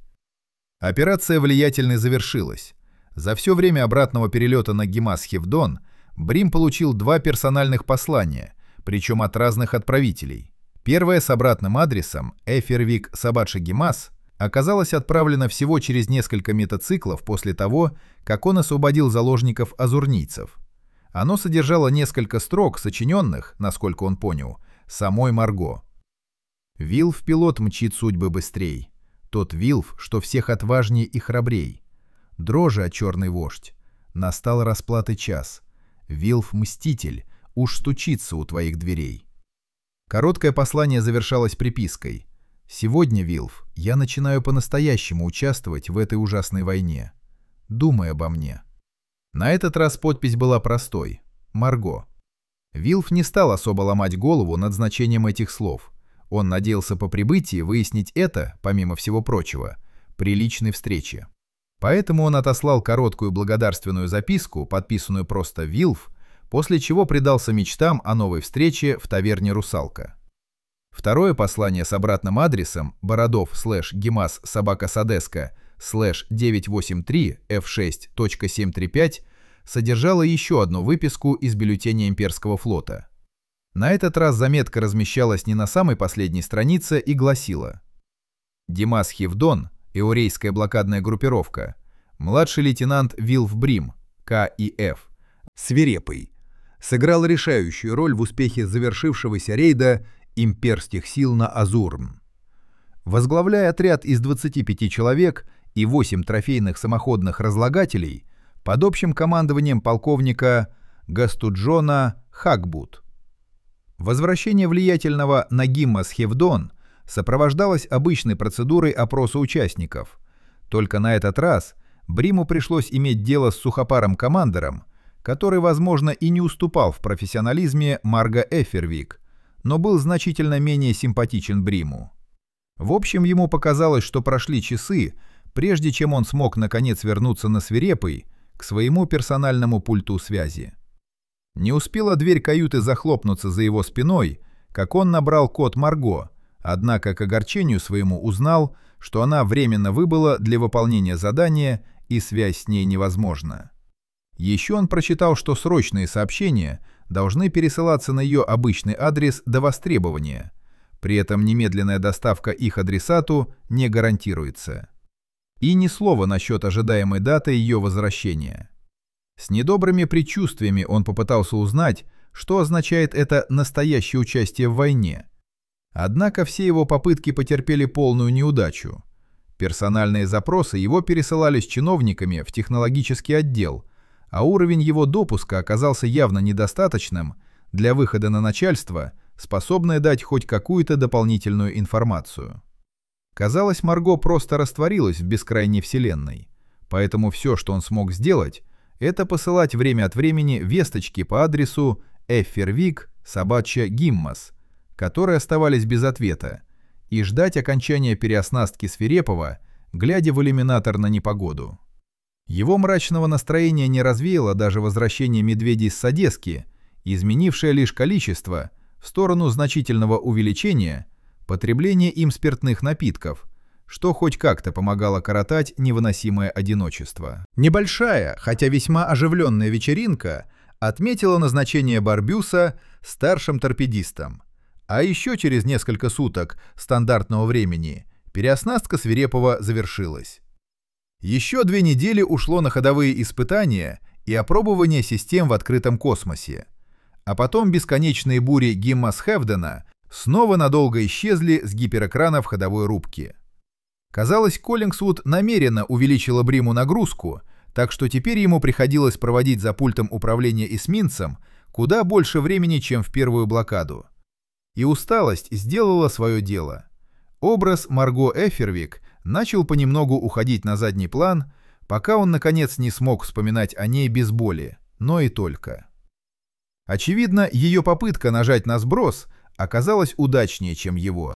Операция «Влиятельный» завершилась. За все время обратного перелета на Гимас-Хевдон Брим получил 2 персональных послания, причем от разных отправителей. Первое с обратным адресом Эфервик Сабадши Гимас оказалось отправлено всего через несколько метациклов после того, как он освободил заложников азурнийцев. Оно содержало несколько строк, сочиненных, насколько он понял, самой Марго. «Вилф-пилот мчит судьбы быстрей. Тот Вилф, что всех отважней и храбрей. Дрожи, о черный вождь. Настал расплаты час. Вилф-мститель уж стучится у твоих дверей». Короткое послание завершалось припиской: «Сегодня, Вилф, я начинаю по-настоящему участвовать в этой ужасной войне. Думай обо мне». На этот раз подпись была простой: Марго. Вилф не стал особо ломать голову над значением этих слов. Он надеялся по прибытии выяснить это, помимо всего прочего, при личной встрече. Поэтому он отослал короткую благодарственную записку, подписанную просто Вилф, после чего предался мечтам о новой встрече в таверне «Русалка». Второе послание с обратным адресом Бородов/Гимас-Собака-Садеска/983F6.735 содержало еще одну выписку из бюллетеня имперского флота. На этот раз заметка размещалась не на самой последней странице и гласила: «Димас-Хевдон, эурейская блокадная группировка, младший лейтенант Вилф Брим, К.И.Ф. Свирепый, сыграл решающую роль в успехе завершившегося рейда имперских сил на Азурн. Возглавляя отряд из 25 человек и 8 трофейных самоходных разлагателей под общим командованием полковника Гастуджона Хакбут. Возвращение влиятельного Нагима Схевдон сопровождалось обычной процедурой опроса участников. Только на этот раз Бриму пришлось иметь дело с сухопаром-командором, который, возможно, и не уступал в профессионализме Марго Эфервик, но был значительно менее симпатичен Бриму. В общем, ему показалось, что прошли часы, прежде чем он смог наконец вернуться на Свирепый к своему персональному пульту связи. Не успела дверь каюты захлопнуться за его спиной, как он набрал код Марго, однако к огорчению своему узнал, что она временно выбыла для выполнения задания и связь с ней невозможна. Еще он прочитал, что срочные сообщения должны пересылаться на ее обычный адрес до востребования, при этом немедленная доставка их адресату не гарантируется. И ни слова насчет ожидаемой даты ее возвращения. С недобрыми предчувствиями он попытался узнать, что означает это настоящее участие в войне. Однако все его попытки потерпели полную неудачу. Персональные запросы его пересылались чиновниками в технологический отдел, а уровень его допуска оказался явно недостаточным для выхода на начальство, способное дать хоть какую-то дополнительную информацию. Казалось, Марго просто растворилась в бескрайней вселенной, поэтому все, что он смог сделать, это посылать время от времени весточки по адресу effervik@gimmas, которые оставались без ответа, и ждать окончания переоснастки Свирепого, глядя в иллюминатор на непогоду. Его мрачного настроения не развеяло даже возвращение медведей с Одесски, изменившее лишь количество в сторону значительного увеличения потребления им спиртных напитков, что хоть как-то помогало коротать невыносимое одиночество. Небольшая, хотя весьма оживленная вечеринка отметила назначение Барбюса старшим торпедистом, а еще через несколько суток стандартного времени переоснастка Свирепого завершилась. Еще 2 недели ушло на ходовые испытания и опробование систем в открытом космосе, а потом бесконечные бури Гиммас Хевдена снова надолго исчезли с гиперэкранов ходовой рубки. Казалось, Коллингсвуд намеренно увеличила Бриму нагрузку, так что теперь ему приходилось проводить за пультом управления эсминцем куда больше времени, чем в первую блокаду. И усталость сделала свое дело. Образ Марго Эфервик начал понемногу уходить на задний план, пока он, наконец, не смог вспоминать о ней без боли, но и только. Очевидно, ее попытка нажать на сброс оказалась удачнее, чем его.